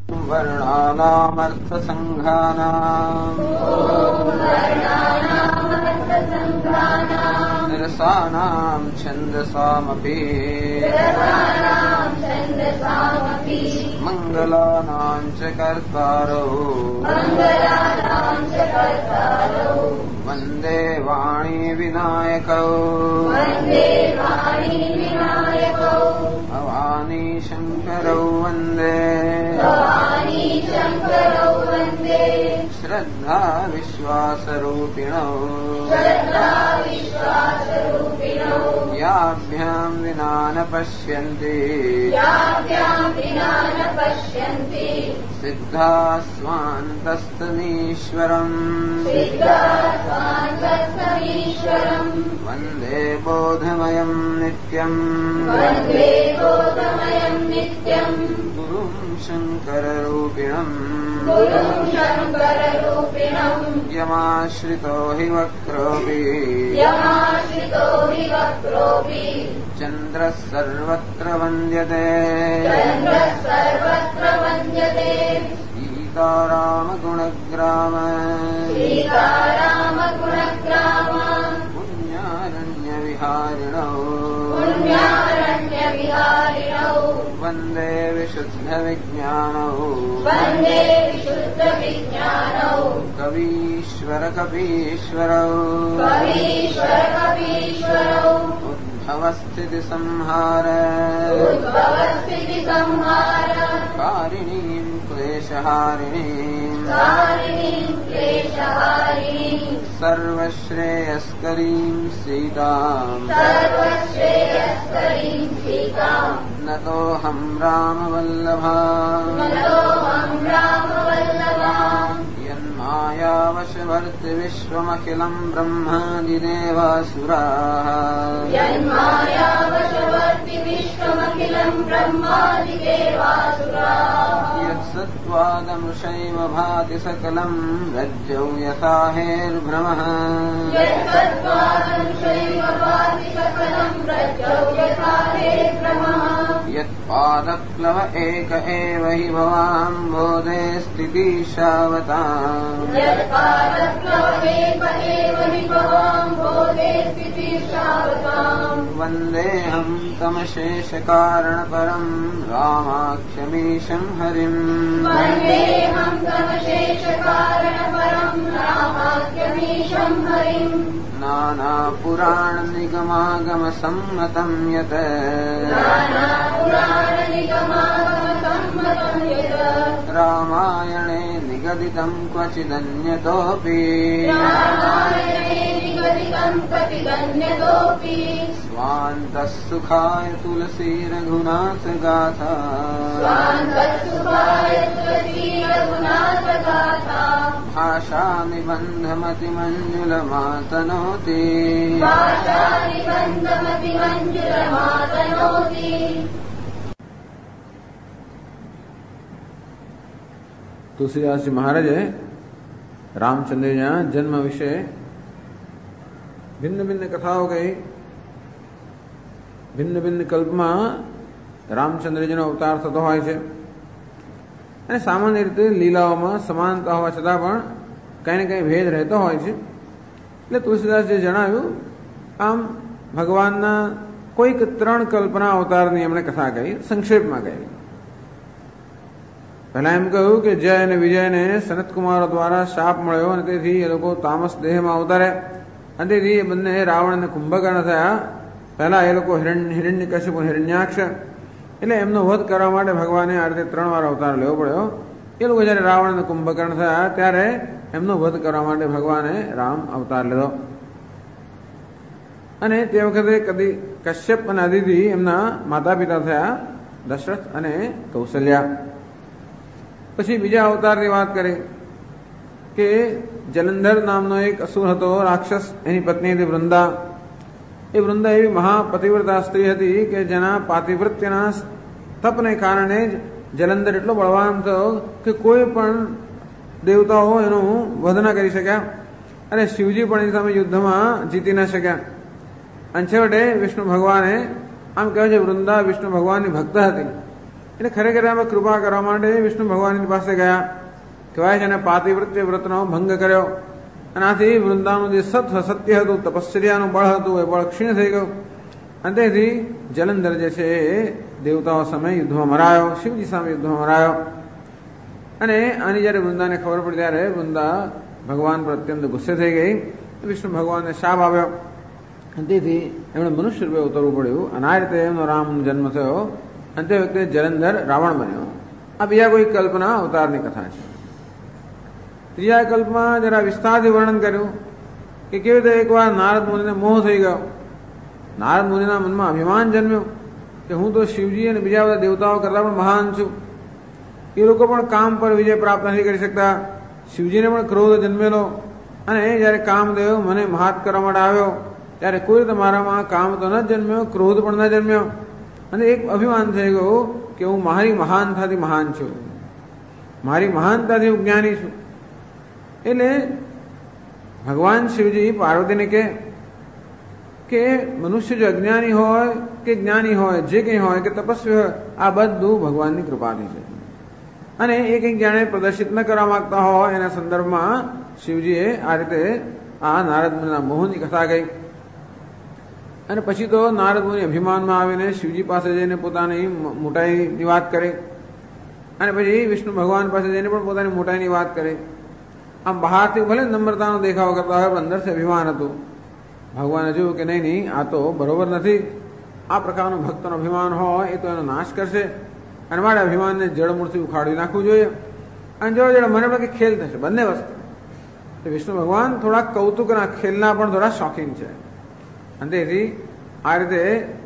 वर्णानामर्थसङ्घानाम् रसानाम् छन्दसामपि मङ्गलानाम् च कर्तारौ वन्दे वाणी विनायकौ भवानी शङ्करौ वन्दे श्रद्धा विश्वासरूपिणौ याभ्याम् विना न पश्यन्ति सिद्धा स्वान्तस्तमीश्वरम् वन्दे बोधमयम् नित्यम् गुरुम् शङ्कररूपिणम् यमाश्रितो हि वक्रोऽपि चन्द्रः सर्वत्र वन्द्यते सीतारामगुणग्राम पुण्यारण्यविहारिणौ वन्दे विशुद्धविज्ञानौ कवीश्वरकपीश्वरौ उद्भवस्थितिसंहार कारिणीम् क्लेशहारिणीम् सर्वश्रेयस्करीम् सीताम् नतोऽहम् रामवल्लभा यन्मायावशवर्ति विश्वमखिलम् ब्रह्मादिदेवासुराः यत्सत्त्वादमृषैव भाति सकलम् रज्जौ यथा हेर्भ्रमः यत्पादप्लव एक एव हि भवाम्भोधे स्थितिशावताम् वन्देऽहम् तमशेषकारणपरम् रामाख्यमीशम् हरिम् नानापुराणनिगमागमसम्मतम् यत् रामायणे निगदितम् क्वचिदन्यतोऽपि स्वान्तः सुखाय तुलसी रघुनाथ गाथा भाषा निबन्धमतिमञ्जुलमातनोति तुलसीदास जी महाराज रामचंद्र जन्म विषय भिन्न भिन्न कथाओं गई भिन्न भिन्न कल्प में रामचंद्रजी अवतार थतो होय छे અને સામાન્ય રીતે લીલાઓમાં સમાનતા હોવા છતાં પણ કઈ ને કઈ ભેદ રહેતો હોય છે. એટલે તુલસીદાસજીએ જણાવ્યું આમ ભગવાનના કોઈક 3 કલ્પના અવતારની એમણે કથા કહી, સંક્ષેપમાં કહી. પહેલા એમ કહ્યું કે જય અને વિજયને સનતકુમારો દ્વારા શાપ મળ્યો અને તેથી એ લોકો તામસ દેહમાં અવતાર્યા અને તેથી એ બંને રાવણ અને કુંભકર્ણ થયા. પહેલા એ લોકો હિરણ્યકશિપુ હિરણ્યાક્ષ એટલે એમનો વધ કરવા માટે ભગવાને આ રીતે 3 વાર અવતાર લેવો પડ્યો. એ લોકો જયારે રાવણ અને કુંભકર્ણ થયા ત્યારે એમનો વધ કરવા માટે ભગવાને રામ અવતાર લીધો. અને તે વખતે કદી કશ્યપ અને અદિતિ એમના માતા પિતા થયા, દશરથ અને કૌશલ્યા. પછી બીજા અવતારની વાત કરી કે જલંધર નામનો એક અસુર હતો, રાક્ષસ. એની પત્ની હતી વૃંદા. એ વૃંદા એવી મહાપતિવ્રતા સ્ત્રી હતી કે જેના પાતિવ્રત્યના તપને કારણે જ જલંધર એટલો બળવાન થયો કે કોઈ પણ દેવતાઓ એનું વધ ન કરી શક્યા અને શિવજી પણ એની સામે યુદ્ધમાં જીતી ન શક્યા. અને છેવટે વિષ્ણુ ભગવાને આમ કહેવાય છે વૃંદા વિષ્ણુ ભગવાનની ભક્ત હતી એટલે ખરેખર આમાં કૃપા કરવા માટે વિષ્ણુ ભગવાનની પાસે ગયા. કહેવાય છે અને પાતિવ્રત્ય વ્રતનો ભંગ કર્યો અને આથી વૃંદાનું જે સત્ય હતું, તપશ્ચર્યાનું બળ હતું, એ બળ ક્ષીણ થઈ ગયું. અને તેથી જલંધર જે છે એ દેવતાઓ સામે યુદ્ધમાં મરાયો, શિવજી સામે યુદ્ધમાં મરાયો. અને આની જયારે વૃંદાને ખબર પડી ત્યારે વૃંદા ભગવાન પર અત્યંત ગુસ્સે થઈ ગઈ. વિષ્ણુ ભગવાનને શાપ આવ્યો અને તેથી એમણે મનુષ્ય રૂપે ઉતરવું પડ્યું અને આ રીતે એમનો રામનો જન્મ થયો. અને તે વખતે જલંધર રાવણ બન્યો. આ બીજા કોઈ કલ્પના અવતારની કથા છે. ત્રીજા કલ્પમાં જરા વિસ્તારથી વર્ણન કર્યું કે કેવી રીતે એકવાર નારદ મુનિને મોહ થઈ ગયો. નારદ મુનિના મનમાં અભિમાન જન્મ્યું કે હું તો શિવજી અને બીજા બધા દેવતાઓ કરતા પણ મહાન છું. એ લોકો પણ કામ પર વિજય પ્રાપ્ત નથી કરી શકતા. શિવજીને પણ ક્રોધ જન્મેલો અને જયારે કામદેવ મને મહાત કરવા માટે આવ્યો ત્યારે કોઈ રીતે મારામાં કામ તો ન જન્મ્યો, ક્રોધ પણ ન જન્મ્યો અને એક અભિમાન થઈ ગયું કે હું મારી મહાનતાથી મહાન છું, મારી મહાનતાથી હું જ્ઞાની છું. એટલે ભગવાન શિવજી પાર્વતીને કે મનુષ્ય જો અજ્ઞાની હોય કે જ્ઞાની હોય, જે કંઈ હોય કે તપસ્વી હોય, આ બધું ભગવાનની કૃપાથી છે. અને એ કંઈક જાણે પ્રદર્શિત ન કરવા માંગતા હોય એના સંદર્ભમાં શિવજીએ આ રીતે આ નારદ મુનિના મોહની કથા ગઈ. અને પછી તો નારદ મુનિ અભિમાનમાં આવીને શિવજી પાસે જઈને પોતાની મોટાઈની વાત કરી અને પછી વિષ્ણુ ભગવાન પાસે જઈને પણ પોતાની મોટાઈની વાત કરી. આમ બહારથી ભલે નમ્રતાનો દેખાવ કરતા હોય પણ અંદરથી અભિમાન હતું. ભગવાને જોયું કે નહીં આ તો બરોબર નથી. આ પ્રકારનો ભક્તનો અભિમાન હોય એ તો એનો નાશ કરશે અને મારે અભિમાનને જળમૂળથી ઉખાડી નાખવું જોઈએ. અને જો મને પણ કે ખેલ થશે, બંને વસ્તુ. વિષ્ણુ ભગવાન થોડા કૌતુકના ખેલના પણ થોડા શોખીન છે. અને તેથી આ રીતે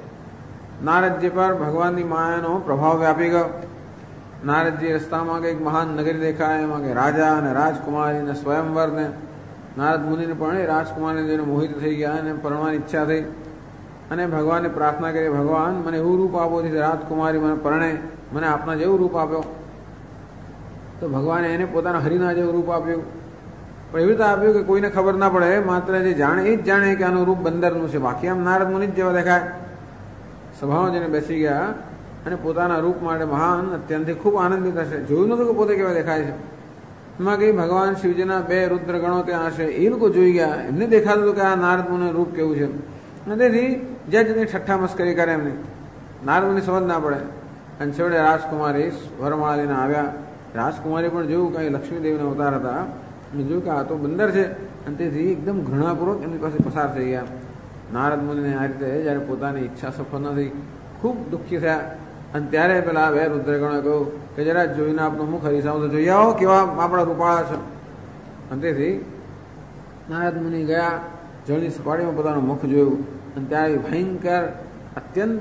નારદજી પર ભગવાનની માયાનો પ્રભાવ વ્યાપી ગયો. નારદજી રસ્તામાં કંઈક મહાન નગરી દેખાય, એમાં કે રાજા અને રાજકુમારીને સ્વયંવરને નારદ મુનિને પણ એ રાજકુમારીને જોઈને મોહિત થઈ ગયા અને પરણવાની ઈચ્છા થઈ અને ભગવાનને પ્રાર્થના કરી, ભગવાન મને એવું રૂપ આપો જેથી રાજકુમારી મને પરણે, મને આપના જેવું રૂપ આપ્યો. તો ભગવાને એને પોતાના હરિના જેવું રૂપ આપ્યું. પણ એવી રીતે આપ્યું કે કોઈને ખબર ના પડે, માત્ર જે જાણે એ જ જાણે કે આનું રૂપ બંદરનું છે. બાકી આમ નારદ મુનિ જ જેવા દેખાય. સભામાં જઈને બેસી ગયા અને પોતાના રૂપ માટે મહાન અત્યંતથી ખૂબ આનંદિત હશે. જોયું નતું કે પોતે કેવા દેખાય છે. એમાં કઈ ભગવાન શિવજીના 2 રુદ્ર ગણો ત્યાં હશે, એ લોકો જોઈ ગયા. એમને દેખાતું હતું કે આ નારદ મુનિનું રૂપ કેવું છે. અને તેથી જજની ઠઠ્ઠા મસ્કરી કરે એમને. નારદ મુનિ સમજ ના પડે. અને છેવટે રાજકુમારી વરમાળા લઈને આવ્યા. રાજકુમારી પણ જોયું કે લક્ષ્મીદેવીના અવતાર હતા. જોયું કે આ તો બંદર છે અને તેથી એકદમ ઘૃણાપૂર્વક એમની પાસે પસાર થઈ ગયા. નારદ મુનિને આ રીતે જયારે પોતાની ઈચ્છા સફળ ન થઈ ખૂબ દુઃખી થયા. અને ત્યારે પેલા 2 રુદ્રગણોએ કહ્યું કે જરા જોઈને આપનું મુખ હરીસાઓ તો જોઈ આવો કેવા આપણા રૂપાળા છો. અને તેથી નારદ મુનિ ગયા, જળની સપાટીમાં પોતાનું મુખ જોયું અને ત્યારે ભયંકર અત્યંત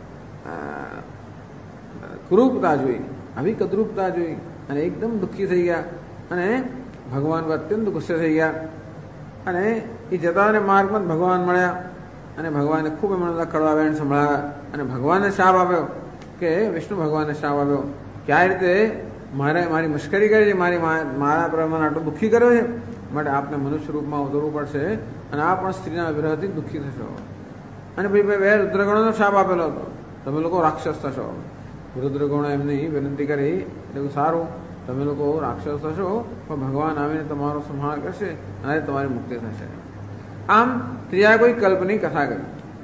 કુરૂપતા જોઈ, આવી કદરૂપતા જોઈ અને એકદમ દુઃખી થઈ ગયા અને ભગવાન પર અત્યંત ગુસ્સે થઈ ગયા. અને એ જતાને માર્ગમાં ભગવાન મળ્યા અને ભગવાને ખૂબ એમણે બધા કડવા વેણ સંભળાવ્યા અને ભગવાનને શાપ આપ્યો કે વિષ્ણુ ભગવાનને શાપ આપ્યો કે આ રીતે મારી મશ્કરી કરી છે, મારા પર મને આટલું દુઃખી કર્યો છે, માટે આપને મનુષ્ય રૂપમાં ઉતરવું પડશે અને આ પણ સ્ત્રીના વિરહથી દુઃખી થશો. અને પછી 2 રુદ્રગણોનો શાપ આપેલો હતો, તમે લોકો રાક્ષસ થશો. રુદ્રગણો એમની વિનંતી કરી એટલે સારું, તમે લોકો રાક્ષસ થશો પણ ભગવાન આવીને તમારો સંહાર કરશે અને તમારી મુક્તિ થશે. આમ ત્રીજા કોઈ કલ્પની કથા કરી.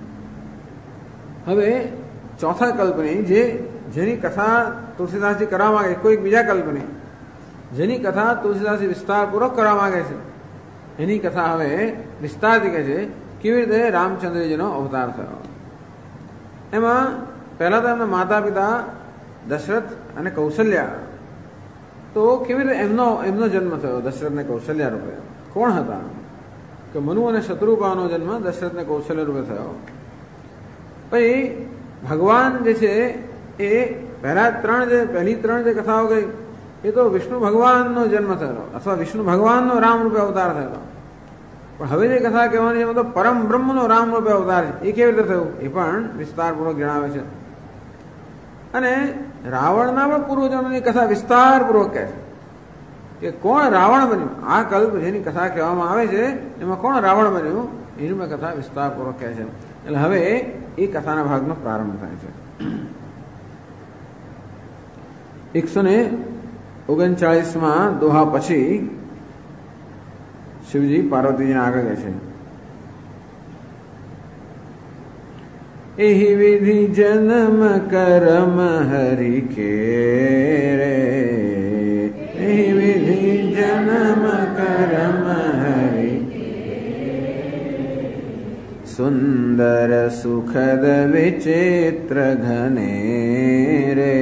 હવે ચોથા કલ્પની જેની કથા તુલસીદાસજી કરવા માંગે, કોઈ બીજા કલ્પની જેની કથા તુલસીદાસજી વિસ્તારપૂર્વક કરવા માંગે છે, એની કથા હવે વિસ્તારથી કહે છે કેવી રીતે રામચંદ્રજીનો અવતાર થયો. એમાં પહેલા તો એમના માતા પિતા દશરથ અને કૌશલ્યા, તો કેવી રીતે એમનો જન્મ થયો દશરથ ને કૌશલ્યા રૂપે. કોણ હતા? કે મનુ અને શત્રુપાનો જન્મ દશરથ ને કૌશલ્ય રૂપે થયો. પછી ભગવાન જે છે એ પહેલી ત્રણ જે કથાઓ ગઈ એ તો વિષ્ણુ ભગવાનનો જન્મ થયેલો અથવા વિષ્ણુ ભગવાનનો રામ રૂપે અવતાર થયેલો. પણ હવે જે કથા કહેવાની છે મતલબ પરમ બ્રહ્મનો રામ રૂપે અવતાર છે. એ કેવી રીતે થયું એ પણ વિસ્તારપૂર્વક જણાવે છે. અને રાવણના પણ પૂર્વજોની કથા વિસ્તારપૂર્વક કહે છે કે કોણ રાવણ બન્યું. આ કલ્પ જેની કથા કહેવામાં આવે છે એમાં કોણ રાવણ બન્યું એની મેં કથા વિસ્તારપૂર્વક કહે છે. એટલે હવે એ કથાના ભાગનો પ્રારંભ થાય છે. 139 દોહા પછી શિવજી પાર્વતીજીને આગળ કહે છે, એહી વિધિ જન્મ કરમ હરિ કે રે, એહી વિધિ જન્મ કરમ હરિ સુંદર સુખદ વિચિત્ર ઘને રે,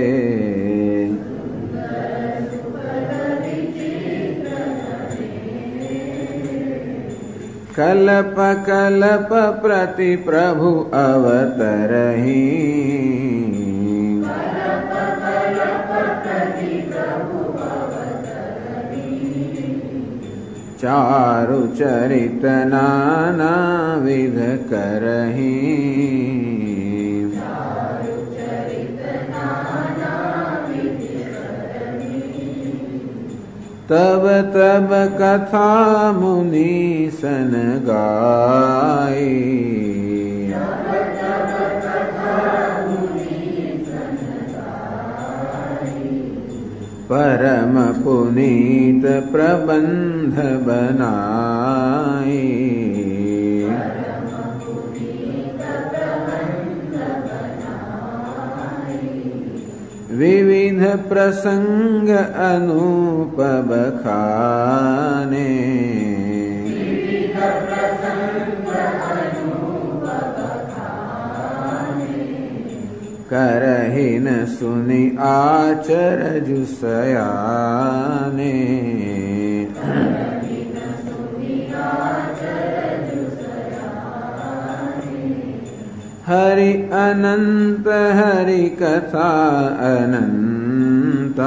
कल्प कल्प प्रति प्रभु अवतरहि, चारु चरित नाना विध करहि, तब तब कथा मुनि सन गाई, परम पुनीत प्रबंध बनाई, विविध प्रसंग अनूप बखाने, करहि न सुनि आचरजु सयाने, हरि अनंत हरि कथा अनंता,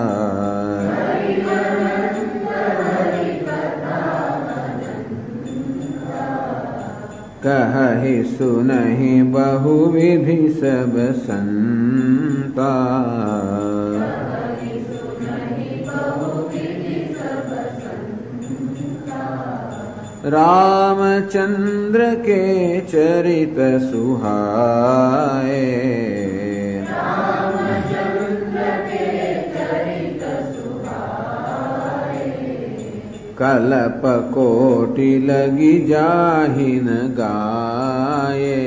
कहहि सुनहि बहुविधि सब संता, रामचंद्र के चरित सुहाए, कल्प कोटि लगी जाहिन गाये,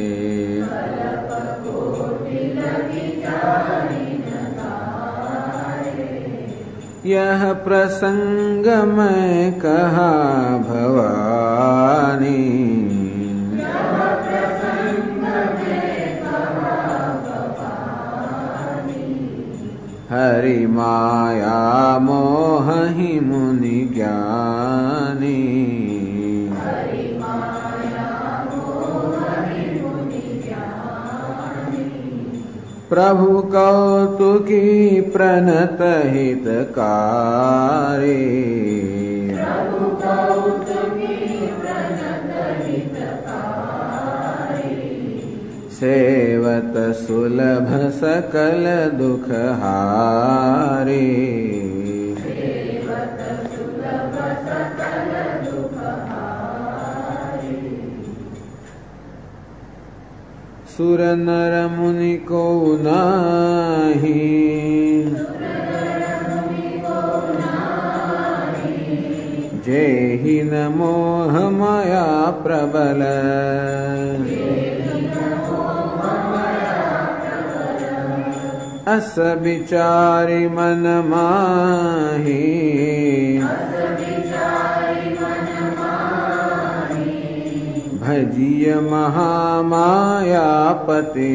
यह प्रसंग मैं कहा भवानी, हरि माया मोहि मुनि ज्ञानी, प्रभु कौतुकी प्रणत हितकारी, सेवत सुलभ सकल दुख हारी, सुर नर मुनि को नाही, जेहि न मोह माया प्रबल, अस विचारि मन माहि, भजिय महामायापति,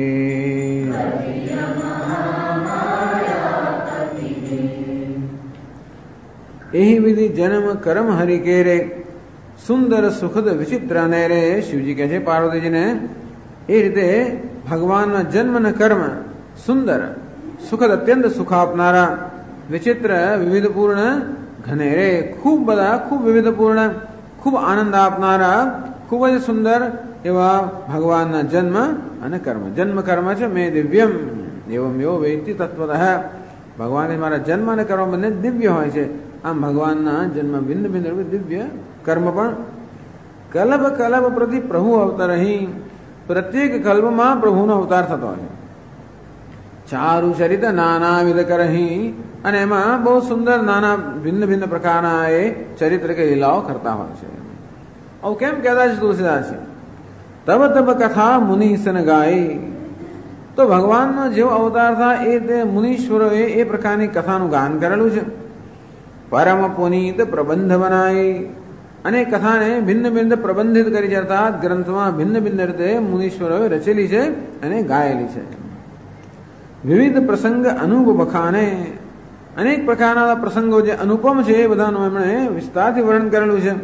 यही विधि जन्म कर्म हरि के रे, सुंदर सुखद विचित्र ने रे। शिवजी કહે છે પાર્વતીજીને એ રીતે ભગવાનનો જન્મ ને કર્મ સુંદર સુખદ અત્યંત સુખ આપનારા વિચિત્ર વિવિધપૂર્ણ ઘને રે, ખૂબ બધા ખૂબ વિવિધપૂર્ણ ખૂબ આનંદ આપનારા ખૂબ જ સુંદર એવા ભગવાનના જન્મ અને કર્મ. જન્મ કર્મ છે મેં દિવ્યમ એવમ એવો વેતિ તત્વતઃ. ભગવાન મારા જન્મ અને કર્મ બંને દિવ્ય હોય છે. આમ ભગવાનના જન્મ ભિન્ન ભિન્ન દિવ્ય કર્મ પણ કલ્પ કલ્પ પ્રતિ પ્રભુ અવતાર અહીં પ્રત્યેક કલ્પમાં પ્રભુનો અવતાર થતો હોય છે. ચારુ ચરિત નાનાવિધ કરહી, અને એમાં બહુ સુંદર નાના ભિન્ન ભિન્ન પ્રકારના એ ચરિત્ર કે લીલાઓ કરતા હોય છે. આવું કેમ કહેતા છે તુલસીદાસજી? તબ તબ કથા મુનિસન ગાય. તો ભગવાનનો જેવો અવતાર થા એ તે મુનીશ્વરોએ એ પ્રકારની કથાનું ગાન કરેલું છે. પરમ પુનીત પ્રબંધ બનાય, અને કથાને ભિન્ન ભિન્ન પ્રબંધિત કરી છે, અર્થાત ગ્રંથમાં ભિન્ન ભિન્ન રીતે મુનીશ્વરોએ રચેલી છે અને ગાયેલી છે. વિવિધ પ્રસંગ અનુપ બખાને, અનેક પ્રકારના પ્રસંગો જે અનુપમ છે એ બધાનું એમણે વિસ્તારથી વર્ણન કરેલું છે.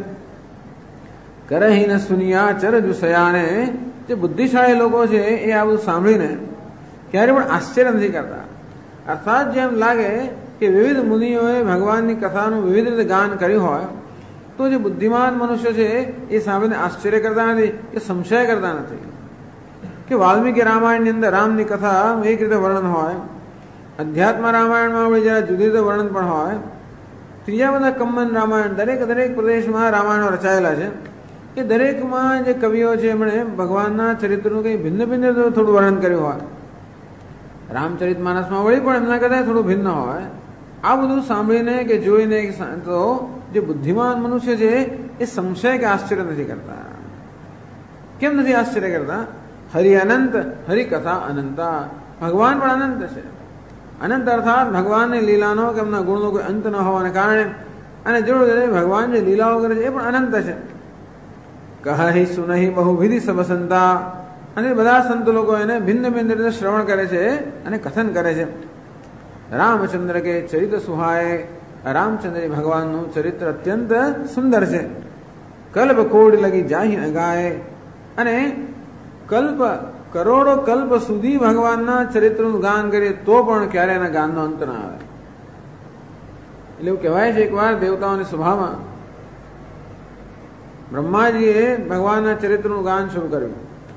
કરહી ન સુનિયા ચર જુસયાને, જે બુદ્ધિશાળી લોકો છે એ આ બધું સાંભળીને ક્યારે પણ આશ્ચર્ય નથી કરતા. અર્થાત જેમ લાગે કે વિવિધ મુનિઓએ ભગવાનની કથાનું વિવિધ રીતે ગાન કર્યું હોય, તો જે બુદ્ધિમાન મનુષ્ય છે એ સાંભળીને આશ્ચર્ય કરતા નથી કે સંશય કરતા નથી. કે વાલ્મીકી રામાયણની અંદર રામની કથા એક રીતે વર્ણન હોય, અધ્યાત્મ રામાયણમાં આપણે જરા જુદી રીતે વર્ણન પણ હોય, ત્રીજા બધા કમ્મન રામાયણ, દરેક પ્રદેશમાં રામાયણો રચાયેલા છે. એ દરેકમાં જે કવિઓ છે એમણે ભગવાનના ચરિત્રનું કંઈ ભિન્ન ભિન્ન થોડું વર્ણન કર્યું હોય. રામચરિત માનસમાં વળી પણ એમના કરતા થોડું ભિન્ન હોય. આ બધું સાંભળીને કે જોઈને તો જે બુદ્ધિમાન મનુષ્ય છે એ સંશય કે આશ્ચર્ય નથી કરતા. કેમ નથી આશ્ચર્ય કરતા? હરિ અનંત, હરિકથા અનંતા. ભગવાન પણ અનંત છે. અનંત અર્થાત ભગવાનની લીલાનો કે એમના ગુણનો કોઈ અંત ન હોવાને કારણે, અને જોડે ભગવાન જે લીલાઓ કરે છે એ પણ અનંત છે. કહી સુનહી બહુવિધિ સબસંતા, અને બધા સંત લોકો એને ભિન્ન ભિન્ન રીતે શ્રવણ કરે છે અને કથન કરે છે. રામચંદ્ર કે ચરિત્ર સુહાય, રામચંદ્ર ભગવાનનું ચરિત્ર અત્યંત સુંદર છે. કલ્પ કોડ લગી જાહી અગાય, અને કરોડો કલ્પ સુધી ભગવાનના ચરિત્રનું ગાન કરીએ તો પણ ક્યારે એના ગાનનો અંત ના આવે. એટલે એવું કહેવાય છે એકવાર દેવતાઓની સભામાં બ્રહ્માજીએ ભગવાનના ચરિત્રનું ગાન શરૂ કર્યું.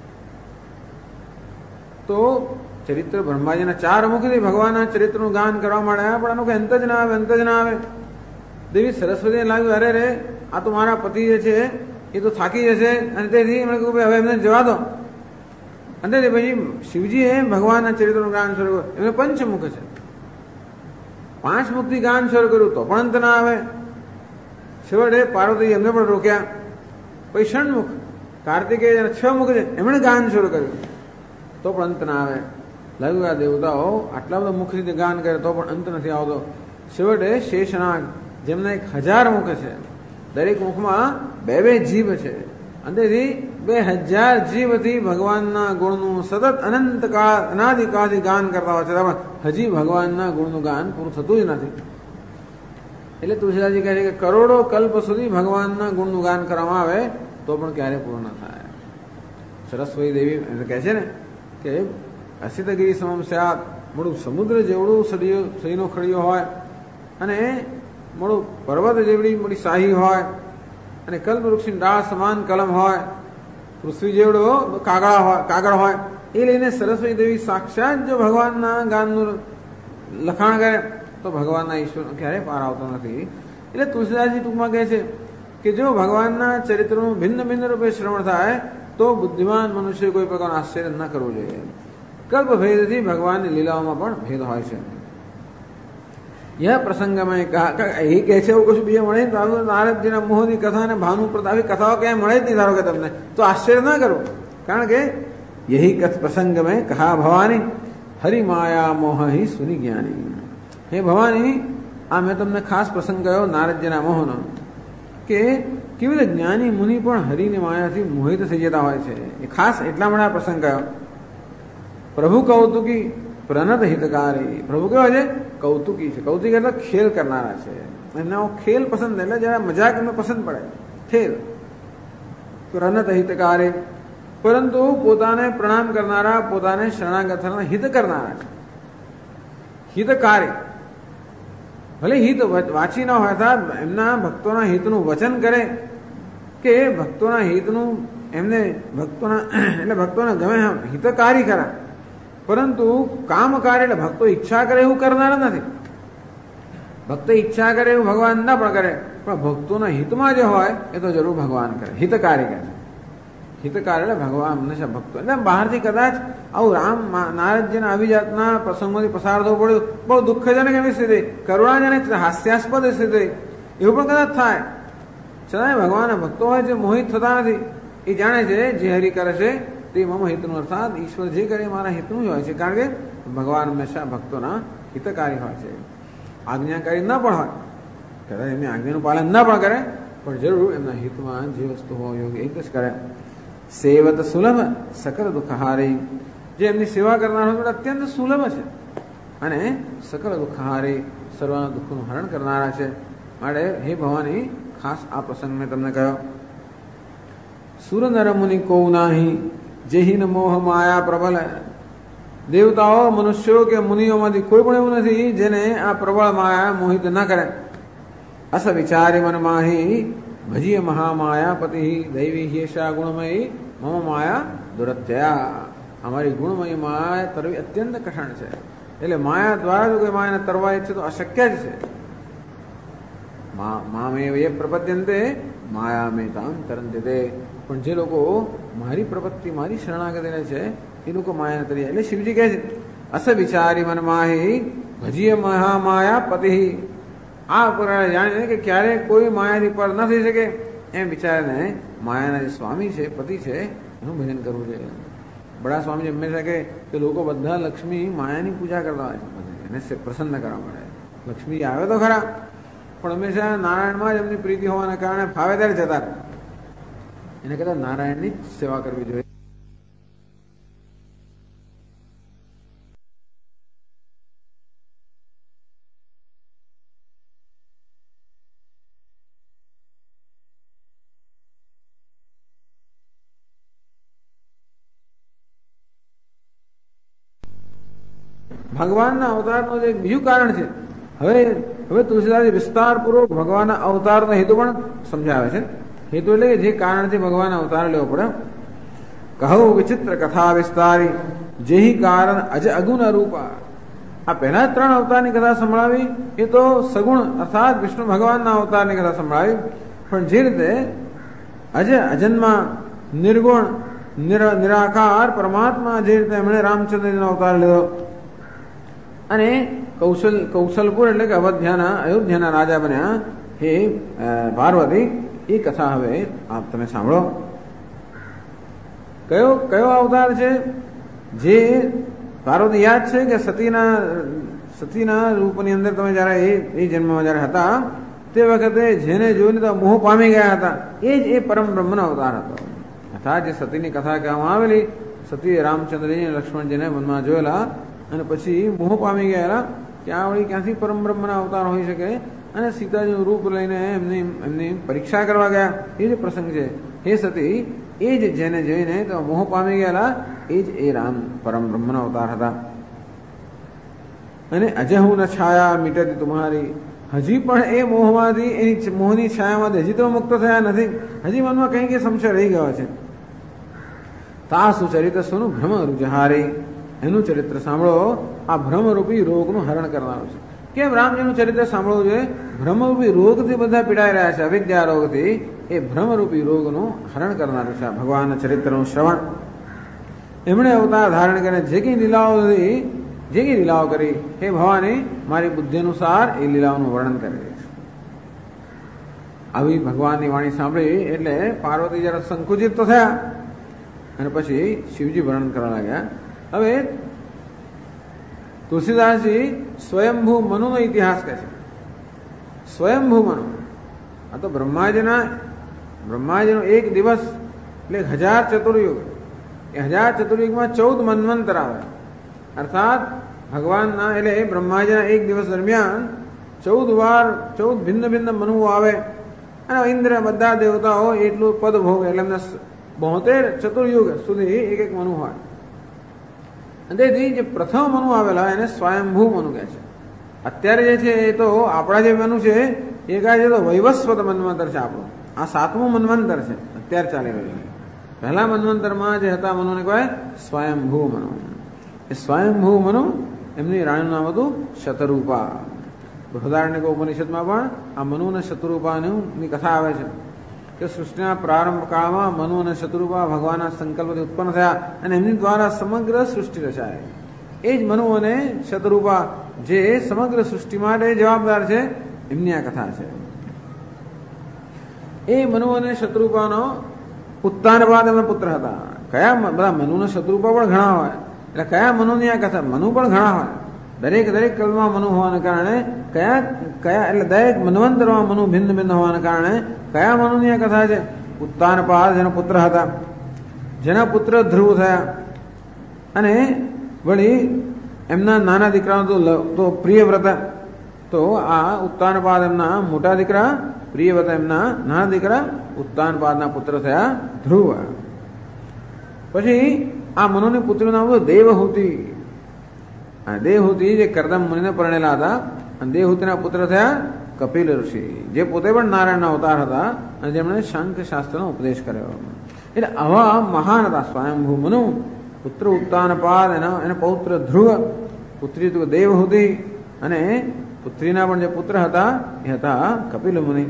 તો ચરિત્ર બ્રહ્માજીના 4 મુખથી ભગવાનના ચરિત્રનું ગાન કરવા માંડ્યા, પણ આનું અંત જ ના આવે, અંત જ ના આવે. દેવી સરસ્વતીને લાગ્યું, અરે રે, આ તો મારા પતિ જે છે એ તો થાકી જશે, અને તેથી એમણે કહ્યું હવે એમને જવા દો. અને પછી શિવજીએ ભગવાનના ચરિત્રનું ગાન શરૂ કર્યું. એમને પંચમુખ છે, 5 મુખથી ગાન શરૂ કર્યું તો પણ અંત ના આવે. છેવટે પાર્વતી એમને પણ રોક્યા. પછી ષણમુખ કાર્તિકેય 6 મુખ છે, એમણે ગાન શરૂ કર્યું તો પણ અંત ના આવે. લાગ્યું આ દેવતાઓ આટલા બધા મુખથી ગાન કરે તો પણ અંત નથી આવતો. છેવટે શેષનાગ, જેમના 1000 મુખ છે, દરેક મુખમાં 2 જીભ છે, અંદરથી 2000 જીભથી ભગવાનના ગુણનું સતત અનંતકાળ અનાદિકાળથી ગાન કરતા હોય છે, હજી ભગવાનના ગુણનું ગાન પૂરું થતું જ નથી. એટલે તુલસીદાસજી કહે છે કે કરોડો કલ્પ સુધી ભગવાનના ગુણનું ગાન કરવામાં આવે તો પણ ક્યારે પૂર્ણ ન થાય. સરસ્વતી દેવી કહે છે ને કે અસિતગીરી સમમ સ્યાત, મોડું સમુદ્ર જેવડું સડીનો ખડીયો હોય, અને મોડું પર્વત જેવડી મોટી શાહી હોય, અને કલ્પવૃક્ષની ડાળ સમાન કલમ હોય, પૃથ્વી જેવડો કાગળ હોય, એ લઈને સરસ્વતી દેવી સાક્ષાત જો ભગવાનના ગાનનું લખાણ કરે તો ભગવાનના ઈશ્વર ક્યારેય પાર આવતો નથી. એટલે તુલસીદાસજી ટૂંકમાં કહે છે કે જો ભગવાનના ચરિત્રનું ભિન્ન ભિન્ન રૂપે શ્રવણ થાય તો બુદ્ધિમાન મનુષ્ય કોઈ પ્રકારનું આશ્ચર્ય ન કરવું જોઈએ. કલ્પ ભેદથી ભગવાનની લીલાઓમાં પણ ભેદ હોય છે. યહ પ્રસંગમાં એ કહે છે એવું કશું બીજે મળે તો નારદજીના મોહની કથા અને ભાનુ પ્રતાપ આવી કથાઓ ક્યાંય મળે જ નહીં. ધારો કે તમને તો આશ્ચર્ય ન કરો, કારણ કે યહી પ્રસંગ મેં કહા ભવાની હરિમાયા મોહ હિ સુની જ્ઞાની. હે ભવાની, આ મેં તમને ખાસ પ્રસંગ કહ્યો નારદજીના મોહનો, કે કેવી રીતે જ્ઞાની મુનિ પણ હરિની માયાથી મોહિત થઈ જતા હોય છે. એ ખાસ એટલા માટે આ પ્રસંગ કહ્યો. પ્રભુ કૌતુકી પ્રનત હિતકારી. પ્રભુ કેવા છે? કૌતુકી છે. કૌતુકી એટલે ખેલ કરનારા છે. એમને ખેલ પસંદ, એટલે જરા મજાક એમને પસંદ પડે, ખેલ. પ્રનત હિતકારી, પરંતુ પોતાને પ્રણામ કરનારા, પોતાને શરણાગત હિત કરનારા છે. હિતકારી, ભલે હિત વાંચી ન હોય, એમના ભક્તોના હિતનું વચન કરે કે ભક્તોના હિતનું એમને એટલે ભક્તોને ગમે હિતકારી ખરા, પરંતુ કામકારી એટલે ભક્તો ઈચ્છા કરે એવું કરનારા નથી. ભક્તો ઈચ્છા કરે એવું ભગવાન ના પણ કરે, પણ ભક્તોના હિતમાં જે હોય એ તો જરૂર ભગવાન કરે. હિતકારી કરે. હિતકારી એટલે ભગવાન હંમેશા ભક્તો. એટલે બહારથી કદાચ આવું રામ નારદજીના આવી જાતના પ્રસંગોથી પસાર થવું પડ્યું, બહુ દુઃખજનક એવી સ્થિતિ, કરુણાજનક હાસ્યાસ્પદ સ્થિતિ, એવું પણ કદાચ થાય. છતાંય ભગવાનના ભક્તો હોય જે મોહિત થતા નથી. એ જાણે છે જે હરિ કરે છે તે મમ હિતનું, અર્થાત ઈશ્વર જે કરે મારા હિતનું જ હોય છે. કારણ કે ભગવાન હંમેશા ભક્તોના હિતકારી હોય છે, આજ્ઞાકારી ન પણ હોય. કદાચ એમની આજ્ઞાનું પાલન ન પણ કરે, પણ જરૂર એમના હિતમાં જે વસ્તુ હોય યોગ્ય એ જ કરે. સેવત સુલભ સકલ દુઃખહારી, જે એમની સેવા કરનાર હોય અત્યંત સુલભ છે અને સકલ દુઃખહારી, સર્વના દુઃખનું હરણ કરનારા છે. માટે હે ભવાની, ખાસ આ પ્રસંગ મેં તમને કહ્યો. સુર નર મુનિ કો નાહી જેહિન મોહ માયા પ્રબલ, દેવતાઓ મનુષ્યો કે મુનિઓમાંથી કોઈ પણ એવું નથી જેને આ પ્રબળ માયા મોહિત ન કરે. અસ વિચારી મન માહી ભજીય મહામાયા પતિ દૈવી હેશા ગુણમયી મમ માયા દુરત્યા. અમારી ગુણમયી માયા તરવી અત્યંત કઠણ છે. એટલે માયા દ્વારા જો કોઈ માયાને તરવા ઈચ્છે તો અશક્ય જ છે. મામેવ એ પ્રપદ્યંતે માયા મેં તામ તરંતે તે. પણ જે લોકો મારી પ્રપત્તિ મારી શરણાગતિ રહે છે એ લોકો માયાને તરી. એટલે શિવજી કહે છે અસ વિચારી મન માહી ભજીય મહામાયા પતિ. આ પ્રકારે જાણીને કે ક્યારેક કોઈ માયાથી પર ન થઈ શકે એમ વિચારીને માયાના જે સ્વામી છે, પતિ છે, એનું ભજન કરવું જોઈએ. બડા સ્વામી હંમેશા કે લોકો બધા લક્ષ્મી માયાની પૂજા કરતા હોય છે, એને પ્રસન્ન કરવા માટે. લક્ષ્મી આવે તો ખરા, પણ હંમેશા નારાયણમાં જ એમની પ્રીતિ હોવાના કારણે ફાવે ત્યારે જતા. એને કદાચ નારાયણની જ સેવા કરવી જોઈએ. ભગવાનના અવતારનું જે બીજું કારણ છે, હવે તુલસીદાસ વિસ્તારપૂર્વક ભગવાનના અવતારનો હેતુ પણ સમજાવે છે. હેતુ એટલે કે જે કારણથી ભગવાનનો અવતાર લેવો પડે. કહું વિચિત્ર કથા વિસ્તારી જેહી કારણ અજ અગુણ રૂપા. આ પહેલા 3 અવતારની કથા સંભળાવી એ તો સગુણ અર્થાત વિષ્ણુ ભગવાનના અવતારની કથા સંભળાવી. પણ જે રીતે અજન્મા નિર્ગુણ નિરાકાર પરમાત્મા જે રીતે એમણે રામચંદ્રજીનો અવતાર લીધો અને કૌશલપુર એટલે કે અયોધ્યાના રાજા બન્યા હે પાર્વતી, એ કથા હવે આપ તમે સાંભળો. કયો અવતાર છે? જે પાર્વતી યાદ છે કે સતીના રૂપની અંદર તમે જયારે એ જન્મમાં જયારે હતા તે વખતે જેને જોઈને તો મોહ પામી ગયા હતા, એ જ એ પરમ બ્રહ્મનો અવતાર હતો. અર્થાત જે સતીની કથા કહેવામાં આવેલી, સતી રામચંદ્રજી અને લક્ષ્મણજીને મનમાં જોયેલા અને પછી મોહ પામી ગયેલા કે આ વળી ક્યાંથી પરમ બ્રહ્મના અવતાર હોઈ શકે, અને સીતાજીનું રૂપ લઈને એમની પરીક્ષા કરવા ગયા. એ જ પ્રસંગ છે. હે સતી, એ જ જેને જોઈને તો મોહ પામી ગયેલા એ જ એ રામ પરમ બ્રહ્મનો અવતાર હતા. અને અજહુ ન છાયા મીટતી તુમ્હારી, હજી પણ એ મોહમાંથી, એની મોહની છાયામાંથી હજી તો મુક્ત થયા નથી. હજી મનમાં કંઈક સંશય રહી ગયો છે. તાસુ ચરિત્ર સુનું ભ્રમ રૂજહારી, એનું ચરિત્ર સાંભળો, આ ભ્રમરૂપી રોગનું હરણ કરનારું છે. કેમ રામજીનું ચરિત્ર સાંભળવું જોઈએ? ભ્રમરૂપી રોગથી બધા પીડાઈ રહ્યા છે, અવિદ્યા રોગથી. એ ભ્રમરૂપી રોગનું હરણ કરનારું છે ભગવાનના ચરિત્રનું શ્રવણ. એમણે અવતાર ધારણ કરીને જે કંઈ લીલાઓ કરી, હે ભવાની મારી બુદ્ધિ અનુસાર એ લીલાઓનું વર્ણન કરી છે. આવી ભગવાનની વાણી સાંભળી એટલે પાર્વતી જરા સંકુચિત તો થયા અને પછી શિવજી વર્ણન કરવા લાગ્યા. હવે તુલસીદાસજી સ્વયંભૂ મનુનો ઇતિહાસ કહે છે. સ્વયંભૂ મનુ, આ તો બ્રહ્માજીનો એક દિવસ એટલે 1000 ચતુર્યુગ. એ 1000 ચતુર્યુગમાં 14 મન્વંતર આવે. અર્થાત ભગવાનના એટલે બ્રહ્માજીના એક દિવસ દરમિયાન 14 ભિન્ન ભિન્ન મનુઓ આવે અને ઇન્દ્ર બધા દેવતાઓ એટલું પદ ભોગે. એટલે એમને 72 ચતુર્યુગ સુધી એક મનુ હોય. તેથી જે પ્રથમ મનુ આવેલા એને સ્વયંભૂ મનુ કહે છે. અત્યારે જે છે એ તો આપણા જે મનુ છે એ કહે છે તો વૈવસ્વત મન્વંતર છે આપણું. આ 7મું મન્વંતર છે અત્યારે ચાલી રહ્યું છે. પહેલા મન્વંતરમાં જે હતા મનુને કહેવાય સ્વયંભૂ મનુ. એ સ્વયંભૂ મનુ એમની રાણીનું નામ હતું શતરૂપા. બૃહદારણ્યક ઉપનિષદમાં પણ આ મનુ અને શતરૂપાની કથા આવે છે. કે સૃષ્ટિના પ્રારંભ કાળમાં મનુ અને શત્રુપા ભગવાનના સંકલ્પથી ઉત્પન્ન થયા અને એમની દ્વારા સમગ્ર સૃષ્ટિ રચાય. એ જ મનુ અને શત્રુપા જે સમગ્ર સૃષ્ટિ માટે જવાબદાર છે, એમની આ કથા છે. એ મનુ અને શત્રુપાનો ઉત્તાનપાદ એમના પુત્ર હતા. કયા બધા મનુ અને શત્રુપા પણ ઘણા હોય, એટલે કયા મનુની આ કથા? મનુ પણ ઘણા હોય. દરેક કલ્પમાં મનુ હોવાને કારણે કયા એટલે દરેક મન્વંતરમાં મનુ ભિન્ન ભિન્ન હોવાને કારણે કયા મનુની આ કથા છે? ઉત્તાનપાદ જેના પુત્ર હતા, જેના પુત્ર ધ્રુવ થયા. અને વળી એમના નાના દીકરાનો તો પ્રિયવ્રત. તો આ ઉત્તાનપાદ એમના મોટા દીકરા, પ્રિયવ્રત એમના નાના દીકરા ઉત્તાનપાદના પુત્ર થયા ધ્રુવ. પછી આ મનુની પુત્રનું નામ હતું દેવહૂતિ. દેવહૂતિ જે કરદમ મુનિને પરણેલા હતા, અને દેવહૂતિના પુત્ર થયા કપિલ ઋષિ, જે પોતે પણ નારાયણના અવતાર હતા અને જેમણે શંખ શાસ્ત્રનો ઉપદેશ કર્યો. એટલે આવા મહાન હતા સ્વયંભૂ મનુ, પુત્ર ઉત્તાનપાદ, એના પૌત્ર ધ્રુવ, પુત્રી દેવહૂતિ, અને પુત્રીના પણ જે પુત્ર હતા એ હતા કપિલ મુનિ,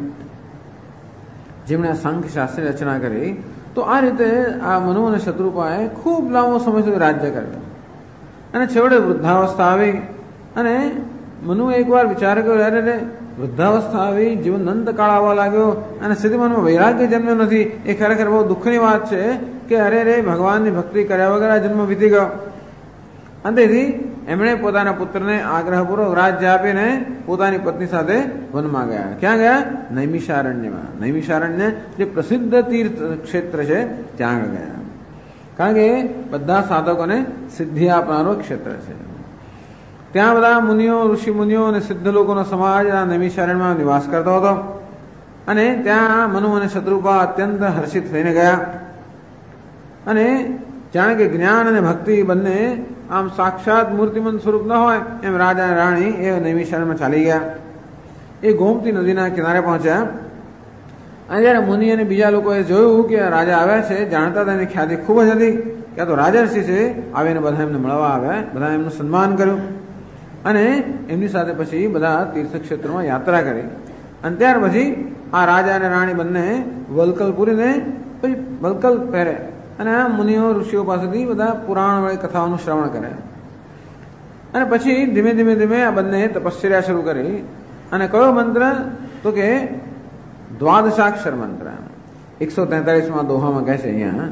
જેમણે શંખ શાસ્ત્રની રચના કરી. તો આ રીતે આ મનુ અને શત્રુપાએ ખૂબ લાંબો સમય સુધી રાજ્ય કર્યું. અને છેવટે વૃદ્ધાવસ્થા આવી અને મનુએ એકવાર વિચાર કર્યો, અરે વૃદ્ધાવસ્થા આવી, જીવન અંતકાળ આવવા લાગ્યો અને સીધી મનમાં વૈરાગ્ય જન્મ્યો નથી. એ ખરેખર બહુ દુઃખની વાત છે કે અરે ભગવાનની ભક્તિ કર્યા વગર આ જન્મ વીતી ગયો. અંતેથી એમણે પોતાના પુત્રને આગ્રહપૂર્વક રાજ્ય આપીને પોતાની પત્ની સાથે વનમાં ગયા. ક્યાં ગયા? નૈમિષારણ્યમાં. નૈમિષારણ્ય જે પ્રસિદ્ધ તીર્થ ક્ષેત્ર છે ત્યાં ગયા. કારણ કે બધા સાધકોને સિદ્ધિ આપનારો ક્ષેત્ર છે. ત્યાં બધા મુનિઓ, ઋષિ મુનિઓ અને સિદ્ધ લોકોનો સમાજ આ નૈમિષારણ્યમાં નિવાસ કરતો હતો. અને ત્યાં મનુ અને શત્રુપા અત્યંત હર્ષિત થઈને ગયા. અને જાણે કે જ્ઞાન અને ભક્તિ બંને આમ સાક્ષાત મૂર્તિમંત સ્વરૂપ ન હોય એમ રાજા અને રાણી એ નૈમિષારણ્યમાં ચાલી ગયા. એ ગોમતી નદીના કિનારે પહોંચ્યા. અને જયારે મુનિ અને બીજા લોકોએ જોયું કે રાજા આવ્યા છે, જાણતા હતા એની ખ્યાતિ ખૂબ જ હતી કે આ તો રાજર્ષિ છે, આવીને બધા એમને મળવા આવ્યા, બધા એમનું સન્માન કર્યું. અને એમની સાથે પછી બધા તીર્થક્ષેત્રમાં યાત્રા કરી. અને ત્યાર પછી આ રાજા અને રાણી બંને વલકલ પૂરીને પછી વલકલ પહેરે અને આ મુનિઓ ઋષિઓ પાસેથી બધા પુરાણ વાળી કથાઓનું શ્રવણ કરે. અને પછી ધીમે ધીમે આ બંને તપશ્ચર્યા શરૂ કરી. અને કયો મંત્ર? તો કે દ્વાદશાક્ષર મંત્ર. 143માં દોહામાં કહે છે અહીંયા,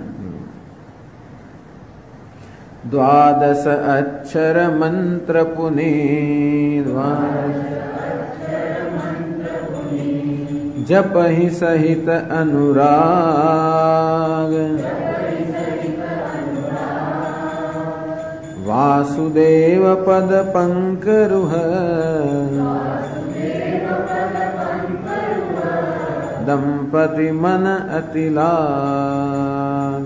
દ્વાદશ અક્ષર મંત્ર પુની જપહિ સહિત અનુરાગ વાસુદેવ પદ પંકરુહ દંપતિ મન અતિલાગ.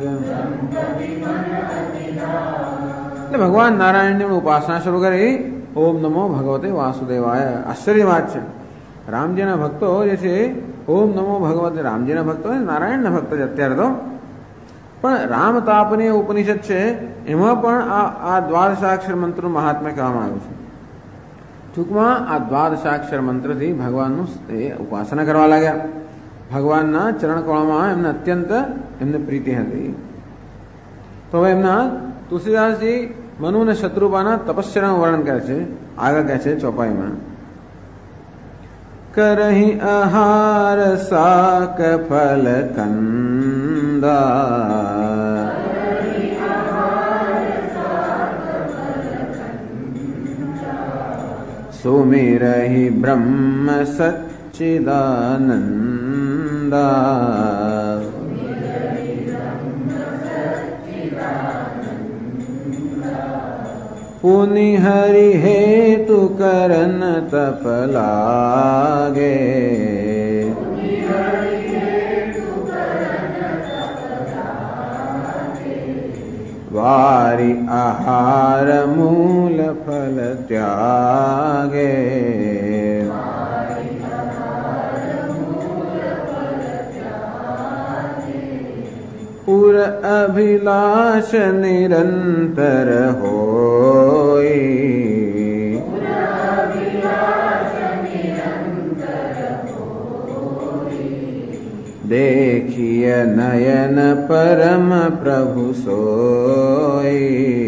એટલે ભગવાન નારાયણની ઉપાસના શરૂ કરી. ઓમ નમો ભગવતે વાસુદેવાય. આશ્ચર્ય વાત છે, રામજીના ભક્તો જે છે ઓમ નમો ભગવતે, રામજીના ભક્તો નારાયણના ભક્તો છે અત્યારે તો, પણ રામતાપની ઉપનિષદ છે એમાં પણ આ દ્વાદશાક્ષર મંત્રનું મહાત્મ્ય કહેવામાં આવ્યું છે. ટૂંકમાં આ દ્વાદશાક્ષર મંત્રથી ભગવાનનું ઉપાસના કરવા લાગ્યા. ભગવાનના ચરણકમળમાં એમને અત્યંત એમને પ્રીતિ હતી. તો હવે એમના તુલસીદાસજી મનુ અને શત્રુપાના તપસ્યાનું વર્ણન કરે છે. આગળ કહે છે ચોપાઈમાં, કરહી આહાર શાક ફલ કંદા સુમિરહી બ્રહ્મ સચ્ચિદાનંદા પુનિ હરિ હેતુ કરન તપ લાગે વારી આહાર મૂલ ફલ ત્યાગે પુર અભિલાષ નિરંતર હોય देखिय नयन परम प्रभु सोई।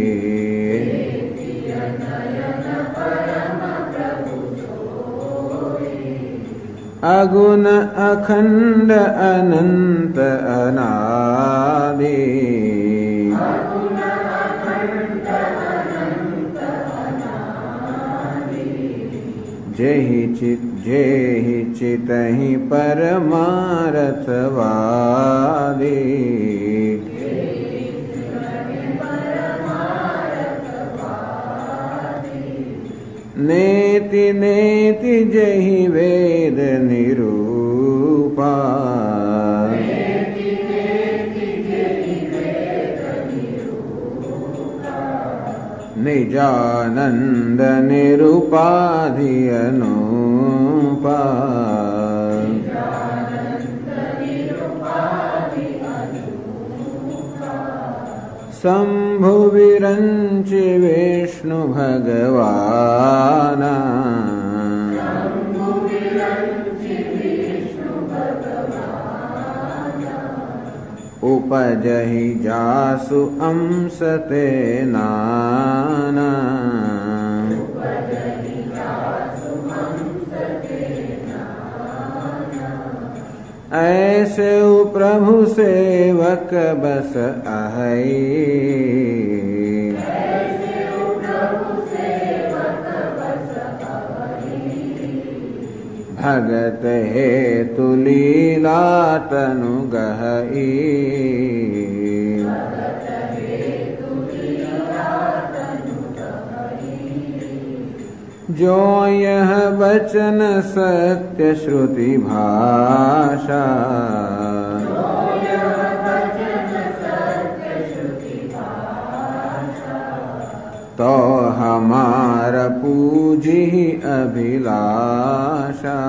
अगुण अखंड अनंत अनादि। जेहि चितहि परमार्थवादी। नेति नेति जहि वेद निरूपा। निजानंद निरुपाधि अनूपा। शंभु विरंच विष्णु भगवाना। उपजहि जासु अंश ते नाना। ऐसे प्रभु सेवक बस अहै। भगत हेतु लीला तनु गहई। जो यह वचन सत्य श्रुति भाषा। तो हमार पूजी अभिलाषा।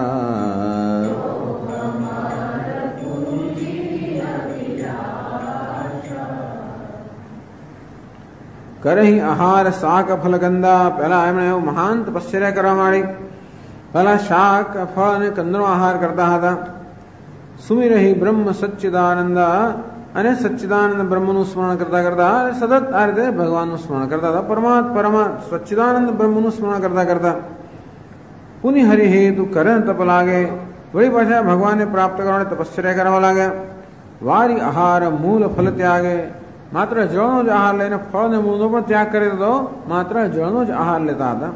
करही आहार शाक फल गंदा। पहला એમણે મહાન તપશ્ચર્યા કરવા માંડી. પહેલા શાક ફળ અને કંદનો આહાર કરતા હતા. સુમિરહી બ્રહ્મ સચ્ચિદાનંદ અને સચ્ચિદાનંદ બ્રહ્મનું સ્મરણ કરતા કરતા સતત આ રીતે ભગવાનનું સ્મરણ કરતા હતા. પરમા સચ્ચિદાનંદ બ્રહ્મનું સ્મરણ કરતા કરતા પુનિ હરિ હેતુ કરણ તપ લાગે. વળી પાછા ભગવાનને પ્રાપ્ત કરવાને તપશ્ચર્યા કરવા લાગ્યા. વારી આહાર મૂળ ફલ ત્યાગે. માત્ર જળનો જ આહાર લઈને ફળ અને મૂળનો પણ ત્યાગ કરી દીધો. માત્ર જળનો જ આહાર લેતા હતા.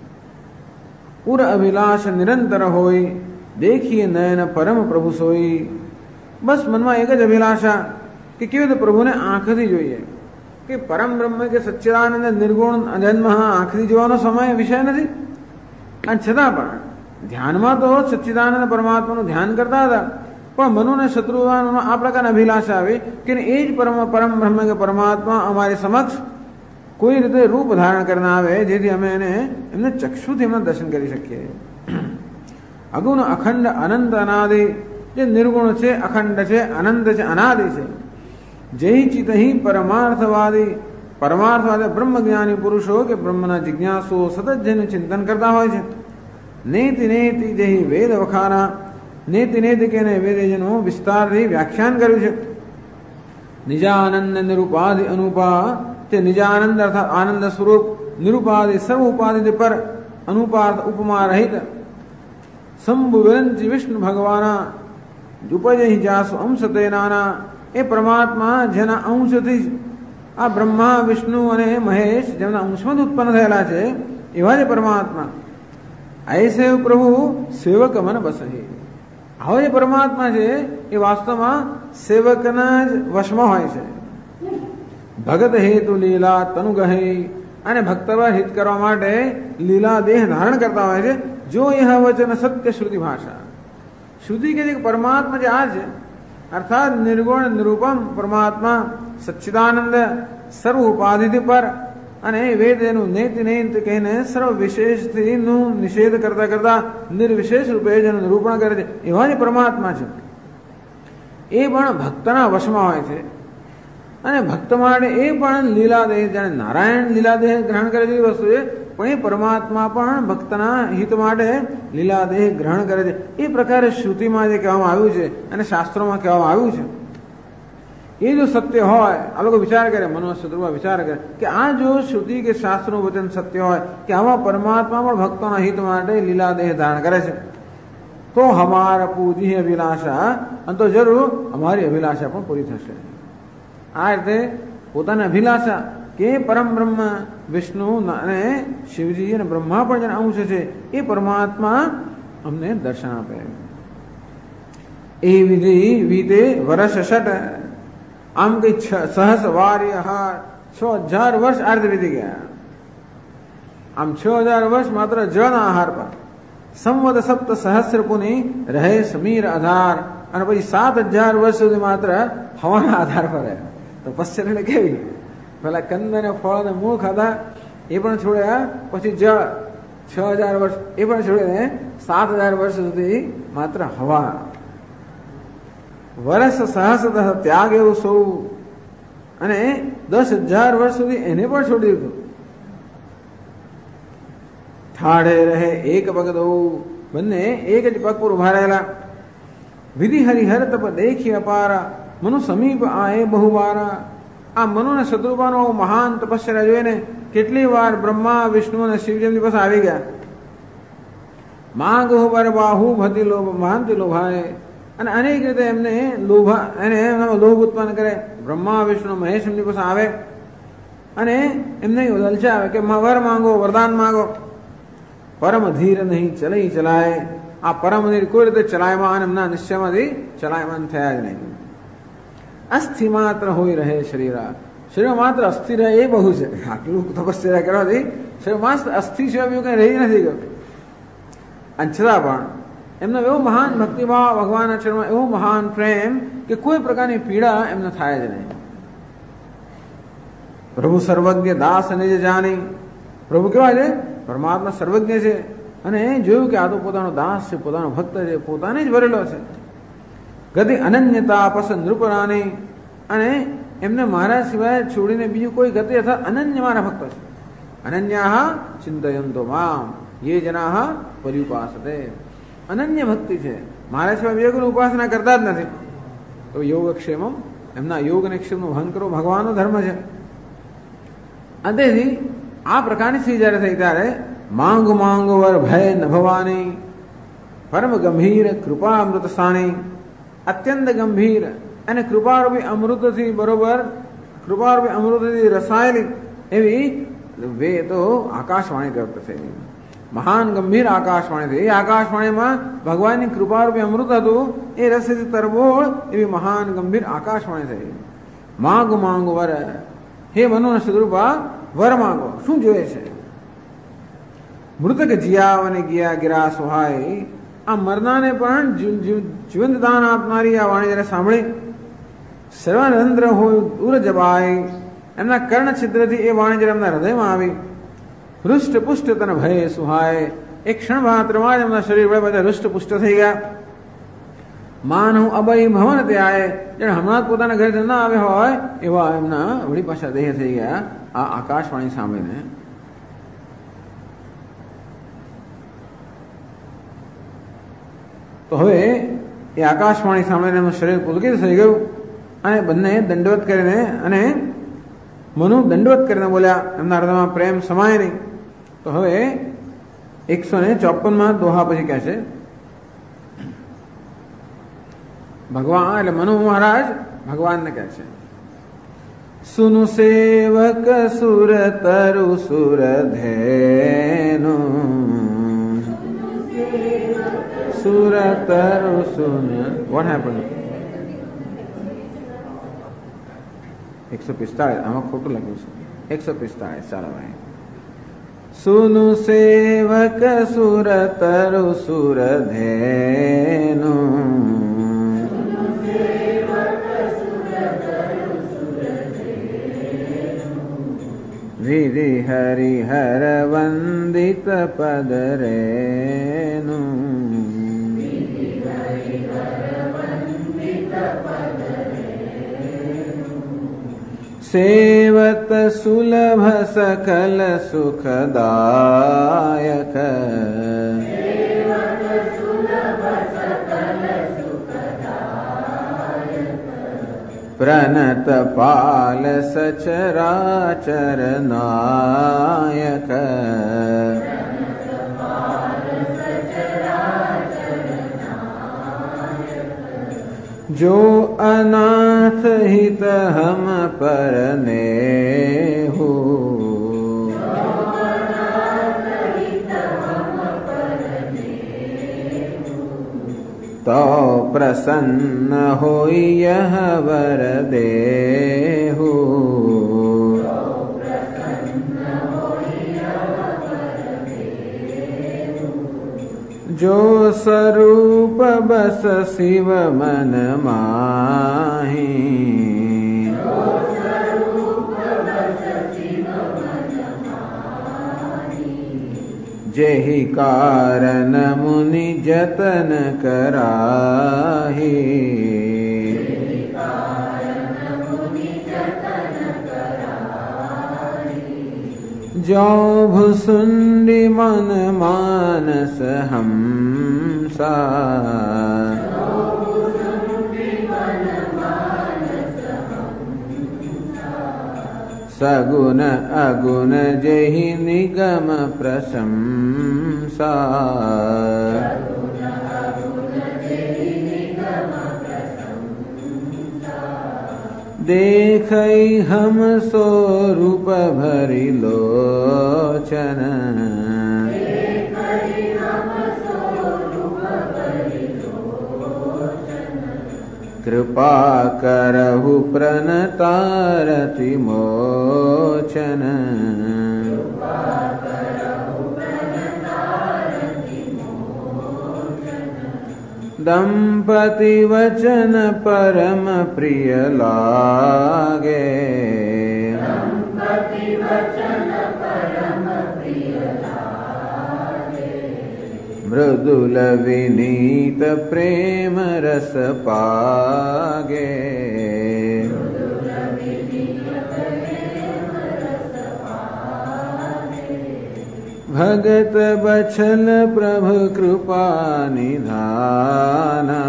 ઉર અભિલાષ નિરંતર હોય. દેખીએ નયન પરમ પ્રભુ સોઈ. બસ મનમાં એક જ અભિલાષા કે કેવી રીતે પ્રભુને આંખથી જોઈએ. કે પરમ બ્રહ્મ કે સચ્ચિદાનંદ નિર્ગુણ જન્મ આંખથી જોવાનો સમય વિષય નથી. અને છતાં પણ ધ્યાનમાં તો સચ્ચિદાનંદ પરમાત્માનું ધ્યાન કરતા હતા. પણ મનુને શત્રુવાનો આ પ્રકારની અભિલાષા આવી કે એ જ પરમ બ્રહ્મ કે પરમાત્મા અમારી સમક્ષ કોઈ રીતે રૂપ ધારણ કરીને આવે જેથી અમે એમને ચક્ષુથી એમના દર્શન કરી શકીએ. અગુણ અખંડ અનંત અનાદિ. જે નિર્ગુણ છે, અખંડ છે, અનંત છે, અનાદિ છે. જય ચિતહિ પરમાર્થવાદી. પરમાર્થવાદી બ્રહ્મજ્ઞાની પુરુષો કે બ્રહ્મના જિજ્ઞાસુઓ સતત જેનું ચિંતન કરતા હોય છે. નેતિ નેતિ જય વેદ વખાના. નેતિ નેતિ કે વેદેજનો વિસ્તારથી વ્યાખ્યાન કર્યું છે. નિજાનંદ નિરૂપાધિ અનુપા. તે નિજાનંદ અર્થાત આનંદ સ્વરૂપ, નિરૂપાધિ સર્વ ઉપાધિ પર, અનુપાર્થ ઉપમા રહિત. શંભુ વિરંચી વિષ્ણુ ભગવાના. ઉપજહિ જાસુ અંશ તે નાના. એ પરમાત્મા જેના અંશથી જ આ બ્રહ્મા વિષ્ણુ અને મહેશ જેમના અંશમાંથી ઉત્પન્ન થયેલા છે એવા જ પરમાત્મા. ऐसे પ્રભુ સેવક મન બસહી. હવે જે પરમાત્મા છે એ વાસ્તવમાં સેવકના જ વશમાં હોય છે. ભગત હેતુ લીલા તનુ ગહી. અને ભક્તવા હિત કરવા માટે લીલા દેહ ધારણ કરતા હોય છે. જો यह वचन सत्य श्रुति भाषा. श्रुति के परमात्मा जो आज अर्थात निर्गुण निरूपम परमात्मा सच्चिदानंद सर्व उपाधि पर અને વેદ એનું નેતિ નેત કહીને સર્વ વિશેષથીનું નિષેધ કરતા કરતા નિર્વિશેષ રૂપે જેનું નિરૂપણ કરે છે એવા જ પરમાત્મા છે. એ પણ ભક્તના વશમાં હોય છે. અને ભક્ત માટે એ પણ લીલાદેહ, જાણે નારાયણ લીલાદેહ ગ્રહણ કરે તેવી વસ્તુ છે પણ એ પરમાત્મા પણ ભક્તના હિત માટે લીલા દેહ ગ્રહણ કરે છે. એ પ્રકારે શ્રુતિમાં જે કહેવામાં આવ્યું છે અને શાસ્ત્રોમાં કહેવામાં આવ્યું છે, એ જો સત્ય હોય, આ લોકો વિચાર કરે, મનોસદરૂપા વિચાર કરે કે આ જો શ્રુતિ કે શાસ્ત્રનું વચન સત્ય હોય કે આમાં પરમાત્મા પણ ભક્તોના હિત માટે લીલા દેહ ધારણ કરે છે, તો હમારા પૂજી અભિલાષા, અને તો જરૂર અમારી અભિલાષા પણ પૂરી થશે. આ રીતે પોતાની અભિલાષા કે પરમ બ્રહ્મ વિષ્ણુ અને શિવજી અને બ્રહ્મા પણ જેના અંશ છે એ પરમાત્મા અમને દર્શન આપે. એ વિધિ વીતે વર્ષ ષટ, આમ કઈ સહસ વાર્ય 6000 વર્ષ આ રીતે વીતી ગયા. આમ 6000 વર્ષ માત્ર જળના આહાર પર, સંવત સપ્ત સહસ્ર પુની રહે સમીર આધાર, અને પછી 7000 વર્ષ સુધી માત્ર હવાના આધાર પર રહ્યા. તો પશ્ચિમ એટલે કેવી, પેલા કંદ અને ફળ અને મૂળ ખાધા એ પણ છોડ્યા, પછી જળ 6000 વર્ષ એ પણ છોડીને 7000 વર્ષ સુધી માત્ર હવા. વર્ષ સહસ્ર ત્યાગ એવું સૌ, અને 10,000 વર્ષ સુધી એને પણ છોડી દીધું. ઠાડે રહે એક પગ દઉં, બંને એક જ પગ પર ઉભા રહેલા. વિધિ હરિહર તપ દેખી અપારા, મનુ સમીપ આએ બહુવારા. આ મનુ ને શત્રુપાનો મહાન તપસ્યા જોઈને કેટલી વાર બ્રહ્મા વિષ્ણુ અને શિવજી પાસે આવી ગયા. માંગ બર બાહુ ભતી લોભ મહાંતિ લોભાય, અને અનેક રીતે એમને લોભા એને લોભ ઉત્પન્ન કરે. બ્રહ્મા વિષ્ણુ મહેશ એમની પાસે આવે અને એમને લલચાવે કે વર માંગો, વરદાન માંગો. પરમ ધીર નહીં ચલઈ ચલાય, આ પરમ ધીર કોઈ રીતે ચલાયમાન એમના નિશ્ચયમાંથી ચલાયમાન થયા જ નહીં. અસ્થિ માત્ર હોય રહે શરીરા, શરીર માત્ર અસ્થિ રહે એ બહુ છે. આટલું તપસ્યા કરવાથી શરીર માત્ર અસ્થિ સિવાય બીજું કઈ રહી નથી ગયું. અને છતાં પણ એમનો એવો મહાન ભક્તિભાવ, ભગવાનના ચરણમાં એવો મહાન પ્રેમ કે કોઈ પ્રકારની પીડા એમને થાય જ નહીં. પ્રભુ સર્વજ્ઞ દાસ નિજ જાણી, પ્રભુ કેવા છે, પરમાત્મા સર્વજ્ઞ છે, અને જોયું કે આ તો પોતાનો દાસ છે, પોતાનો ભક્ત છે, પોતાને જ વરેલો છે. ગતિ અનન્યતા પસંદ નૃપરાની, અને એમને મારા સિવાય છોડીને બીજું કોઈ ગતિ અથવા અનન્ય મારા ભક્તો છે. અનન્યા ચિંતયંતો મામ યે જનાઃ પર્યુપાસતે. અનન્ય ભક્તિ છે, મારા સિવાય બીજાની ઉપાસના કરતા જ નથી. તો યોગક્ષેમમ, એમના યોગ અને ક્ષેમનું વહન કરો, ભગવાનનો ધર્મ છે. તેથી આ પ્રકારની સ્થિતિ જયારે થઈ ત્યારે માંગ માંગ વર ભય ન ભવાની, પરમ ગંભીર કૃપા અમૃત સાણી. અત્યંત ગંભીર અને કૃપારૂપી અમૃતથી બરોબર, કૃપારૂપી અમૃતથી રસાયેલી એવી વે તો આકાશવાણી પ્રાપ્ત થઈ. મહાન ગંભીર આકાશવાણી થઈ. એ આકાશવાણીમાં ભગવાનની કૃપારૂપી અમૃત હતું, એ રસથી તરબોળ એવી મહાન ગંભીર આકાશવાણી થઈ. માંગ માંગ વર, હે મનુ સદરૂપા વર માંગો. શું જોઈએ છે? મૃતક જીયાવ અને ગયા ગિરા સુહાય. આ મરનાને પણ જીવંત દાન આપનારી આ વાણી જયારે સાંભળી, સર્વરંધ્ર હોય દૂર જબાય, એમના કર્ણ છિદ્રથી એ વાણી જયારે એમના હૃદયમાં આવી. હૃષ્ટ પુષ્ટ તન ભય સુહાય, એક ક્ષણ માત્રમાં જ એમના શરીર બધા હૃષ્ટ પુષ્ટ થઈ ગયા. માન હું અભય ભવન ત્યાય, જેને હમણાં જ પોતાના ઘરે ના આવ્યા હોય એવા એમના વળી પાછા દેહ થઈ ગયા આ આકાશવાણી સાંભળીને. તો હવે એ આકાશવાણી સાંભળીને એમનું શરીર પુલકિત થઈ ગયું, અને બંને દંડવત કરીને, અને મનુ દંડવત કરીને બોલ્યા, એમના હૃદયમાં પ્રેમ સમાય નહીં. તો હવે 154 દોહા પછી કહે છે, ભગવાન એટલે મનુ મહારાજ ભગવાનને કહે છે, સુનુ સેવક સુર તરુ સુર ધેનુ, સુર તરુ સુન. What happen? 145, આમાં ખોટું લખ્યું છે. 145, ચાલો ભાઈ. સુનુ સેવક સુર તરુ સુર ધેનુ, વિધિ હરિહર વંદિત પદ રેનુ, सेवत सुलभ सकल सुखदायक, प्रणत पाल सचराचर नायक, जो अनाथ हित हम परनेहु, तो प्रसन्न होई यह वर देहु। जो स्वरूप बस शिव मन माही, जेहि कारण मुनि जतन कराही। जो भुसुंडी मन मानस हमसा, सगुण अगुण जेहि निगम प्रशंसा। देखई हम स्वरूप भरि लोचन, कृपा करहु प्रणतारति मोचन। दंपति वचन परम प्रिय लागे, मृदुल विनीत प्रेम रस पागे। भगत बछल प्रभु कृपा निधाना,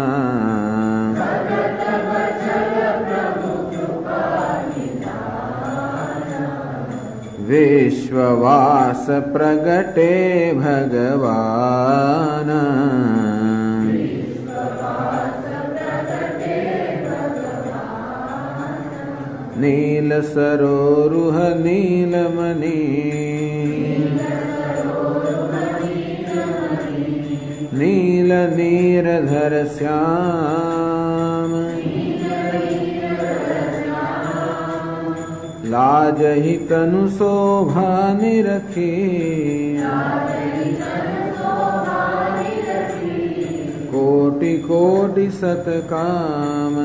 विश्ववास प्रगटे भगवान। नील सरोरुह नीलमणि, नील नीरधर श्याम। लाजहि तनु शोभा निरखी, कोटि कोटि सतकाम।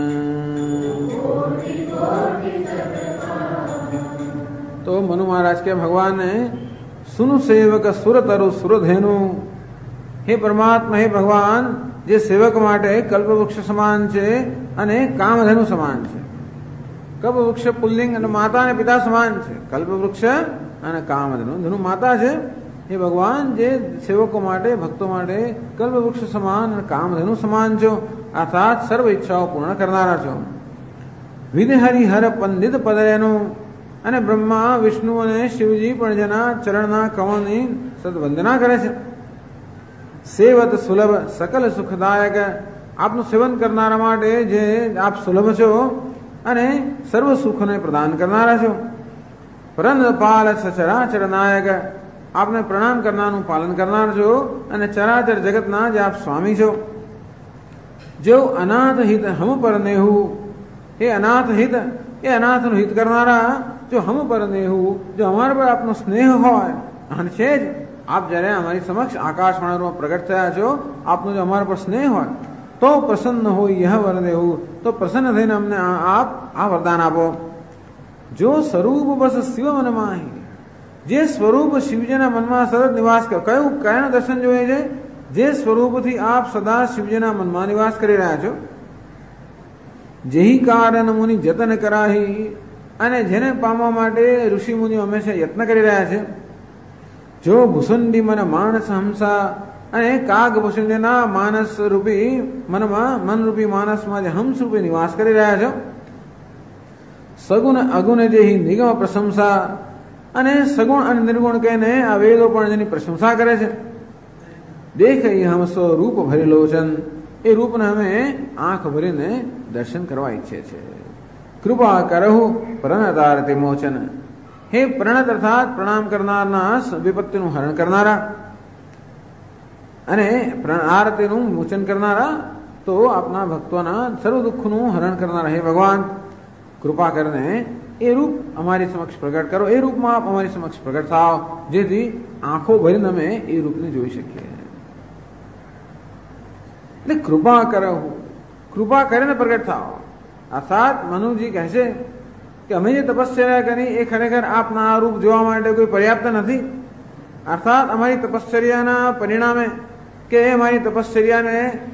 तो मनु महाराज के भगवान ने सुनु सेवक सुर तरु सुरधेनु, हे परमात्मा हे भगवान જે સેવક માટે કલ્પવૃક્ષ સમાન છે અને કામધેનુ સમાન છે. કલ્પવૃક્ષ પુલ્લિંગ અને માતા અને પિતા સમાન છે. કલ્પવૃક્ષ અને કામધેનુ ધેનુ માતા છે. એ ભગવાન જે સેવકો માટે ભક્તો માટે કલ્પવૃક્ષ સમાન અને કામધેનુ સમાન છો, અર્થાત સર્વ ઈચ્છાઓ પૂર્ણ કરનારા છો. વિધ હરિહર પંડિત પદયનું અને બ્રહ્મા વિષ્ણુ અને શિવજી પણ જેના ચરણના કમળની સદવંદના કરે છે. સેવત સુલભ સકલ સુખદાયક, આપનું સેવન કરનારા માટે જે આપ સુલભ છો અને સર્વ સુખને પ્રદાન કરનારા છો. પરનપાલ સચરાચર નાયક, આપને પ્રણામ કરનારનું પાલન કરનાર છો અને ચરાચર જગતના જે આપ સ્વામી છો. જો અનાથ હિત હમ પર નેહુ, એ અનાથ હિત એ અનાથનું હિત કરનારા જો હમ પર નેહુ, જો અમારા પર આપનો સ્નેહ હોય અને છે જ, આપ જ્યારે અમારી સમક્ષ આકાશવાણીમાં પ્રગટ થયા છો, આપનો જો અમારા પર સ્નેહ હોય તો પ્રસન્ન હોય યહ વર દેવું, તો પ્રસન્ન થઈને અમને આપ આ વરદાન આપો. જો સ્વરૂપ બસ શિવ મનમાં, જે સ્વરૂપ શિવજીના મનમાં સતત નિવાસ કરે. કયાનું દર્શન જોઈએ છે? જે સ્વરૂપથી આપ સદા શિવજીના મનમાં નિવાસ કરી રહ્યા છો. જેહી કારણ મુનિ જતન કરાહી, અને જેને પામવા માટે ઋષિમુનિઓ હંમેશા યત્ન કરી રહ્યા છે. જો ભૂસુંડી મન માણસ હંસા, અને કાગ ભૂસુંડીના માનસ રૂપી મનમાં, મનરૂપી માનસમાં જે હંસ રૂપી નિવાસ કરી રહ્યા છે. સગુણ અગુણ જે નિગમ પ્રશંસા, અને સગુણ અને નિર્ગુણ કહીને આ વેદો પણ જેની પ્રશંસા કરે છે. દેખ હમસો રૂપ ભરી લોચન, એ રૂપને અમે આંખ ભરીને દર્શન કરવા ઈચ્છે છે. કૃપા કરહુ પ્રણતારતિ મોચન, હે પ્રણત અર્થાત પ્રણામ કરનારના વિપત્તિનું હરણ કરનારા, અને આરતીનું મોચન કરનારા, તો આપના ભક્તોના સર્વ દુઃખનું હરણ કરનારા હે ભગવાન, કૃપા કરીને એ રૂપ અમારી સમક્ષ પ્રગટ કરો, એ રૂપમાં આપ અમારી સમક્ષ પ્રગટ થાઓ, જેથી આંખો ભરીને અમે એ રૂપને જોઈ શકીએ. એટલે કૃપા કરો, કૃપા કરીને પ્રગટ થાઓ. અર્થાત મનુજી કહે છે કે અમે જે તપશ્ચર્યા કરી એ ખરેખર આપના આ રૂપ જોવા માટે કોઈ પર્યાપ્ત નથી. અર્થાત અમારી તપશ્ચર્યાના પરિણામે કે અમારી તપશ્ચર્યાને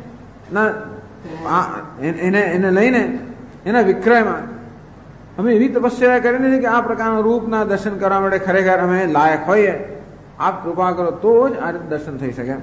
એને લઈને એના વિક્રયમાં અમે એવી તપસ્યા કરી નથી કે આ પ્રકારના રૂપના દર્શન કરવા માટે ખરેખર અમે લાયક હોઈએ. આપ કૃપા કરો તો જ આ રીતે દર્શન થઈ શકે.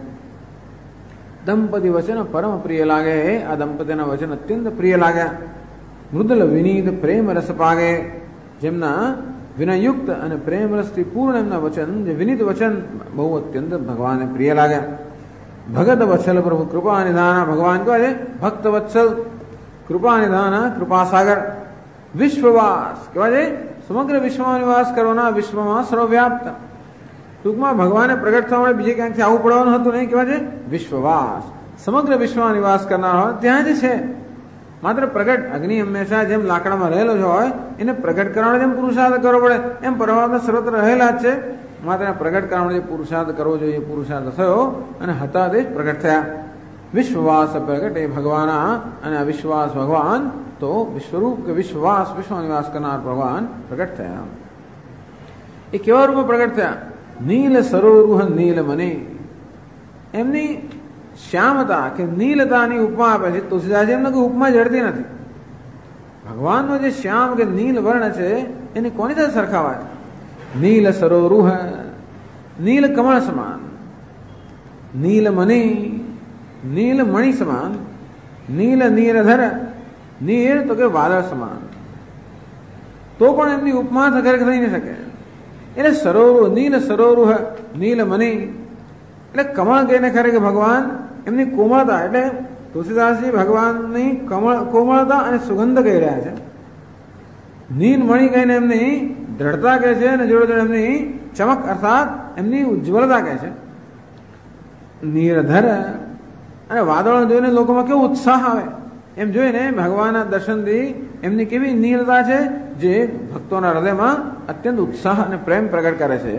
દંપતિ વચન પરમ પ્રિય લાગે, આ દંપતિના વચન અત્યંત પ્રિય લાગ્યા. મૃદુલ વિનીત પ્રેમ રસ પાગે, જેમના વિનયુક્ત અને પ્રેમ રસથી પૂર્ણ એમના વચન, જે વિનીત વચન બહુ અત્યંત ભગવાનને પ્રિય લાગ્યા. ભગત વત્સલ પ્રભુ કૃપા નિધાના, ભગવાન કહે છે ભક્ત વત્સલ, કૃપા નિધાના, કૃપા સાગર. વિશ્વવાસ કહેવાય છે સમગ્ર વિશ્વમાં નિવાસ કરવાના, વિશ્વમાં સર્વવ્યાપ્ત. ટૂંકમાં ભગવાને પ્રગટ થવા માટે બીજે ક્યાંકથી આવું પડવાનું હતું નહીં. કહેવાય છે વિશ્વવાસ, સમગ્ર વિશ્વમાં નિવાસ કરનાર હોય ત્યાં જ છે. માત્ર પ્રગટ અગ્નિ હંમેશા જેમ લાકડામાં રહેલો જ હોય, એને પ્રગટ કરવાનો જેમ પુરુષાર્થ કરવો પડે એમ પરમાત્મા સર્વત્ર રહેલા જ છે. માત્ર પ્રગટ કરવા માટે પુરુષાર્થ કરવો જોઈએ, પુરુષાર્થ થયો અને હતા તે પ્રગટ થયા. વિશ્વવાસ પ્રગટ એ ભગવાન, અને આ વિશ્વાસ ભગવાન તો વિશ્વરૂપ કે વિશ્વવાસ, વિશ્વ નિવાસ કરનાર ભગવાન પ્રગટ થયા. એ કેવા રૂપમાં પ્રગટ થયા? નીલ સરોરુહ નીલ મને, એમની શ્યામતા કે નીલતાની ઉપમા આપે છે તુલસીદાસજી. એમને કોઈ ઉપમા જડતી નથી. ભગવાનનો જે શ્યામ કે નીલ વર્ણ છે એની કોની સાથે સરખાવાય? નીલ સરોરુહ, નીલ કમળ સમાન, નીલ મની, નીલ મણિ સમાન, નીલ નીરધર, નીર તો કે વાદળ સમાન. તો પણ એમની ઉપમા ખરેખર થઈ ન શકે. એટલે સરોવર, નીલ સરોરુહ નીલ મની, એટલે કમળ કહીને ખરેખર ભગવાન એમની કોમળતા, એટલે તુલસીદાસજી ભગવાનની કોમળતા અને સુગંધ કહી રહ્યા છે. નીલ મણિ કહીને એમની દ્રઢતા કહે છે, અને જોડે જોડે એમની ચમક અર્થાત એમની ઉજ્જવળતા કહે છે. નીરધર, અને વાદળો જોઈને લોકોમાં કેવો ઉત્સાહ આવે એમ જોઈને ભગવાનના દર્શનથી એમની કેવી નીલતા છે, જે ભક્તોના હૃદયમાં અત્યંત ઉત્સાહ અને પ્રેમ પ્રગટ કરે છે.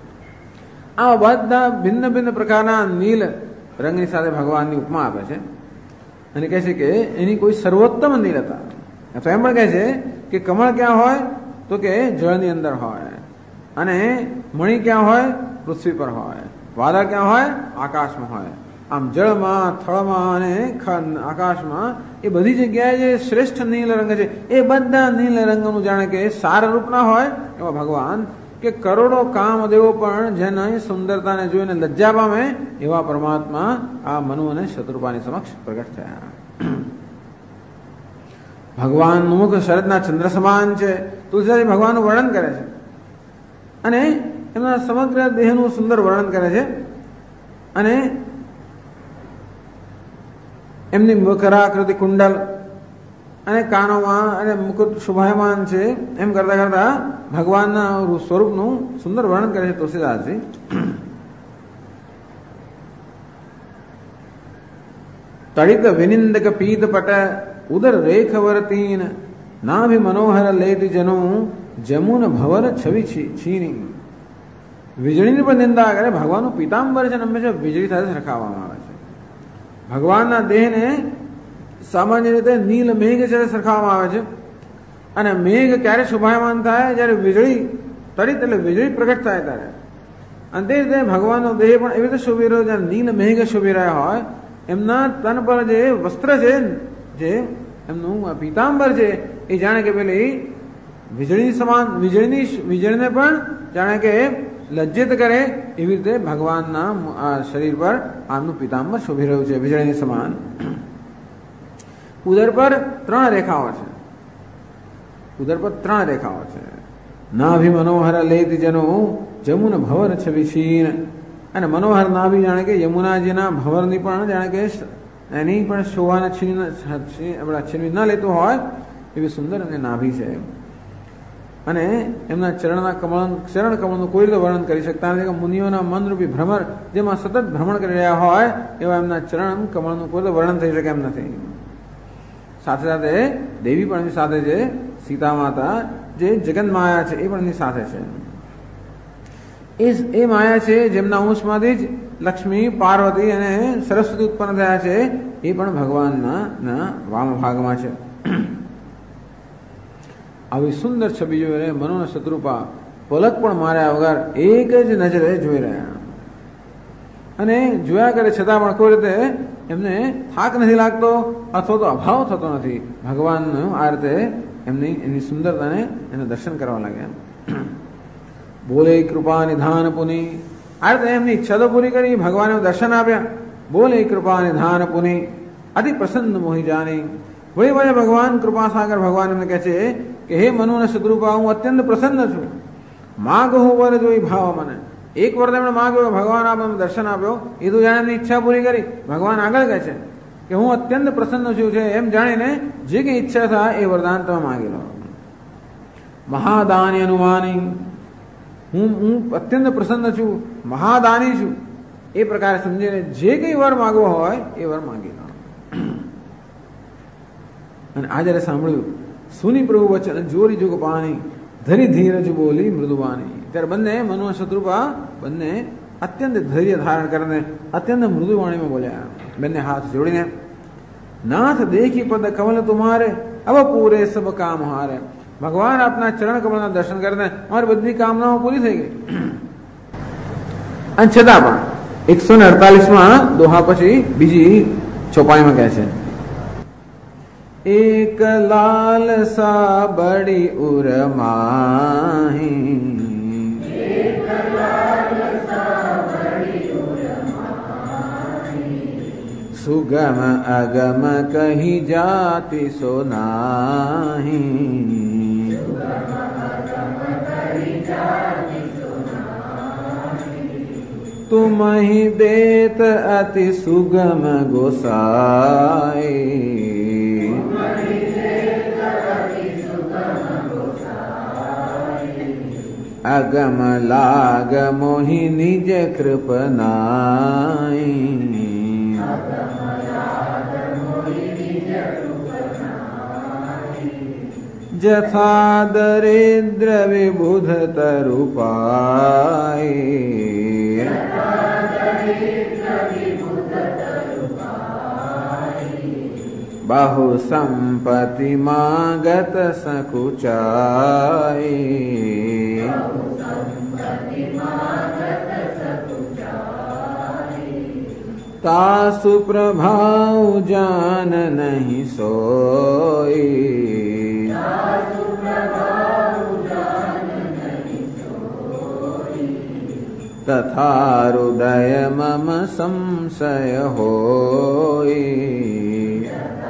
આ બધા ભિન્ન ભિન્ન પ્રકારના નીલ રંગની સાથે ભગવાનની ઉપમા આપે છે, અને કહે છે કે એની કોઈ સર્વોત્તમ નીલતા. તો એમ પણ કહે છે કે કમળ ક્યાં હોય તો કે જળની અંદર હોય, અને મણિ ક્યાં હોય? પૃથ્વી પર હોય. વાદળ ક્યાં હોય? આકાશમાં હોય. આમ જળમાં, થળમાં અને આકાશમાં એ બધી જગ્યાએ જે શ્રેષ્ઠ નીલ રંગ છે એ બધા નીલ રંગનું જાણે કે સાર રૂપના હોય એવા ભગવાન, કે કરોડો કામદેવો પણ જેની સુંદરતાને જોઈને લજ્જા પામે એવા પરમાત્મા આ મનુ અને શત્રુપાની સમક્ષ પ્રગટ થયા. ભગવાનનું મુખ શરદના ચંદ્ર સમાન છે. તુલસીદાસ ભગવાનનું વર્ણન કરે છે, અને એમના સમગ્ર દેહનું સુંદર વર્ણન કરે છે, અને એમની મકરાકૃતિ કુંડલ અને કાનોમાં અને મુકુટ શોભાયમાન છે. એમ કરતા કરતા ભગવાનના સ્વરૂપનું સુંદર વર્ણન કરે છે તુલસીદાસજી. તડિત વિનિંદક પીત પટ ઉદર રેખવરતીન નાભિ મનોહર લેતી જનું જમુન ભવર છવી છીની. વીજળીની પણ નિંદા કરે. ભગવાનનું પીતાંબર છે, હંમેશા વીજળી સાથે સરખાવવામાં આવે છે. ભગવાનના દેહને સામાન્ય રીતે નીલ મેઘ સાથે સરખાવવામાં આવે છે, અને મેઘ ક્યારે શોભાયમાન થાય? જ્યારે વીજળી તડિત એટલે વીજળી પ્રગટ થાય ત્યારે. અને તે રીતે ભગવાનનો દેહ પણ એવી રીતે શોભી રહ્યો, જ્યારે નીલ મેઘ શોભી રહ્યા હોય. એમના તન પર જે વસ્ત્ર છે, જે એમનું પીતાંબર છે, એ જાણે કે પેલી વીજળી સમાન વીજળીને પણ જાણે કે લજ્જિત કરે એવી રીતે ભગવાનના શરીર પર આમનું પિતાંબર શોભી રહ્યું છે, વીજળીની સમાન. ઉદર પર 3 રેખાઓ છે. ઉદર પર 3 રેખાઓ છે. નાભિ મનોહર લેત જનો જમુન ભવર છવિશીન. અને મનોહર નાભિ જાણે કે યમુનાજીના ભવરની પણ જાણે કે એની પણ શોભાને છીનવી ન લેતું હોય એવી સુંદર અને નાભિ છે. અને એમના ચરણ કમળનું કોઈ રીતે વર્ણન કરી શકતા નથી કે મુનિઓના મનરૂપી ભ્રમર જેમાં સતત ભ્રમણ કરી રહ્યા હોય એવા એમના ચરણ કમળનું કોઈ રીતે વર્ણન થઈ શકે એમ નથી. સાથે સાથે દેવી પણ એની સાથે છે, સીતા માતા જે જગન માયા છે એ પણ એની સાથે છે. એ માયા છે જેમના અંશમાંથી જ લક્ષ્મી, પાર્વતી અને સરસ્વતી ઉત્પન્ન થયા છે, એ પણ ભગવાનના વામ ભાગમાં છે. આવી સુંદર છબી જોઈ રહ્યા, મનોના શત્રુપા પલક પણ માર્યા વગર એક જ નજરે જોઈ રહ્યા અને જોયા કરે છતાં પણ કોઈ રીતે એમને થાક નથી લાગતો અથવા તો અભાવ થતો નથી. ભગવાનનું આ રીતે એની સુંદરતાને એને દર્શન કરવા લાગ્યા. બોલે કૃપા નિધાન પુની, આ રીતે એમની ઈચ્છા તો પૂરી કરી, ભગવાને દર્શન આપ્યા. બોલે કૃપા નિધાન પુની અતિ પ્રસન્ન મોહી જાની. વળી વળી ભગવાન કૃપાસાગર ભગવાન એમને કહે છે કે હે મનુ અને શત્રુપા, હું અત્યંત પ્રસન્ન છું. માગ હું વર જોઈ ભાવ મને. એક વર તેમણે માગ્યો, ભગવાન આપણે દર્શન આપ્યો, એ તો જાણે એમની ઈચ્છા પૂરી કરી. ભગવાન આગળ કહે છે કે હું અત્યંત પ્રસન્ન છું છે એમ જાણીને જે કંઈ ઈચ્છા થાય એ વરદાન તમે માગી લો. મહાદાની અનુમાની, હું અત્યંત પ્રસન્ન છું, મહાદાની છું એ પ્રકારે સમજીને જે કંઈ વર માગવો હોય એ વર માગી લો. અને આ જયારે સાંભળ્યું, સુની પ્રભુ વચન જોરી જુગ પાણી, ધરી ધીરજ બોલી મૃદુવાની. ત્યારે બંને મનુ અને શત્રુપા બંને અત્યંત ધૈર્ય ધારણ કરીને અત્યંત મૃદુવાણીમાં બોલ્યા, બંને હાથ જોડીને. નાથ દેખી પદ કમલ તુમારે અબ પૂરે સબ કામ હારે. ભગવાન આપના ચરણ કમળના દર્શન કરીને અમારી બધી કામનાઓ પૂરી થઈ ગઈ. અને છતાં પણ 148માં દોહા પછી બીજી ચોપાઈમાં કહે છે, એક લાલસા બડી ઉરમાહી, સુગમ અગમ કહી જાતિ સોનાહી. તુમ હી દેત અતિ સુગમ ગોસાઈ. અગમ લાગ મોહી નિજ કૃપનાઈ. જથા દરિદ્ર વિબુધ તરુપાઈ. બાહુ સંપત્તિ માગત સકુચાઈ. તાસુ પ્રભાવ જાન નહીં સોઈ. તથા હૃદય મમ સંશય હોઈ.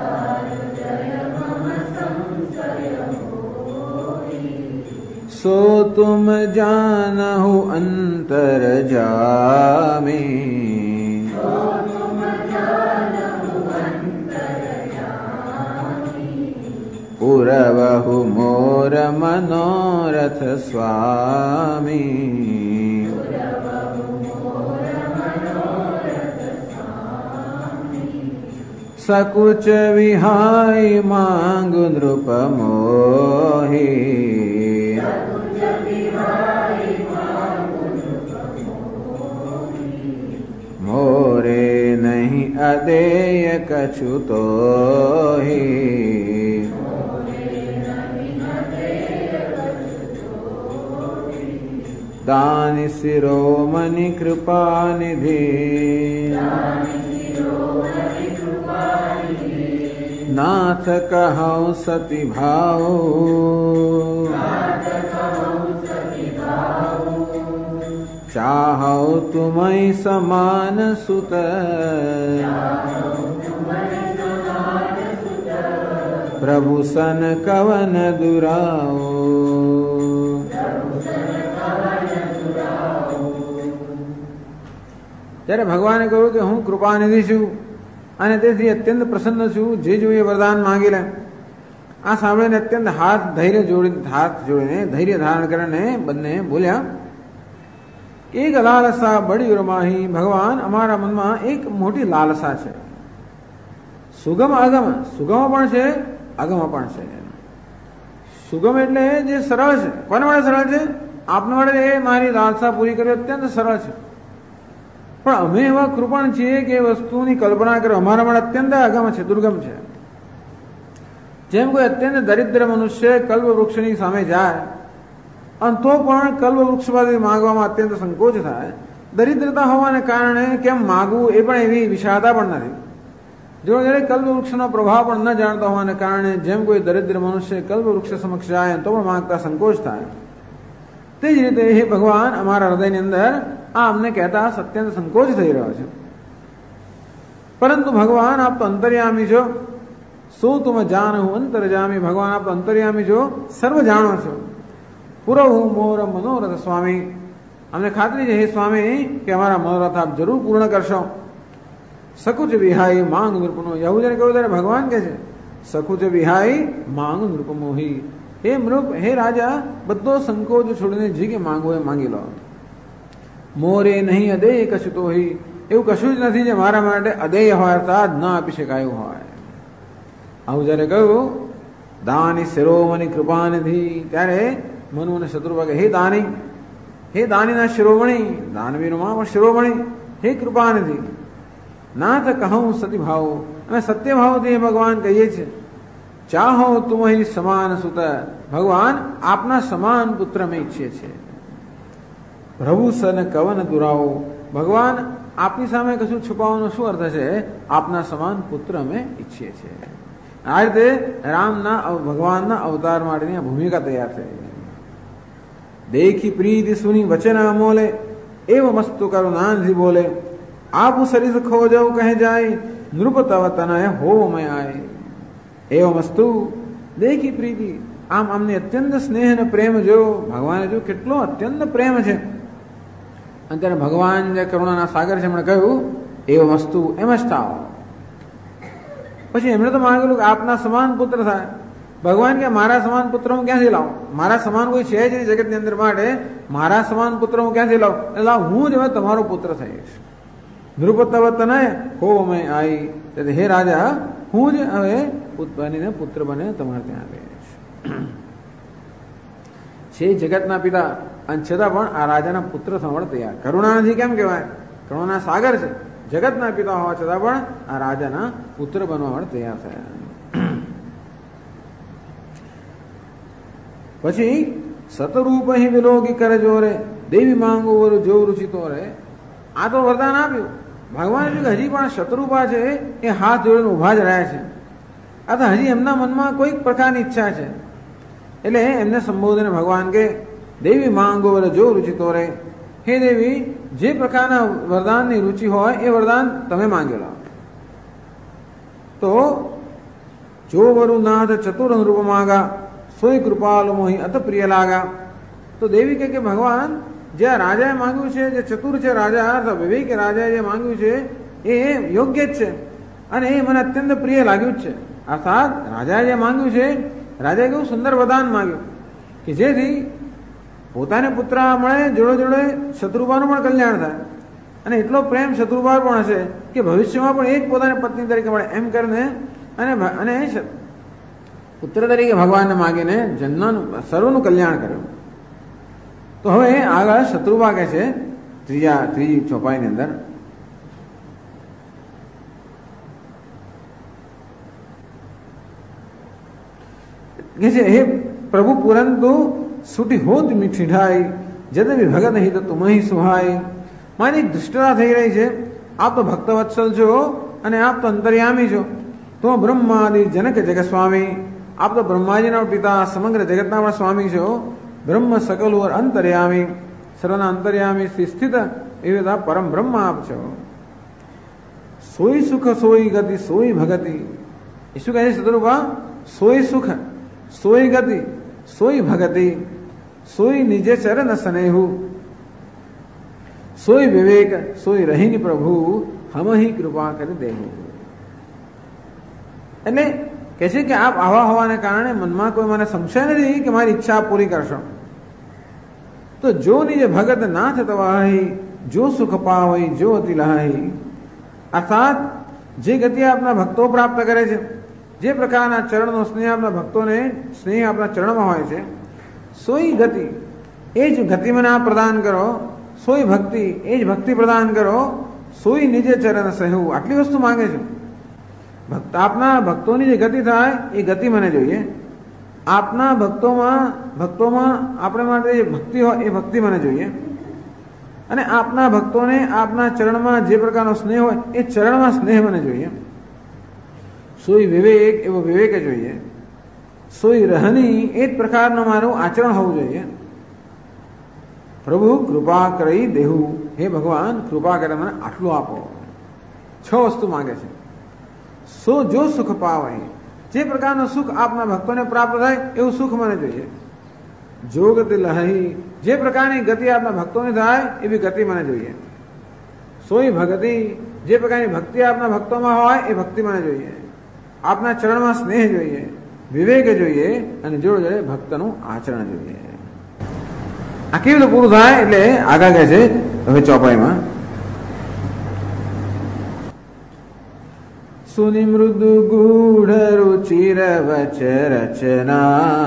સો તુમ જાનહુ અંતર જામી. પુરવહુ મોર મનોરથ સ્વામી. સકુચ વિહાય માંગુ નૃપ મોહી. મોરે નહીં અદેય કછુ તોહી. દાની શિરોમણી કૃપા નિધિ. नाथ कहौ सति भाव चाहौ तुमहि समान सुत प्रभु सन कवन दुराओ। ત્યારે ભગવાને કહ્યું કે હું કૃપાનિધિ છું અને તેથી અત્યંત પ્રસન્ન છું, જે જોઈએ વરદાન માંગી લે. આ સાંભળીને અત્યંત હાથ જોડીને ધૈર્ય ધારણ કરીને બંને બોલ્યા, એક લાલસા બડી રમાહી. ભગવાન, અમારા મનમાં એક મોટી લાલસા છે. સુગમ અગમ, સુગમ પણ છે અગમ પણ છે. સુગમ એટલે જે સરળ છે. કોને માટે સરળ છે? આપને માટે એ મારી લાલસા પૂરી કરવી અત્યંત સરળ છે. પણ અમે એવા કૃપણ છીએ કે વસ્તુની કલ્પના કરો અમારા માટે અત્યંત અગમ છે, દુર્ગમ છે. જેમ કોઈ અત્યંત દરિદ્ર મનુષ્ય કલ્પ વૃક્ષની સામે જાય અને તો પણ કલ્પ વૃક્ષ પાસે માંગવામાં અત્યંત સંકોચ થાય. દરિદ્રતા હોવાને કારણે કેમ માગવું એ પણ એવી વિશાળતા પણ નથી. જોડે જોડે કલ્પ વૃક્ષનો પ્રભાવ પણ ન જાણતા હોવાને કારણે જેમ કોઈ દરિદ્ર મનુષ્ય કલ્પ વૃક્ષ સમક્ષ જાય તો પણ માંગતા સંકોચ થાય. તે જ રીતે હે ભગવાન, અમારા હૃદયની અંદર આ અમને કહેતા અત્યંત સંકોચ થઈ રહ્યો છે. પરંતુ ભગવાન, આપ તો અંતર્યામી છો. શું તુમ જાનહુ અંતર્જામી. ભગવાન, આપ તો અંતર્યામી છો, સર્વ જાણો છો. પુરહુ મોર મનોરથ સ્વામી. અમને ખાતરી છે હે સ્વામી કે અમારા મનોરથ આપ જરૂર પૂર્ણ કરશો. સકુચ વિહાઈ માંગ નૃપનો. યહૂદીને કહ્યું ત્યારે ભગવાન કહે છે, સકુચ વિહાઈ માંગ નૃપમોહી. હે નૃપ, હે રાજા, બધો સંકોચ છોડીને જે કે માંગો એ માંગી લો. મોરે નહીં અદેય કશું તો હી. એવું કશું જ નથી જે મારા માટે અદેય હોય, અર્થાત ન આપી શકાયું હોય. આવું જયારે કહ્યું, દાની શિરોમણી કૃપાનિધિ, ત્યારે મનુ અને શત્રુપા કહે, હે દાની, હે દાનીના શિરોમણી, દાનવીરોમાં પણ શિરોમણી, હે કૃપાનિધિ, નાથ કહું સતીભાવ. અમે સત્યભાવથી ભગવાન કહીએ છીએ. ચાહો તુમહી સમાન સુત. ભગવાન, આપના સમાન પુત્ર અમે ઈચ્છીએ છીએ. પ્રભુ સન કવન દુરાવો. ભગવાન, આપની સામે કશું છુપાવવાનો શું અર્થ છે? આપના સમાન પુત્ર અમે ઈચ્છીએ છીએ. આ રીતે રામના ભગવાનના અવતાર માટેની ભૂમિકા તૈયાર થઈ. દેખી પ્રીતિ સુની વચન અમોલે, એવ મસ્તુ કરુણાનિધિ બોલે. આપ સરિસ ખો જવું કહે જાય, નૃપ તવ તનય હો મેં આય. એવ મસ્તુ દેખી પ્રીતિ. આમ અમને અત્યંત સ્નેહ અને પ્રેમ જોયો. ભગવાને જો કેટલો અત્યંત પ્રેમ છે. અને ત્યારે ભગવાન જે કરુણાના સાગર છે એમણે કહ્યું, એવ વસ્તુ એમ જ થાવ. પછી એમણે તો માંગેલું કે આપના સમાન પુત્ર થાય. ભગવાન કે મારા સમાન પુત્ર હું ક્યાંથી લાવું? મારા સમાન કોઈ છે જ નહીં જગતની અંદર, માટે મારા સમાન પુત્ર હું ક્યાંથી લાવું? એટલે હું જ હવે તમારો પુત્ર થઈશ. નૃપતવતનય હો મેં આઈ. એટલે હે રાજા, હું જ હવે બનીને પુત્ર બને તમારે ત્યાં આવીશ. છે જગતના પિતા અને છતાં પણ આ રાજાના પુત્ર થવા તૈયાર. કરુણાનિધિ કેમ કહેવાય? કરુણાના સાગર છે. જગતના પિતા હોવા છતાં પણ આ રાજાના પુત્ર બનવા માટે તૈયાર થયા. પછી સતરૂપ અહીં વિલોકી કરે જોરે, દેવી માંગો વરુ જો રુચિતો રે. આ તો વરદાન આપ્યું. ભગવાન હજી પણ શત્રુપા છે એ હાથ જોડીને ઉભા જ રહ્યા છે. આ તો હજી એમના મનમાં કોઈક પ્રકારની ઈચ્છા છે. એટલે એમને સંબોધીને ભગવાન કે, દેવી માંગો વરુ જો રુચિતો રે. હે દેવી, જે પ્રકારના વરદાનની રુચિ હોય એ વરદાન તમે માંગેલા. તો જો વરુ નાથ ચતુર રૂપ માંગા, સોય કૃપાલુ મોહી અત પ્રિય લાગા. તો દેવી કે ભગવાન, જે આ રાજાએ માંગ્યું છે, જે ચતુર છે રાજા, અર્થાત વિવેક રાજાએ જે માંગ્યું છે એ યોગ્ય જ છે અને એ મને અત્યંત પ્રિય લાગ્યું જ છે. અર્થાત રાજાએ જે માંગ્યું છે, રાજાએ કેવું સુંદર વરદાન માંગ્યું કે જેથી પોતાને પુત્ર મળે, જોડે જોડે શત્રુપાનું પણ કલ્યાણ થાય અને એટલો પ્રેમ શત્રુપા પણ હશે કે ભવિષ્યમાં પણ એ જ પોતાની પત્ની તરીકે મળે, એમ કરીને અને પુત્ર તરીકે ભગવાનને માગીને જન્મનું સર્વનું કલ્યાણ કર્યું. તો હવે આગળ શત્રુપા કહે છે ત્રીજી ચોપાઈની અંદર, કે છે હે પ્રભુ પુરંતુ સુટી હોત મીઠી ઢાઈ, જદવી ભગત હિત તુમહી સુહાય. મારી દુષ્ટતા થઈ રહી છે. આપ તો ભક્તવત્સલ છો અને આપ તો અંતર્યામી છો. तो ब्रह्मादि जनक जगत स्वामी, आप तो ब्रह्मा जी ना पिता समग्र जगत ना स्वामी छो। ब्रह्म सकल और अंतर्यामी, सर्वना अंतर्यामी स्थित एवं आप परम ब्रह्म आप छो। सोई सुख सोई गति सोई भगति, ईशु कहे सदगुरु का सोई सुख सोई गति सोई भगति सोई निजे चरण स्नेहु, सोई विवेक सोई रहीनि प्रभु हम ही कृपा कर देहु। એટલે કહે છે કે આપ આવા હોવાને કારણે મનમાં કોઈ મને સંશય નથી કે મારી ઈચ્છા પૂરી કરશો। તો જો નિજ ભગત નાથ તવાહી, જો સુખ પાવઈ જો અતિ લહાઈ, અર્થાત જે ગતિ આપના ભક્તો પ્રાપ્ત કરે છે, જે પ્રકારના ચરણનો સ્નેહ આપના ભક્તોને સ્નેહ આપના ચરણમાં હોય છે, સોઈ ગતિ એ જ ગતિ મને આપ પ્રદાન કરો, સોઈ ભક્તિ એ જ ભક્તિ પ્રદાન કરો, સોઈ નિજે ચરણ સહેવું, આટલી વસ્તુ માંગે છે। ભક્ત આપના ભક્તોની જે ગતિ થાય એ ગતિ મને જોઈએ। આપના ભક્તોમાં આપણે માટે જે ભક્તિ હોય એ ભક્તિ મને જોઈએ। અને આપના ભક્તોને આપના ચરણમાં જે પ્રકારનો સ્નેહ હોય એ ચરણમાં સ્નેહ મને જોઈએ। સોઈ વિવેક એવો વિવેક જોઈએ, સોઈ રહની એ જ પ્રકારનું મારું આચરણ હોવું જોઈએ। પ્રભુ કૃપા કરી દેહુ, હે ભગવાન કૃપા કરે મને આટલું આપો। 6 વસ્તુ માંગે છે। સો જો સુખ પાવે, જે પ્રકારનું સુખ આપના ભક્તોને પ્રાપ્ત થાય એવું સુખ મને જોઈએ। જો ગતિ લહી, જે પ્રકારની ગતિ આપના ભક્તોને થાય એવી ગતિ મને જોઈએ। સોઈ ભક્તિ, જે પ્રકારની ભક્તિ આપના ભક્તોમાં હોય એ ભક્તિ મને જોઈએ। આપના ચરણમાં સ્નેહ જોઈએ, વિવેક જોઈએ અને જોડે જોડે ભક્તનું આચરણ જોઈએ। આ કેવી રીતે પૂરું થાય એટલે આગળ કહે છે હવે ચોપાઈમાં, सुनि मृदु गूढ़ रुचिर वच रचना,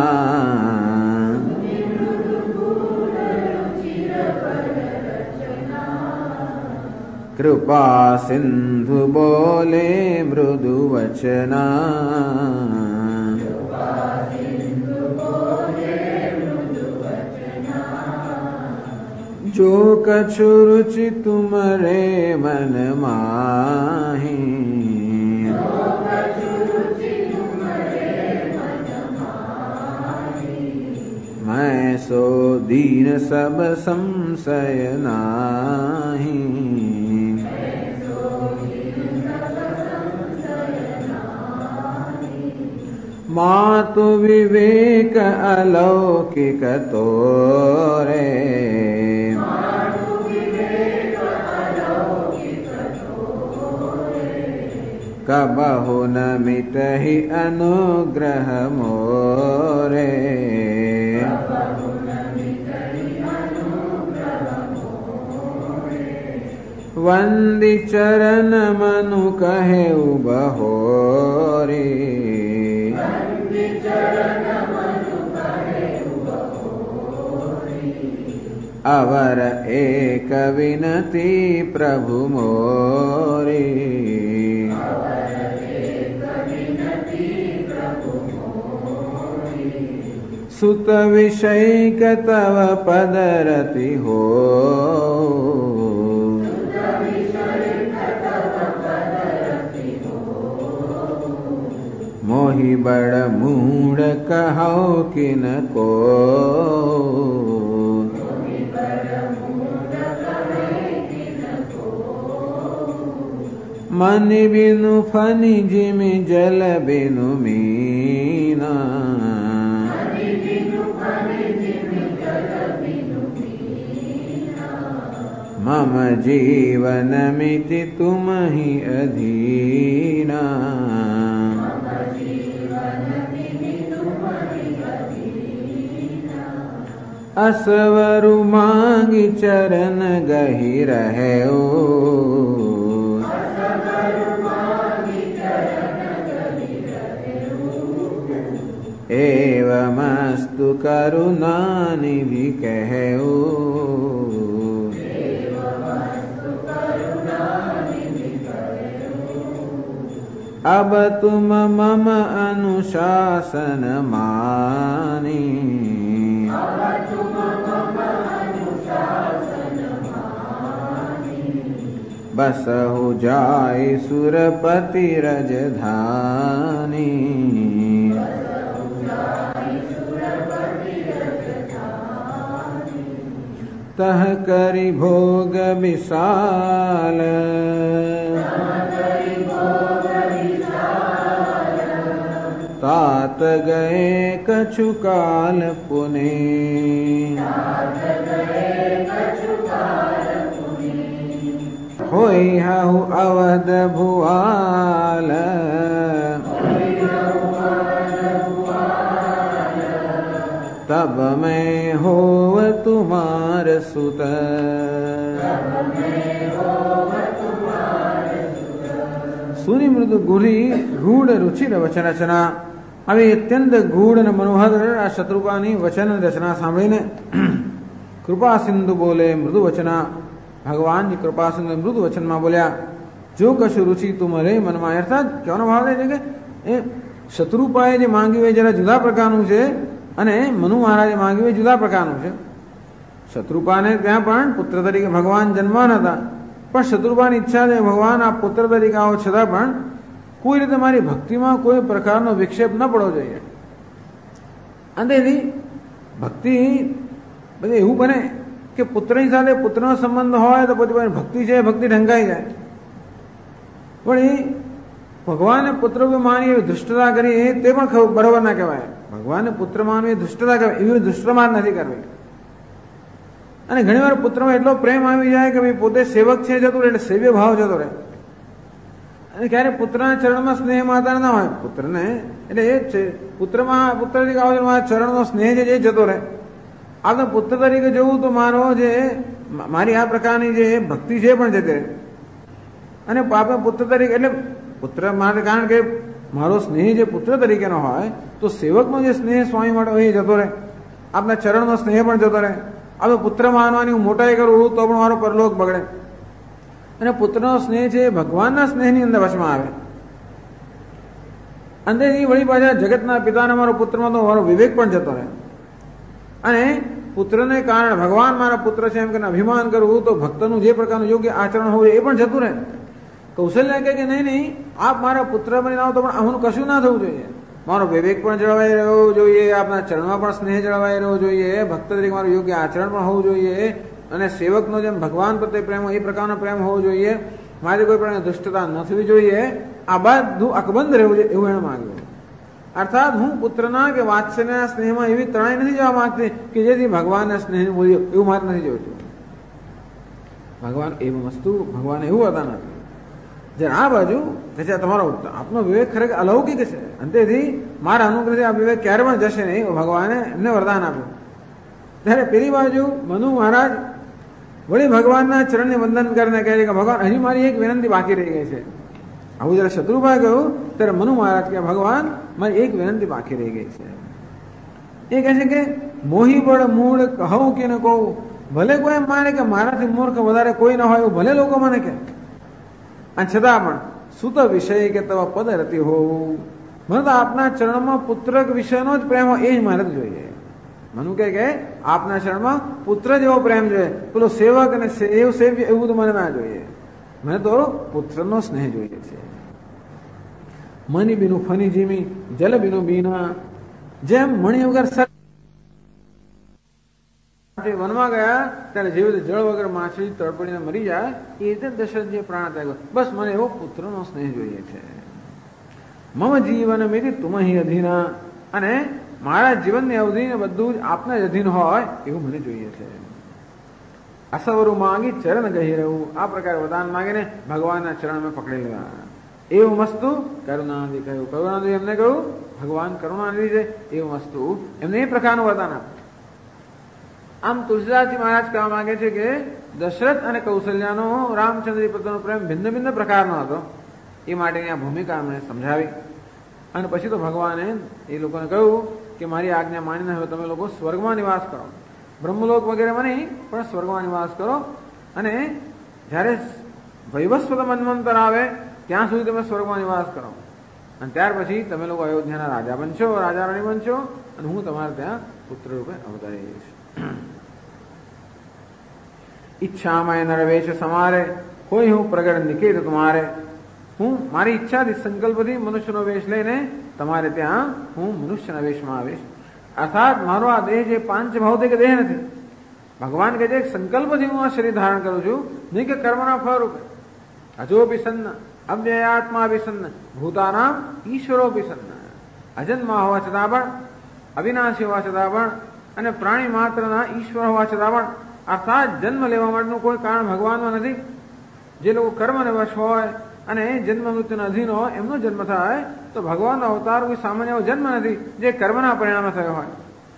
कृपा सिंधु बोले मृदु वचना, जो कछु रुचि तुमरे मन माही, मैं सो दीन सब संशय नाही, मातु विवेक अलौकिक तोरे, कबहु न मिटहि अनुग्रह मोरे, वंदि चरण मनु कहे बहोरी, अवर एक विनती प्रभु मोरी, सुत विषयक तव पदरति हो, मोहि बड़ मूढ़ कहो किन को, मन बिनु फनि जिमि जल बिनु मीना, मम जीवन मिति तुम ही अधीना, असवरु मांगी चरण गहि रहो, एवमस्तु करुणा निधि कहो, अब तुम मम अनुशासन मानी, बसहु जाय सुरपति रजधानी। तह करि भोग विशाल तात गए कछु काल पुने। होई हु अवध भुआल तब मैं होव तुम्हार सुत। सुनि मृदु गुरी गूढ़ रुचिर वचन रचना। હવે અત્યંત ગૂઢ અને મનોહર આ શત્રુપાની વચન રચના સાંભળીને કૃપા સિંધુ બોલે મૃદુ વચના. ભગવાનજી કૃપા સિંધુ મૃદુ વચનમાં બોલ્યા, જો કશું રુચિ તું રે મનમાં. અર્થાત કહેવાનો ભાવ છે કે એ શત્રુપાએ જે માંગ્યું એ જરા જુદા પ્રકારનું છે અને મનુ મહારાજે માંગ્યું એ જુદા પ્રકારનું છે. શત્રુપાને ત્યાં પણ પુત્ર તરીકે ભગવાન જન્મવાના હતા, પણ શત્રુપાની ઈચ્છા છે ભગવાન આ પુત્ર તરીકે આવો છતાં પણ કોઈ રીતે મારી ભક્તિમાં કોઈ પ્રકારનો વિક્ષેપ ન પડવો જોઈએ. અંતેથી ભક્તિ પછી એવું બને કે પુત્રની સાથે પુત્રનો સંબંધ હોય તો પછી ભક્તિ છે ભક્તિ ઢંકાઈ જાય. પણ એ ભગવાને પુત્ર માની એવી દુષ્ટતા કરી તે પણ બરોબર ના કહેવાય. ભગવાનને પુત્ર માનવી દુષ્ટતા કહેવાય, એવી દુષ્ટતા નથી કરવી. અને ઘણી વાર પુત્રમાં એટલો પ્રેમ આવી જાય કે ભાઈ પોતે સેવક છે જતો રહે, એટલે સેવ્ય ભાવ જતો રહે. અને ક્યારે પુત્રના ચરણમાં સ્નેહ માતા ના હોય પુત્રને, એટલે એ જ છે પુત્રમાં પુત્ર તરીકે આવો ચરણનો સ્નેહ છે એ જતો રહે. આપણે પુત્ર તરીકે જોવું તો મારો જે મારી આ પ્રકારની જે ભક્તિ છે પણ જતી રહે. અને આપણે પુત્ર તરીકે એટલે પુત્ર માટે કારણ કે મારો સ્નેહ જે પુત્ર તરીકેનો હોય તો સેવકનો જે સ્નેહ સ્વામી માટે હોય એ જતો રહે. આપણા ચરણનો સ્નેહ પણ જતો રહે. આપણે પુત્ર માનવાની હું મોટાઈ કરું તો પણ મારો પરલોક બગડે. અને પુત્રનો સ્નેહ છે ભગવાનના સ્નેહની અંદર વશમાં આવે. અંદરથી વળી પાછા જગતના પિતાને મારો પુત્રમાં તો મારો વિવેક પણ જતો રહે. અને પુત્રને કારણે ભગવાન મારા પુત્ર છે એમ કરીને અભિમાન કરવું તો ભક્તનું જે પ્રકારનું યોગ્ય આચરણ હોય એ પણ જતું રહે. કૌશલ્ય કહે કે નહીં આપ મારા પુત્ર બની આવો તો પણ આમનું કશું ના થવું જોઈએ. મારો વિવેક પણ જળવાઈ રહેવો જોઈએ, આપણા ચરણમાં પણ સ્નેહ જળવાઈ રહેવો જોઈએ, ભક્ત તરીકે મારું યોગ્ય આચરણ પણ હોવું જોઈએ, અને સેવકનો જેમ ભગવાન પ્રત્યે પ્રેમ એ પ્રકારનો પ્રેમ હોવો જોઈએ, મારી કોઈ પ્રકારની દુષ્ટતા ન થવી જોઈએ. આ બધું અકબંધ રહેવું જોઈએ એવું એને માંગ્યું. અર્થાત હું પુત્રના કે વાત્સલ્યના સ્નેહમાં એવી તણાઈ નથી જવા માંગતી કે જેથી ભગવાનના સ્નેહ મૂલ્ય એવું મારે નથી જોઈતું. ભગવાન એવું વસ્તુ ભગવાન એવું હતા નથી. જ્યારે આ બાજુ કે તમારો આપનો વિવેક ખરેખર અલૌકિક છે, અંતેથી મારા અનુગ્રહથી આ વિવેક ક્યારે પણ જશે નહીં એવું ભગવાને એમને વરદાન આપ્યું. ત્યારે પેલી બાજુ મનુ મહારાજ વળી ભગવાનના ચરણને વંદન કરીને કહે છે કે ભગવાન હજી મારી એક વિનંતી બાકી રહી ગઈ છે. આવું જયારે શત્રુભાઈ કહ્યું ત્યારે મનુ મહારાજ કે ભગવાન મારી એક વિનંતી બાકી રહી ગઈ છે. એ કહે છે કે મોહી બળ મૂળ કહું કે ન કહું, ભલે કોઈ એમ માને કે મારાથી મૂર્ખ વધારે કોઈ ન હોય એવું ભલે લોકો મને કે, અને છતાં પણ સુત વિષય કે તવા પદ રતી હોવું, મને તો આપના ચરણમાં પુત્ર વિષયનો જ પ્રેમ હોય એ જ મારે જોઈએ. મનુ કે આપના ચરણમાં પુત્ર જેવો પ્રેમ જોઈએ, પેલો સેવક અને એવું સેવ્ય એવું તો મને ના જોઈએ. મને તો પુત્રનો સ્નેહ જોઈએ છે. મની બીનું ફની જીમી જલ બીનું બીના, જેમ મણી વગર વનમાં ગયા ત્યારે જેવી રીતે જળ વગર માછલી તડપડીને મરી જાય એ રીતે દશરથજીએ પ્રાણ ત્યાગો. બસ મને એવો પુત્રનો સ્નેહ જોઈએ છે. મમ જીવન મેરી તુમહી અધીના, અને મારા જીવનની અવધિને બધું જ આપના જ અધીન હોય એવું મને જોઈએ છે. અસવરું માંગી ચરણ ગહી રહેવું, આ પ્રકારે વરદાન માંગીને ભગવાનના ચરણમાં પકડી લેવા. એવું વસ્તુ કરુણાનિધિ કહ્યું. કરુણાનિધિ એમને કહ્યું ભગવાન કરુણાનિધિ છે એવું વસ્તુ એમને એ પ્રકારનું વરદાન આપ્યું. આમ તુલસીદાસજી મહારાજ કહેવા માંગે છે કે દશરથ અને કૌશલ્યાનો રામચંદ્ર પ્રત્યેનો પ્રેમ ભિન્ન ભિન્ન પ્રકારનો હતો. એ માટેની આ ભૂમિકા એમણે સમજાવી. અને પછી તો ભગવાને એ લોકોને કહ્યું કે મારી આજ્ઞા માનીને હવે તમે લોકો સ્વર્ગમાં નિવાસ કરો. બ્રહ્મલોક વગેરેમાં નહીં પણ સ્વર્ગમાં નિવાસ કરો. અને જ્યારે વૈવસ્વત મન્વંતર આવે ત્યાં સુધી તમે સ્વર્ગમાં નિવાસ કરો. અને ત્યાર પછી તમે લોકો અયોધ્યાના રાજા બનશો, રાજા રાણી બનશો, અને હું તમારે ત્યાં પુત્ર રૂપે અવતારીશ. ઈચ્છામય નરવેશ સમારે કોઈ હું પ્રગટ નિકેત તમારે, હું મારી ઈચ્છાથી સંકલ્પથી મનુષ્યનો વેશ લઈને તમારે ત્યાં હું મનુષ્યના વેશમાં આવીશ. અર્થાત મારો આ દેહ જે પાંચ ભૌતિક દેહ નથી. ભગવાન કહે છે સંકલ્પથી હું આ શરીર ધારણ કરું છું, નહીં કે કર્મના ફળ રૂપે. અજોપી સન્ન અવ્યયાત્મા વિસન્ન ભૂતાનામ ઈશ્વરોપી સન્ન. અજન્મા હોવા છતાં પણ, અવિનાશી હોવા છતાં પણ અને પ્રાણી માત્રના ઈશ્વર હોવા છતાં પણ, અર્થાત જન્મ લેવા માટેનું કોઈ કારણ ભગવાનમાં નથી. જે લોકો કર્મને વશ હોય અને જન્મ મૃત્યુના અધીન હોય એમનો જન્મ થાય, તો ભગવાનનો અવતાર કોઈ સામાન્ય એવો જન્મ નથી જે કર્મના પરિણામે થયો હોય.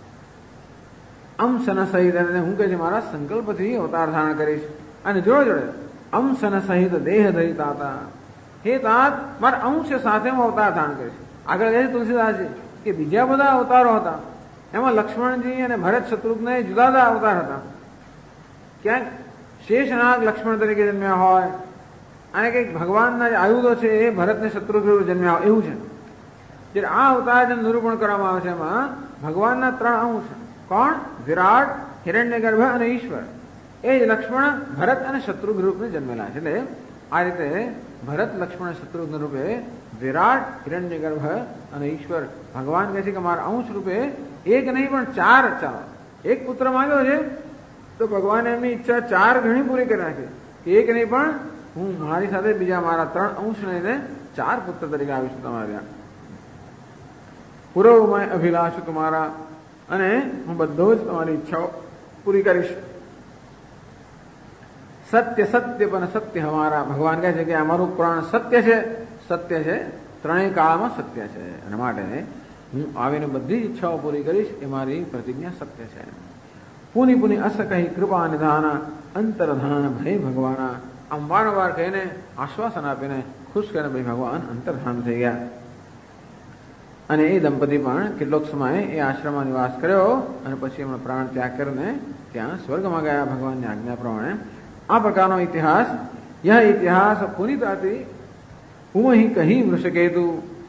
અંશન સહિત હું કહે છે મારા સંકલ્પથી અવતાર ધારણ કરીશ. અને જોડે જોડે અંશન સહિત દેહ ધરિતા હતા. હે તાત મારા અંશ સાથે હું અવતાર ધારણ કરીશ. આગળ કહે છે તુલસીદાસજી કે બીજા બધા અવતારો હતા, એમાં લક્ષ્મણજી અને ભરત શત્રુઘ્ન એ જુદા જુદા અવતાર હતા. ક્યાંક શેષનાગ લક્ષ્મણ તરીકે જન્મ્યા હોય અને કંઈક ભગવાનના જે આયુધો છે એ ભરતને શત્રુઘ્ન જન્મ્યા હોય એવું છે. જ્યારે આ અવતાર જેમ નિરૂપણ કરવામાં આવે છે એમાં ભગવાનના ત્રણ અંશ, કોણ? વિરાટ, હિરણ્યગર્ભ અને ઈશ્વર. એ જ લક્ષ્મણ, ભરત અને શત્રુઘ્ન રૂપે જન્મેલા છે. એટલે આ રીતે ભરત, લક્ષ્મણ, શત્રુઘ્ન રૂપે વિરાટ, હિરણ્યગર્ભ અને ઈશ્વર ભગવાન કહે છે કે મારા અંશ રૂપે એક નહીં પણ ચાર ચાર. એક પુત્ર માંગ્યો છે તો ભગવાને એમની ઈચ્છા ચાર ઘણી પૂરી કરી નાખી. એક નહીં પણ હું મારી સાથે બીજા મારા ત્રણ અંશ લઈને ચાર પુત્ર તરીકે આવીશું તમારે. પૂર્વમય અભિલાષ તમારા, અને હું બધો જ તમારી ઈચ્છાઓ પૂરી કરીશ. સત્ય સત્ય પણ સત્ય હમારા. ભગવાન કહે છે કે અમારું પ્રાણ સત્ય છે, સત્ય છે, ત્રણેય કાળમાં સત્ય છે. એના માટે હું આવીને બધી જ ઈચ્છાઓ પૂરી કરીશ, એ મારી પ્રતિજ્ઞા સત્ય છે. પુની પુની અસ કહી કૃપા નિધાન અંતરધાન ભય ભગવાના. આમ વારંવાર કહીને આશ્વાસન આપીને ખુશ કરીને ભાઈ ભગવાન અંતર્ધાન થઈ ગયા. અને એ દંપતી પણ કેટલોક સમય એ આશ્રમમાં નિવાસ કર્યો અને પછી એમણે પ્રાણ ત્યાગ કરીને ત્યાં સ્વર્ગમાં ગયા ભગવાનની આજ્ઞા પ્રમાણે. આ પ્રકારનો ઇતિહાસ, યહ ઇતિહાસ પુનિતાથી ઉમહી કહી વૃષકેતુ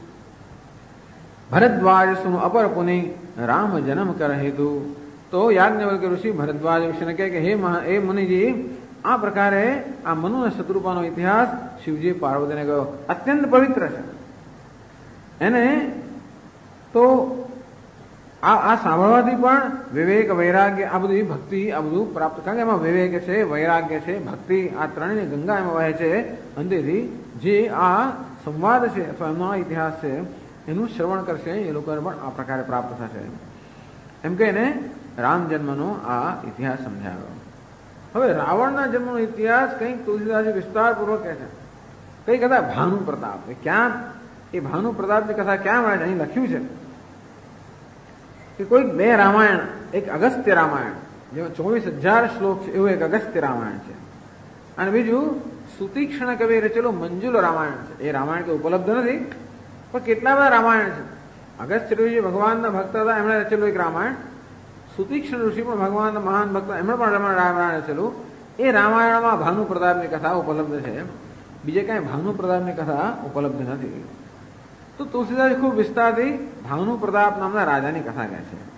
ભરદ્વાજ સુનો અપર પુનિ રામ જન્મ કર હેતુ. તો યાજ્ઞવલ્ક ઋષિ ભરદ્વાજ વિષયને કહે કે હે મુનિજી, આ પ્રકારે આ મનુ અને શત્રુપાનો ઇતિહાસ શિવજી પાર્વતીને કહ્યો અત્યંત પવિત્ર છે. એને તો આ સાંભળવાથી પણ વિવેક, વૈરાગ્ય, આ બધું ભક્તિ, આ બધું પ્રાપ્ત. કારણ કે એમાં વિવેક છે, વૈરાગ્ય છે, ભક્તિ, આ ત્રણેય ગંગા એમાં વહે છે. અંતેથી જે આ સંવાદ છે અથવા એમનો આ ઇતિહાસ છે એનું શ્રવણ કરશે એ લોકોને પણ આ પ્રકારે પ્રાપ્ત થશે. એમ કહીને રામ જન્મનો આ ઇતિહાસ સમજાવ્યો. હવે રાવણના જન્મનો ઇતિહાસ કંઈક તુલસીદાસજી વિસ્તારપૂર્વક કહે છે. કઈ કથા? ભાનુ પ્રતાપ. ક્યાં એ ભાનુ પ્રતાપની કથા ક્યાં મળે છે? અહીં લખ્યું છે કે કોઈક બે રામાયણ, એક અગસ્ત્ય રામાયણ જેમાં 24,000 શ્લોક છે એવું એક અગસ્ત્ય રામાયણ છે, અને બીજું સુતીક્ષ્ણ કવિએ રચેલું મંજુલ રામાયણ છે. એ રામાયણ કે ઉપલબ્ધ નથી, પણ કેટલા બધા રામાયણ છે. અગસ્ત્ય ઋષિ ભગવાનના ભક્ત હતા, એમણે રચેલું એક રામાયણ. સુતીક્ષ્ણ ઋષિ પણ ભગવાનના મહાન ભક્ત, એમણે પણ રામાયણ રચેલું. એ રામાયણમાં ભાનુ પ્રતાપની કથા ઉપલબ્ધ છે. બીજે કાંઈ ભાનુ પ્રતાપની કથા ઉપલબ્ધ નથી. તો તુલસીદાસ ખૂબ વિસ્તારથી ભાનુ પ્રતાપ નામના રાજાની કથા કહે છે.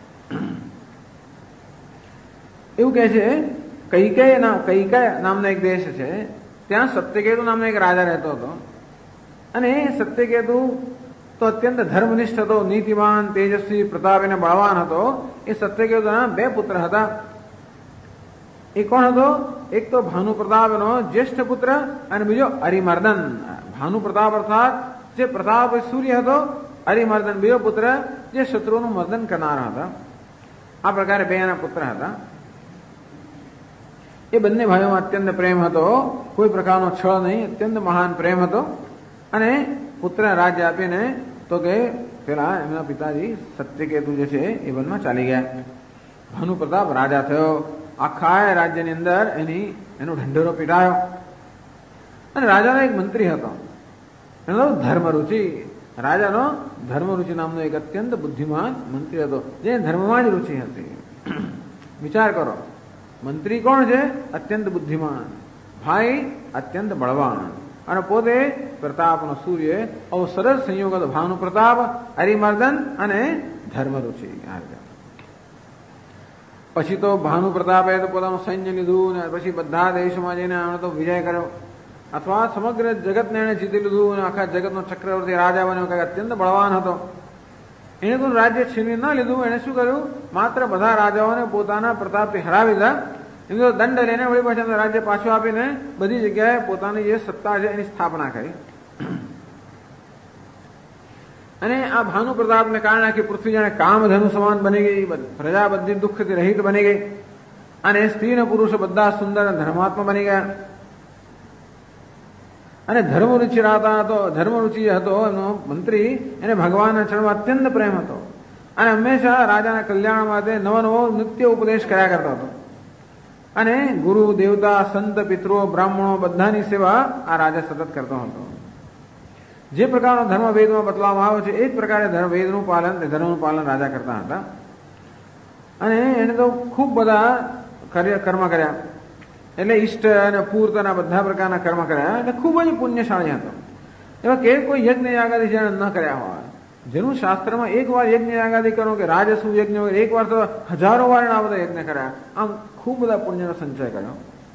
એવું કહે છે કૈકેય નામનો એક દેશ છે, ત્યાં સત્યકેતુ નામનો એક રાજા રહેતો હતો. અને સત્યકેતુ તો અત્યંત ધર્મનિષ્ઠ હતો, નીતિવાન, તેજસ્વી, પ્રતાપ અને બળવાન હતો. એ સત્યકેતુના બે પુત્ર હતા. એ કોણ હતો? એક તો ભાનુ પ્રતાપનો જ્યેષ્ઠ પુત્ર અને બીજો અરિમર્દન. ભાનુ પ્રતાપ અર્થાત જે પ્રતાપ સૂર્ય હતો, અરિમર્દન બીજો પુત્ર જે શત્રુનું મર્દન કરનાર હતા. આ પ્રકારે બે એના પુત્ર હતા. એ બંને ભાઈઓમાં અત્યંત પ્રેમ હતો, કોઈ પ્રકારનો છળ નહીં, અત્યંત મહાન પ્રેમ હતો. અને પુત્ર રાજ્ય આપીને તો કે પેલા એમના પિતાજી સત્યકેતુ જે છે એ વનમાં ચાલી ગયા. ભાનુ પ્રતાપ રાજા થયો. આખા રાજ્યની અંદર એનો ઢંઢેરો પીટાયો. અને રાજાનો એક મંત્રી હતો, એનો ધર્મરુચિ. રાજાનો ધર્મરુચિ નામનો એક અત્યંત બુદ્ધિમાન મંત્રી હતો, જે ધર્મમાં જ રુચિ હતી. વિચાર કરો, મંત્રી કોણ છે? અત્યંત બુદ્ધિમાન, ભાઈ અત્યંત બળવાન, અને પોતે પ્રતાપનો સૂર્ય. આવો સરસ સંયોગ હતો. ભાનુ પ્રતાપ, અરિમર્દન અને ધર્મરુચિ. પછી તો ભાનુ પ્રતાપે તો પોતાનું સૈન્ય લીધું ને પછી બધા દેશમાં જઈને આણે તો વિજય કર્યો. અથવા સમગ્ર જગતને એને જીતી લીધું અને આખા જગતનો ચક્રવર્તી રાજા બન્યો, કંઈક અત્યંત બળવાન હતો. એને તો રાજ્ય છીનવી ન લીધું. એને શું કર્યું? માત્ર બધા રાજાઓને પોતાના પ્રતાપથી હરાવી દીધા. એમ તો દંડ લઈને વળી પાછા રાજ્ય પાછું આપીને બધી જગ્યાએ પોતાની જે સત્તા છે એની સ્થાપના કરી. અને આ ભાનુ પ્રતાપને કારણે આખી પૃથ્વી જાણે કામધેનુ સમાન બની ગઈ, પ્રજા બધી દુઃખથી રહિત બની ગઈ, અને સ્ત્રી અને પુરુષ બધા સુંદર અને ધર્માત્મા બની ગયા. અને ધર્મરુચિ હતો એનો મંત્રી, એને ભગવાનના ચરણમાં અત્યંત પ્રેમ હતો અને હંમેશા રાજાના કલ્યાણ માટે નવો નવો નિત્ય ઉપદેશ કર્યા કરતો હતો. અને ગુરુ, દેવતા, સંત, પિતૃઓ, બ્રાહ્મણો બધાની સેવા આ રાજા સતત કરતો હતો. જે પ્રકારનો ધર્મવેદમાં બતલાવવામાં આવ્યો છે એ જ પ્રકારે ધર્મનું પાલન રાજા કરતા હતા. અને એને તો ખૂબ બધા કર્મ કર્યા, એટલે ઈષ્ટ અને પૂર્તના બધા પ્રકારના કર્મ કર્યા, એટલે ખૂબ જ પુણ્યશાળી હતો. એવા કે કોઈ યજ્ઞ યાગાદી જેને ન કર્યા હોય, જેનું શાસ્ત્રમાં એક વાર યજ્ઞ યાગાદી કરો કે રાજસુ યજ્ઞ વગેરે, એક વાર તો હજારો વાર આ બધા યજ્ઞ કર્યા, આમ ખૂબ બધા પુણ્યનો સંચય કર્યો.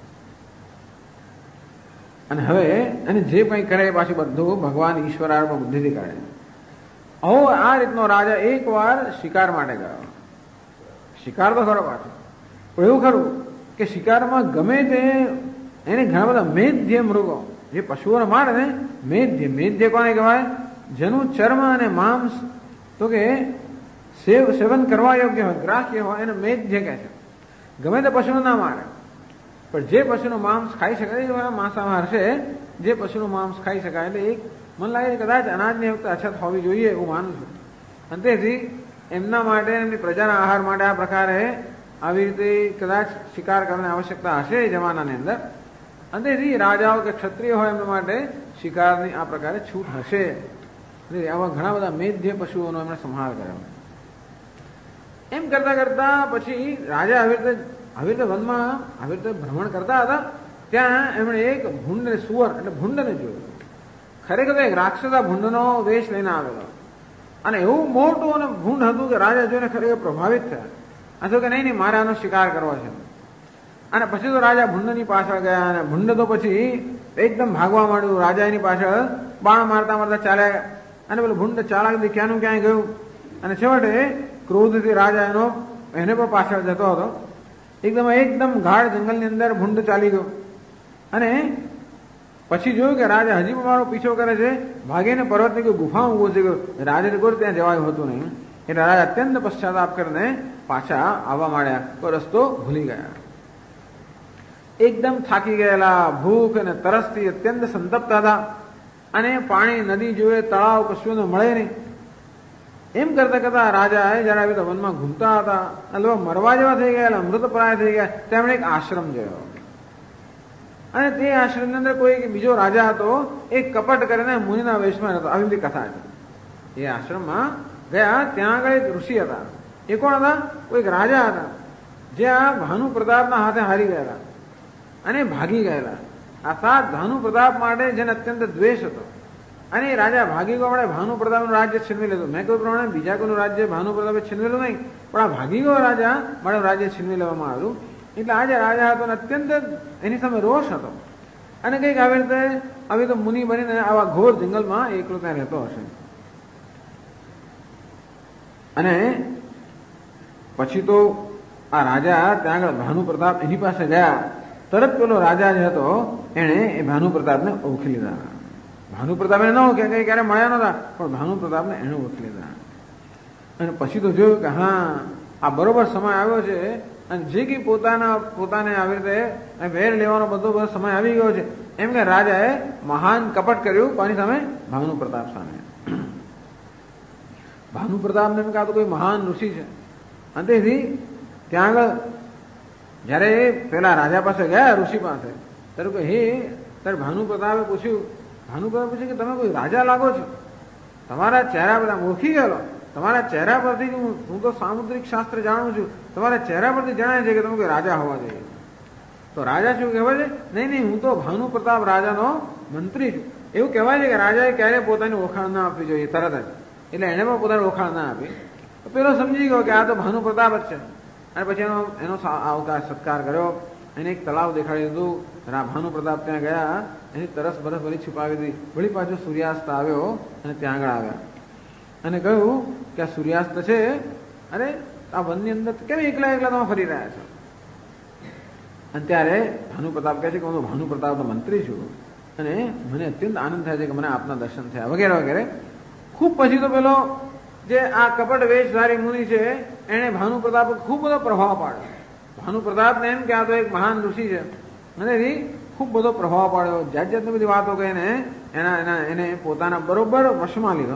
અને હવે એને જે કંઈ કરે પાછું બધું ભગવાન ઈશ્વર બુદ્ધિથી કરે. હવે આ રીતનો રાજા એક વાર શિકાર માટે ગયો. શિકાર તો ખરો પાછો, પણ એવું ખરું કે શિકારમાં ગમે તે એને ઘણા બધા મેધ્ય મૃગો, જે પશુઓને મારે ને, મેધ્ય કોને કહેવાય? જેનું ચર્મ અને માંસ તો કે સેવન કરવા યોગ્ય હોય, ગ્રાહ્ય હોય, એને મેધ્ય કહે છે. ગમે તે પશુને ના મારે, પણ જે પશુનું માંસ ખાઈ શકાય માંસાહાર છે, જે પશુનું માંસ ખાઈ શકાય. એટલે એક મને લાગે છે કદાચ અનાજની વખતે અછત હોવી જોઈએ એવું માનું છું. અને તેથી એમના માટે, એમની પ્રજાના આહાર માટે આ પ્રકારે આવી રીતે કદાચ શિકાર કરવાની આવશ્યકતા હશે એ જમાનાની અંદર. અને તેથી રાજાઓ કે ક્ષત્રિય હોય એમના માટે શિકારની આ પ્રકારે છૂટ હશે. આવા ઘણા બધા મેધ્ય પશુઓનો એમણે સંહાર કર્યો. એમ કરતા કરતા પછી રાજા આવી રીતે વનમાં આવી રીતે ભ્રમણ કરતા હતા. ત્યાં એમણે એક ભૂંડ, સુવર એટલે ભૂંડને જોયું. ખરેખર એક રાક્ષસા ભૂંડનો વેશ લઈને આવેલો, અને એવું મોટું અને ભૂંડ હતું કે રાજા જોઈને ખરેખર પ્રભાવિત થયા. અથવા કે નહીં મારે આનો શિકાર કરવો છે. અને પછી તો રાજા ભૂંડની પાછળ ગયા, અને ભૂંડ તો પછી એકદમ ભાગવા માંડ્યું. રાજા એની પાછળ બાણ મારતા મારતા ચાલ્યા, અને પેલું ભૂંડ ચાલાક ક્યાંનું ક્યાંય ગયું. અને છેવટે ક્રોધથી રાજા એને પણ પાછળ જતો હતો. એકદમ ગાઢ જંગલની અંદર ભૂંડ ચાલી ગયો. અને પછી જોયું કે રાજા હજી પણ મારો પીછો કરે છે. ભાગીને પર્વતની કોઈ ગુફામાં ઘૂસી ગયો. રાજાને કોઈ ત્યાં જવાયું હતું નહીં. એટલે રાજા અત્યંત પશ્ચાતાપ કરીને પાછા આવવા માંડ્યા. તો રસ્તો ભૂલી ગયા. એકદમ થાકી ગયેલા, ભૂખ અને તરસથી અત્યંત સંતપ્ત હતા. અને પાણી, નદી જોઈએ, તળાવ કશું મળે નહીં. એમ કરતા કરતા રાજા જયારે આવી તો વનમાં ઘૂમતા હતા, અથવા મરવા જેવા થઈ ગયેલા, મૃતપ્રાય થઈ ગયા. તેમણે એક આશ્રમ જોયો, અને તે આશ્રમની અંદર કોઈ બીજો રાજા હતો. એ કપટ કરીને મુનિના વેશમાં હતો. આવી બધી કથા હતી. એ આશ્રમમાં ગયા, ત્યાં આગળ એક ઋષિ હતા. એ કોણ હતા? કોઈક રાજા હતા, જે આ ભાનુ પ્રતાપના હાથે હારી ગયેલા અને ભાગી ગયેલા. આ સાત ભાનુ પ્રતાપ માટે જેને અત્યંત દ્વેષ હતો, અને એ રાજા ભાગી ગયો. આપણે ભાનુ પ્રતાપનું રાજ્ય છીનવી લીધું. મેં કહ્યું પ્રમાણે બીજા કોઈનું રાજ્ય ભાનુ પ્રતાપે છીનવેલું નહીં, પણ આ ભાગી ગયો રાજા મારું રાજ્ય છીનવી લેવામાં આવ્યું. એટલે આ જે રાજા હતો ને અત્યંત એની સામે રોષ હતો. અને કંઈક આવી તો મુનિ બનીને આવા ઘોર જંગલમાં એકલો ત્યાં રહેતો હશે. અને પછી તો આ રાજા ત્યાં આગળ ભાનુ પ્રતાપ એની પાસે ગયા. તરત પેલો રાજા જે હતો એને એ ભાનુ પ્રતાપને ઓળખી લીધા. ભાનુ પ્રતાપ એને ન ઓળખે, કઈ ક્યારે મળ્યા નતા, પણ ભાનુ પ્રતાપને એને ઓળખી લીધા. અને પછી તો જોયું કે હા, આ બરોબર સમય આવ્યો છે. અને જે કંઈ પોતાને આવી રીતે વેર લેવાનો બધો સમય આવી ગયો છે. એમ કે રાજાએ મહાન કપટ કર્યું. કોની સામે? ભાનુ પ્રતાપ સામે. ભાનુ પ્રતાપને એમ કે આ તો કોઈ મહાન ઋષિ છે. અને તેથી ત્યાં આગળ જયારે પેલા રાજા પાસે ગયા, ઋષિ પાસે, ત્યારે કે ત્યારે ભાનુ પ્રતાપે પૂછ્યું કે તમે કોઈ રાજા લાગો છો? તમારા ચહેરા બધા ઓળખી ગયેલો. તમારા ચહેરા પરથી હું તો સામુદ્રિક શાસ્ત્ર જાણું છું. તમારા ચહેરા પરથી જણાય છે કે તમે કોઈ રાજા હોવા જોઈએ. તો રાજા શું કહેવાય છે? નહીં, હું તો ભાનુ પ્રતાપ રાજાનો મંત્રી છું. એવું કહેવાય છે કે રાજાએ ક્યારેય પોતાની ઓળખાણ ના આપવી જોઈએ તરત જ. એટલે એને પણ પોતાની ઓળખાણ ના આપી. તો પેલો સમજી ગયો કે આ તો ભાનુ પ્રતાપ જ છે. અને પછી એનો આવકાર સત્કાર કર્યો. એને એક તળાવ દેખાડી દીધું. ભાનુ પ્રતાપ ત્યાં ગયા એની તરસ બરસ વળી છુપાવી દીધી. વળી પાછો સૂર્યાસ્ત આવ્યો અને ત્યાં આગળ આવ્યા અને કહ્યું કે આ સૂર્યાસ્ત છે, અરે આ વનની અંદર કેમ એકલા એકલા તમે ફરી રહ્યા છો? અને ત્યારે ભાનુ પ્રતાપ કહે છે કે હું ભાનુ પ્રતાપનો મંત્રી છું અને મને અત્યંત આનંદ થાય છે કે મને આપના દર્શન થયા, વગેરે વગેરે. ખૂબ પછી તો પેલો જે આ કપટ વેશધારી મુનિ છે એને ભાનુ પ્રતાપ ખૂબ બધો પ્રભાવ પાડ્યો. ભાનુ પ્રતાપને એમ કે આ તો એક મહાન ઋષિ છે અને એની ખૂબ બધો પ્રભાવ પાડ્યો. જાત જાતની બધી વાતો કહીને એને પોતાના બરોબર વશમાં લીધો.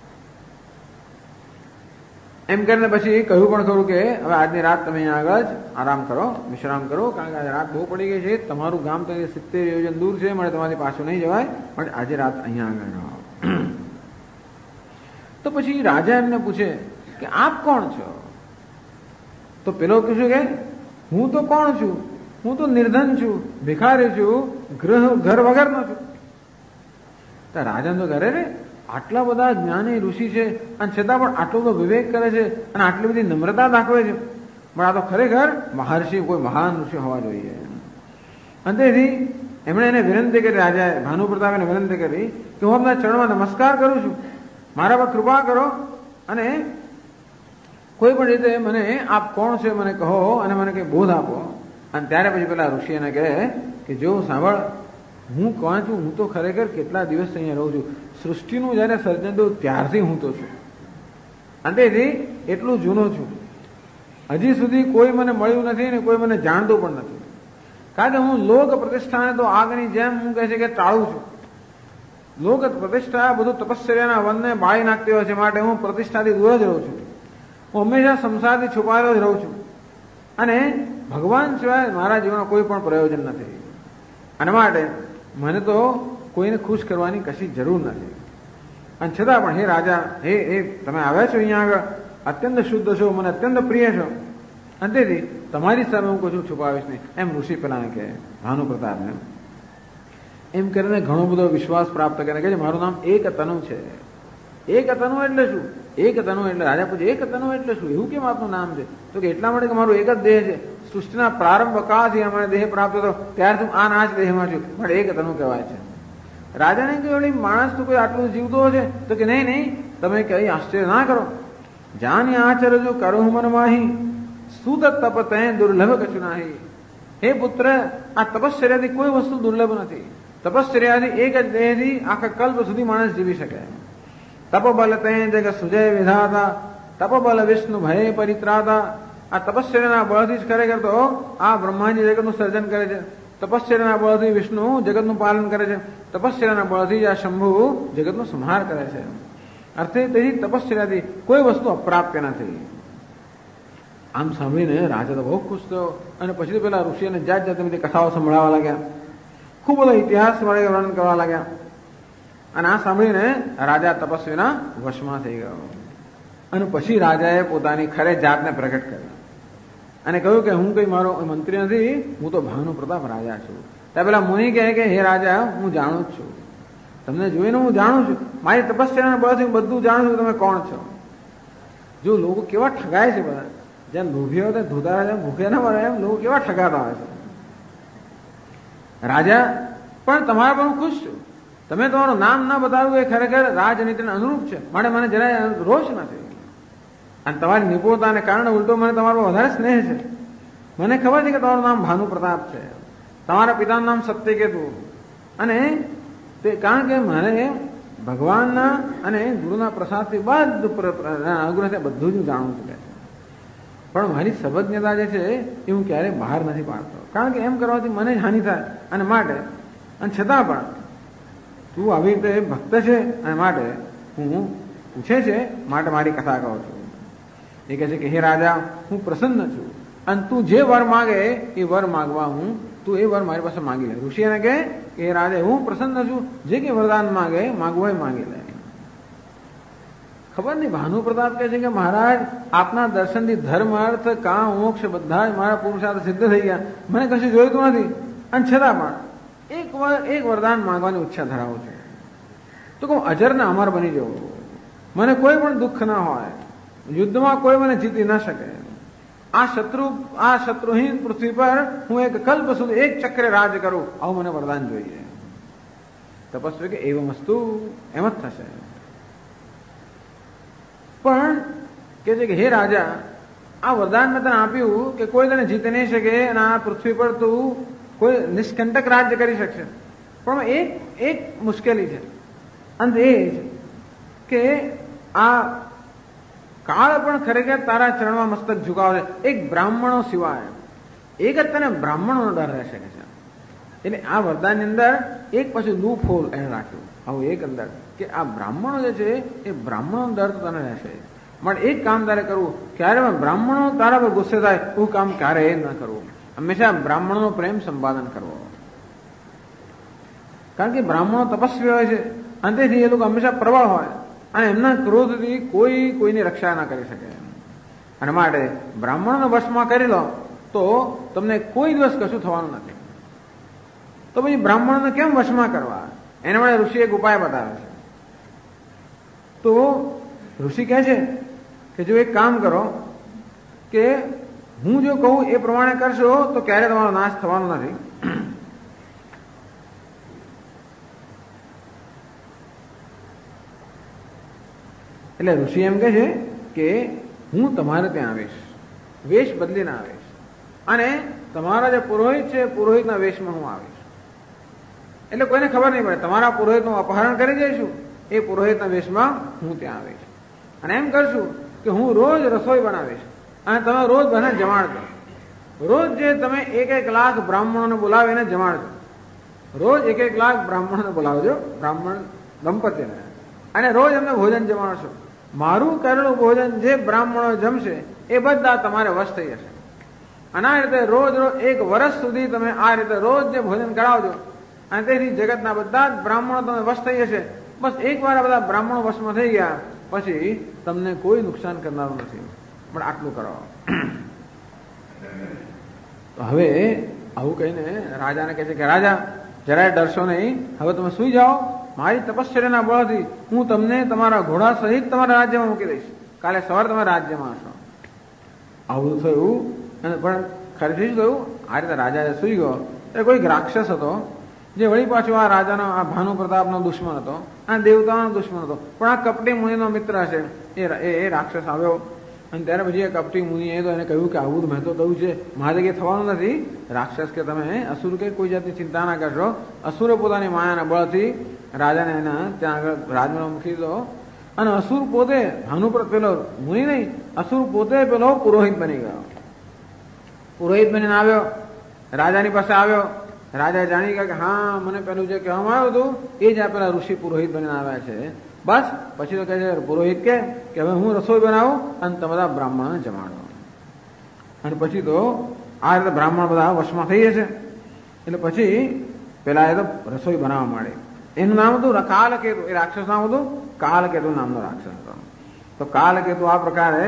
એમ કરીને પછી કહ્યું પણ ખરું કે હવે આજની રાત તમે અહીંયા આગળ જ આરામ કરો, વિશ્રામ કરો, કારણ કે આજે રાત બહુ પડી ગઈ છે. તમારું ગામ તો 70 યોજન દૂર છે, મને તમારી પાછું નહીં જવાય, પણ આજે રાત અહીંયા આગળ રહો. તો પછી રાજા એમને પૂછે કે આપ કોણ છો? તો પેલો પૂછ્યું કે હું તો કોણ છું? હું તો નિર્ધન છું, ભિખારી છું, ઘર વગરનો છું. તો રાજાને તો ઘરે રે આટલા બધા જ્ઞાની ઋષિ છે અને છતાં પણ આટલો બધો વિવેક કરે છે અને આટલી બધી નમ્રતા દાખવે છે, પણ આ તો ખરેખર મહર્ષિ, કોઈ મહાન ઋષિ હોવા જોઈએ. અને તેથી એમણે એને વિનંતી કરી, રાજાએ ભાનુ પ્રતાપે વિનંતી કરી કે હું આપના ચરણમાં નમસ્કાર કરું છું, મારા પર કૃપા કરો અને કોઈ પણ રીતે મને આપ કોણ છે મને કહો અને મને કંઈ બોધ આપો. અને ત્યારે પછી પેલા ઋષિ એને કહે કે જો સાંભળ, હું કોણ છું? હું તો ખરેખર કેટલા દિવસ અહીંયા રહું છું. સૃષ્ટિનું જયારે સર્જન થયું ત્યારથી હું તો છું અને તેથી એટલું જૂનો છું. હજી સુધી કોઈ મને મળ્યું નથી ને કોઈ મને જાણતું પણ નથી, કારણ કે હું લોક પ્રતિષ્ઠાને તો આગની જેમ હું કહે છે કે ટાળું છું. લોક પ્રતિષ્ઠા બધું તપશ્ચર્યાના વનને બાળી નાખતી હોય છે, માટે હું પ્રતિષ્ઠાથી દૂર જ રહું છું. હું હંમેશા સંસારથી છુપાયેલો જ રહું છું અને ભગવાન સિવાય મારા જીવનમાં કોઈ પણ પ્રયોજન નથી. અને માટે મને તો કોઈને ખુશ કરવાની કશી જરૂર નથી. અને છતાં પણ હે રાજા, હે તમે આવ્યા છો અહીંયા આગળ, અત્યંત શુદ્ધ છો, મને અત્યંત પ્રિય છો, અને તેથી તમારી સામે હું કશું છુપાવીશ નહીં, એમ ઋષિ પેલાને કહે, ભાનુ પ્રતાપને. એમ કરીને ઘણો બધો વિશ્વાસ પ્રાપ્ત કરીને કહે છે મારું નામ એક તનુ છે. એક તનુ એટલે શું? એક તનુ એટલે રાજા પૂછે એક તનુ એટલે શું? એવું કેમ આપનું નામ છે? તો કે એટલા માટે કે મારું એક જ દેહ છે. સૃષ્ટિના પ્રારંભ કાળથી અમારે દેહ પ્રાપ્ત થયો ત્યારથી હું આ નાચ દેહમાં છું, પણ એક તનુ કહેવાય છે. રાજાને કહ્યું માણસ તો કોઈ આટલું જીવતો છે? તો કે નહીં નહીં, તમે કઈ આશ્ચર્ય ના કરો. જાની આચરજો કરો મન માહી, સુત તપ તે દુર્લભ કશું નાહી. હે પુત્ર, આ તપશ્ચર્યાથી કોઈ વસ્તુ દુર્લભ નથી. તપશ્ચર્યાથી એક જ દેહથી આખા કલ્પ સુધી માણસ જીવી શકે. તપબલ તે જગ સુજય વિધાતા, તપબલ વિષ્ણુ ભય પરિત્રાતા. આ તપશ્ચર્યાના બળથી જ ખરેખર તો આ બ્રહ્માજી જગતનું સર્જન કરે છે. તપશ્ચર્યાના બળથી વિષ્ણુ જગતનું પાલન કરે છે. તપશ્ચર્યાના બળથી આ શંભુ જગતનો સંહાર કરે છે. અર્થે તેથી તપશ્ચર્યાથી કોઈ વસ્તુ અપ્રાપ્ય નથી. આમ સાંભળીને રાજા તો બહુ ખુશ થયો અને પછી પેલા ઋષિઓને જાત જાતની બધી કથાઓ સંભળાવવા લાગ્યા, ખૂબ બધો ઇતિહાસ વડે વર્ણન કરવા લાગ્યા. અને આ સાંભળીને રાજા તપસ્વીના વશમાં થઈ ગયો. અને પછી રાજાએ પોતાની ખરે જાતને પ્રગટ કરી અને કહ્યું કે હું કઈ મારો મંત્રી નથી, હું તો ભાનુ પ્રતાપ રાજા છું. ત્યાં પેલા મુનિ કહે કે હે રાજા, હું જાણું જ છું, તમને જોઈને હું જાણું છું, મારી તપસ્યાના બળથી હું બધું જાણું છું તમે કોણ છો. જો લોકો કેવા ઠગાય છે બધા, જેમ લોભીઓ હોય ધોતા જેમ ભૂખ્યા ના મળે એમ લોકો કેવા ઠગાતા હોય છે. રાજા પણ તમારા પર હું ખુશ છું. તમે તમારું નામ ના બતાવ્યું એ ખરેખર રાજનીતિને અનુરૂપ છે, માટે મને જરાય રોષ નથી. અને તમારી નિપુણતાને કારણે ઉલટો મને તમારો વધારે સ્નેહ છે. મને ખબર છે કે તમારું નામ ભાનુ પ્રતાપ છે, તમારા પિતાનું નામ સત્યકેતુ, અને તે કારણ કે મને ભગવાનના અને ગુરુના પ્રસાદથી અનુગ્રહથી બધું જ હું જાણું છું. પણ મારી સર્વજ્ઞતા જે છે એ હું ક્યારેય બહાર નથી પાડતો, કારણ કે એમ કરવાથી મને જ હાનિ થાય. અને માટે અને છતાં પણ તું આવી રીતે ભક્ત છે અને માટે હું પૂછે છે, માટે મારી કથા કહું છું. એ કહે છે કે હે રાજા, હું પ્રસન્ન છું અને તું જે વર માગે એ વર માગવા તું એ વર મારી પાસે માગી લે. ઋષિ એને કહે કે હે રાજા, હું પ્રસન્ન છું, જે કે વરદાન માગે માગવું એ માગી લે. ખબર નહીં, ભાનુ પ્રતાપ કહે છે કે મહારાજ, આપના દર્શનથી ધર્મ, અર્થ, કામ, મોક્ષ બધા જ મારા પુરુષાર્થ સિદ્ધ થઈ ગયા, મને કશું જોઈતું નથી. અને છતાં પણ એક વરદાન માંગવાની ઈચ્છા ધરાવું છું. તો કહું અજર ને અમર બની જવું, મને કોઈ પણ દુઃખ ના હોય, યુદ્ધમાં કોઈ મને જીતી ના શકે. આ શત્રુહીન પૃથ્વી પર હું એક કલ્પ સુધી એક ચક્રે રાજ કરું, આવું મને વરદાન જોઈએ. તપસ્વી કે એવમ વસ્તુ એમ જ થશે. પણ કે છે કે હે રાજા, આ વરદાન મેં તને આપ્યું કે કોઈ તને જીતી નહીં શકે અને આ પૃથ્વી પર તું કોઈ નિષ્કંટક રાજ્ય કરી શકશે. પણ એક મુશ્કેલી છે, અંત એ છે કે આ કાળ પણ ખરેખર તારા ચરણમાં મસ્તક ઝુકાવે, એક બ્રાહ્મણો સિવાય. એક જ તને બ્રાહ્મણોનો ડર રહેશે કે છે. એટલે આ વરદાનની અંદર એક પછી લૂપ હોલ એને રાખ્યું આવું એક અંદર કે આ બ્રાહ્મણો જે છે એ બ્રાહ્મણોનો ડર તો તને રહેશે. માટે એક કામ તારે કરવું, ક્યારે બ્રાહ્મણો તારા પર ગુસ્સે થાય એવું કામ ક્યારેય ન કરવું. હંમેશા બ્રાહ્મણનો પ્રેમ સંપાદન કરવો. કારણ કે બ્રાહ્મણો તપસ્વી હોય છે અને તેથી એ લોકો હંમેશા પ્રબળ હોય અને એમના ક્રોધથી કોઈની રક્ષા ના કરી શકે. અને માટે બ્રાહ્મણોને વશમાં કરી લો તો તમને કોઈ દિવસ કશું થવાનું નથી. તો પછી બ્રાહ્મણોને કેમ વશમાં કરવા? એના માટે ઋષિ એક ઉપાય બતાવે છે. તો ઋષિ કહે છે કે જો એક કામ કરો કે હું જો કહું એ પ્રમાણે કરશો તો ક્યારે તમારો નાશ થવાનો નથી. એટલે ઋષિ એમ કહે છે કે હું તમારે ત્યાં આવીશ, વેશ બદલીને આવીશ અને તમારા જે પુરોહિત છે પુરોહિતના વેશમાં હું આવીશ. એટલે કોઈને ખબર નહીં પડે. તમારા પુરોહિતનું અપહરણ કરી જઈશું, એ પુરોહિતના વેશમાં હું ત્યાં આવીશ અને એમ કરશું કે હું રોજ રસોઈ બનાવીશ અને તમે રોજ બને જમાડજો. રોજ જે તમે 1 લાખ બ્રાહ્મણોને બોલાવીને જમાડજો. રોજ 1 લાખ બ્રાહ્મણોને બોલાવજો, બ્રાહ્મણ દંપતીને, અને રોજ એમને ભોજન જમાડશો. મારું કરેલું ભોજન જે બ્રાહ્મણો જમશે એ બધા તમારે વશ થઈ જશે. અને આ રીતે રોજ 1 વર્ષ સુધી તમે આ રીતે રોજ જે ભોજન કરાવજો અને તેથી જગતના બધા જ બ્રાહ્મણો તમે વશ થઈ જશે. બસ એકવાર આ બધા બ્રાહ્મણો વશમાં થઈ ગયા પછી તમને કોઈ નુકસાન કરનારું નથી. પણ આટલું કરો. તો હવે આવું કહીને રાજાને કહે છે કે રાજા જરાય ડરશો નહીં, હવે તમે સુઈ જાઓ. મારી તપશ્ચર્યાના બળથી હું તમને તમારા ઘોડા સહિત તમારા રાજ્યમાં મૂકી દઈશ. કાલે સવારે તમે રાજ્યમાં હશો. આવું થયું અને પણ ખરેખર શું થયું? આ રીતે રાજા સુઈ ગયો. એ કોઈક રાક્ષસ હતો જે વળી પાછો આ રાજાનો આ ભાનુ પ્રતાપનો દુશ્મન હતો અને દેવતાનો દુશ્મન હતો. પણ આ કપટી મુનિનો મિત્ર છે. એ રાક્ષસ આવ્યો અને ત્યારે પછી એ કપટી મુનિએ તો એને કહ્યું કે આવું મેં તો કહ્યું છે, મારે કે થવાનું નથી. રાક્ષસ કે તમે અસુર કે કોઈ જાતની ચિંતા ના કરશો. અસુરે પોતાની માયાના બળથી રાજાને એના ત્યાં આગળ રાજમાં મૂકી દીધો અને અસુર પોતે ભાનુ પેલો મુનિ નહીં, અસુર પોતે પેલો પુરોહિત બની ગયો. પુરોહિત બનીને આવ્યો, રાજાની પાસે આવ્યો. રાજા જાણી ગયા કે હા મને પેલું જે કહેવામાં આવ્યું હતું એ જ આ પેલા ઋષિ પુરોહિત બનીને આવ્યા છે. બસ પછી તો કહે છે પુરોહિત કે હવે હું રસોઈ બનાવું અને તમે બધા બ્રાહ્મણને જમાડો. અને પછી તો આ રીતે બ્રાહ્મણ બધા વશમાં થઈ જશે. એટલે પછી પેલા એ તો રસોઈ બનાવવા માંડે. એનું નામ હતું કાલકેતુ. એ રાક્ષસ નામ હતું કાલકેતુ નામનો રાક્ષસ હતો. તો કાલકેતુ આ પ્રકારે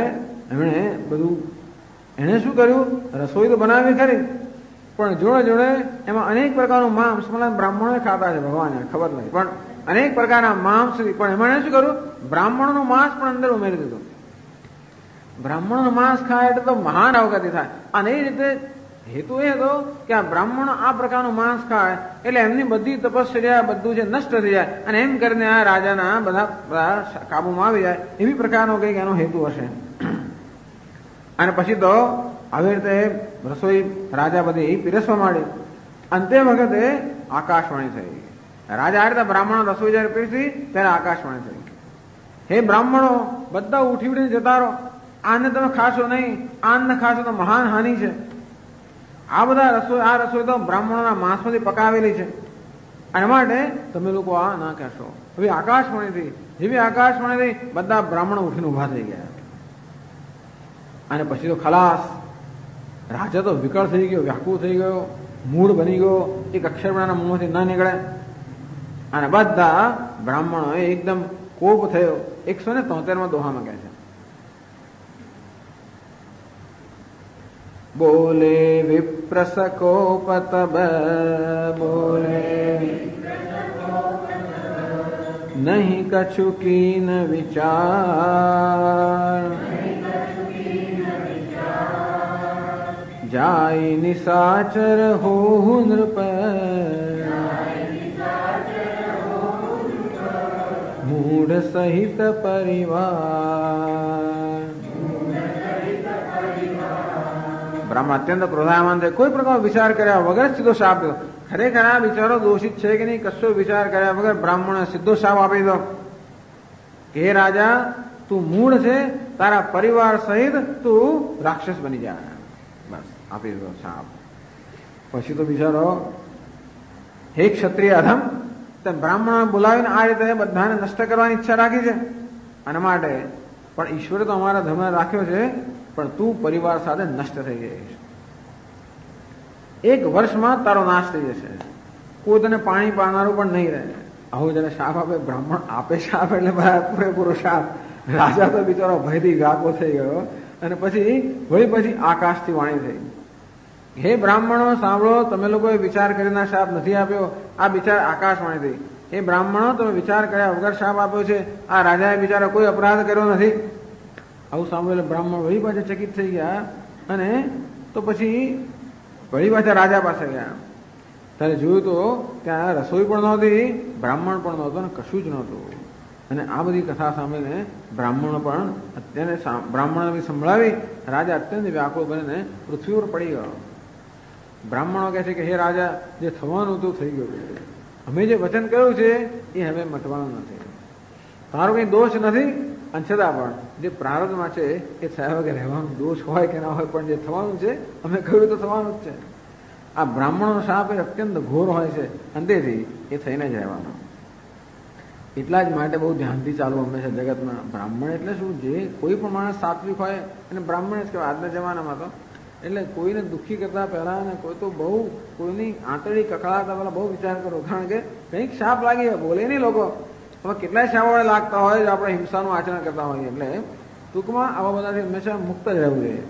એણે શું કર્યું? રસોઈ તો બનાવી ખરી પણ જોડે જોડે એમાં અનેક પ્રકારનું માંસ બ્રાહ્મણો ખાતા છે, ભગવાન ખબર નથી, પણ અનેક પ્રકારના માંસ. પણ એમાં શું કર્યું? બ્રાહ્મણોનું માંસ પણ અંદર ઉમેરી દીધું. બ્રાહ્મણોનું માંસ ખાય એટલે તો મહાન અવગતિ થાય. અને એ રીતે હેતુ એ હતો કે આ બ્રાહ્મણો આ પ્રકારનું માંસ ખાય એટલે એમની બધી તપશ્ચર્યા બધું છે નષ્ટ થઈ જાય અને એમ કરીને આ રાજાના બધા કાબુમાં આવી જાય. એવી પ્રકારનો કંઈક એનો હેતુ હશે. અને પછી તો આવી રીતે રસોઈ રાજા બધી પીરસવા માંડી. અંતે વખતે આકાશવાણી થઈ. રાજા આ રીતે બ્રાહ્મણો રસોઈ જયારે પીરસી ત્યારે આકાશવાણી થઈ, હે બ્રાહ્મણો બધા ઉઠી ઉઠીને જતા રહો. આને તમે ખાશો નહીં, આને ખાશો તો મહાન હાનિ છે. આ રસોઈ તો બ્રાહ્મણોના માંસમાંથી પકાવેલી છે. અને માટે તમે લોકો આ ના કહેશો. હવે આકાશવાણી થઈ. જેવી આકાશવાણી થઈ બધા બ્રાહ્મણો ઉઠીને ઉભા થઈ ગયા. અને પછી તો ખલાસ. રાજા તો વિકળ થઈ ગયો, વ્યાકુળ થઈ ગયો, મૂળ બની ગયો. એક અક્ષર પણ એના મોંમાંથી ના નીકળે. અને બધા બ્રાહ્મણો એકદમ કોપ થયો. 173માં દોહામાં કહે છે, બોલે વિપ્રસકોપતબ બોલે નહીં કछु કીન વિચાર જાય નિશાચર હો નૃપ મૂઢ સહિત પરિવાર. બ્રાહ્મણ અત્યંત ક્રોધાયમાન થાય, કોઈ પ્રકારનો વિચાર કર્યા વગર સીધો શાપ દીધો. ખરેખર આ વિચારો દોષિત છે કે નહીં, કશો વિચાર કર્યા વગર બ્રાહ્મણે સીધો શાપ આપી દીધો કે હે રાજા, તું મૂળ છે, તારા પરિવાર સહિત તું રાક્ષસ બની જાય. બસ આપી દીધો શાપ. પછી તો બિચારો હે ક્ષત્રિય અધમ, તે બ્રાહ્મણ બોલાવીને આ રીતે બધાને નષ્ટ કરવાની ઈચ્છા રાખી છે. અને માટે પણ ઈશ્વરે તો અમારા ધર્મ રાખ્યો છે, પણ તું પરિવાર સાથે નષ્ટ થઈ જઈશ. 1 વર્ષમાં તારો નાશ થઈ જશે. કોઈ તને પાણી પાનારું પણ નહીં રહે. આવું જયારે શાપ આપે, બ્રાહ્મણ આપે શાપ એટલે પૂરેપૂરો શાપ. રાજા તો બિચારો ભયથી ગાકો થઈ ગયો. અને પછી આકાશથી વાણી થઈ, હે બ્રાહ્મણો સાંભળો, તમે લોકોએ વિચાર કરીને શાપ નથી આપ્યો. આ વિચાર આકાશવાણી થઈ, હે બ્રાહ્મણો, તમે વિચાર કર્યા વગર શાપ આપ્યો છે. આ રાજાએ બિચારો કોઈ અપરાધ કર્યો નથી. આવું સાંભળેલું બ્રાહ્મણ વળી પાછા ચકિત થઈ ગયા. અને તો પછી વળી પાછા રાજા પાસે ગયા. ત્યારે જોયું તો ત્યાં રસોઈ પણ નહોતી, બ્રાહ્મણ પણ નહોતો, અને કશું જ નહોતું. અને આ બધી કથા સાંભળીને બ્રાહ્મણને સંભળાવી રાજા અત્યંત વ્યાકુળ બનીને પૃથ્વી પર પડી ગયો. બ્રાહ્મણો કહે છે કે હે રાજા, જે થવાનું હતું થઈ ગયું. અમે જે વચન કહ્યું છે એ હવે મટવાનું નથી. તારો કંઈ દોષ નથી, અને છતાં પણ જે પ્રારબ્ધમાં છે એ થયા વગર રહેવાનું, દોષ હોય કે ના હોય, પણ જે થવાનું છે અમે કહ્યું તો થવાનું જ છે. આ બ્રાહ્મણનો શાપ એ અત્યંત ઘોર હોય છે, અંતેથી એ થઈને જ રહેવાનો. એટલા જ માટે બહુ ધ્યાનથી ચાલવું હંમેશા જગતમાં. બ્રાહ્મણ એટલે શું, જે કોઈ પણ માણસ સાત્વિક હોય અને બ્રાહ્મણ જ કહેવાય આજના જમાનામાં તો. એટલે કોઈને દુઃખી કરતા પહેલા ને કોઈ તો બહુ કોઈની આંતળી કકળાતા પહેલા બહુ વિચાર કરો, કારણ કે કંઈક શાપ લાગી હોય, બોલે નહીં લોકો. હવે કેટલાય શાપ વડે લાગતા હોય જો આપણે હિંસાનું આચરણ કરતા હોઈએ. એટલે ટૂંકમાં આવા બધાથી હંમેશા મુક્ત જ રહેવું જોઈએ.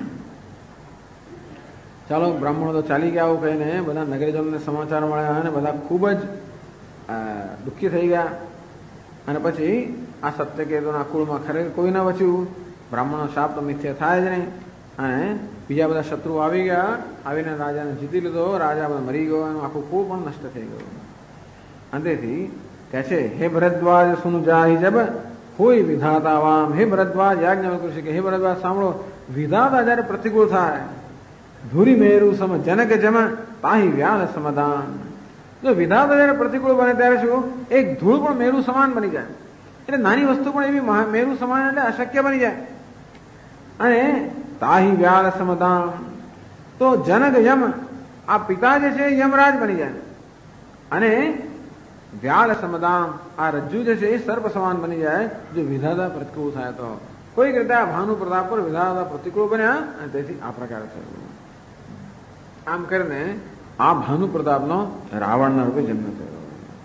ચાલો, બ્રાહ્મણો તો ચાલી ગયા આવું કહીને બધા નગરીજનોને સમાચાર મળ્યા અને બધા ખૂબ જ દુઃખી થઈ ગયા. અને પછી આ સત્યકેતુના કુળમાં ખરેખર કોઈ ના બચ્યું. બ્રાહ્મણનો શાપ તો મિથ્યા થાય જ નહીં. અને બીજા બધા શત્રુ આવી ગયા, આવીને રાજાને જીતી લીધો. રાજા બધા મરી ગયો, એનું આખું કુળ પણ નષ્ટ થઈ ગયું. અંતેથી કહે છે, હે ભરદ્વાજ સુન જાહિ જબ હોય વિધાતા વામ. હે ભરદ્વાજ, યાજ્ઞવલ્ક્ય ઋષિ કે હે ભરદ્વાજ સાંભળો, વિધાતા જયારે પ્રતિકૂળ થાય, ધુરી મેરુ સમ જનક જમ તાહી વ્યાલ સમદાન. જો વિધાતા જયારે પ્રતિકૂળ બને ત્યારે શું, એક ધૂળ પણ મેરુ સમાન બની જાય. એટલે નાની વસ્તુ પણ એવી મેરુ સમાન એટલે અશક્ય બની જાય. અને તાહી વ્યાલ સમદાન, તો જનક યમ, આ પિતા જે છે યમરાજ બની જાય. અને વ્યાલ સમદાન, આ રજ્જુ જે છે એ સર્પ સમાન બની જાય જો વિધાતા પ્રતિકૂળ થાય તો. કોઈક રીતે આ ભાનુ પ્રતાપ પર વિધાતા પ્રતિકૂળ બન્યા અને તેથી આ પ્રકાર થયું. આમ કરીને આ ભાનુ પ્રતાપનો રાવણના રૂપે જન્મ થયો.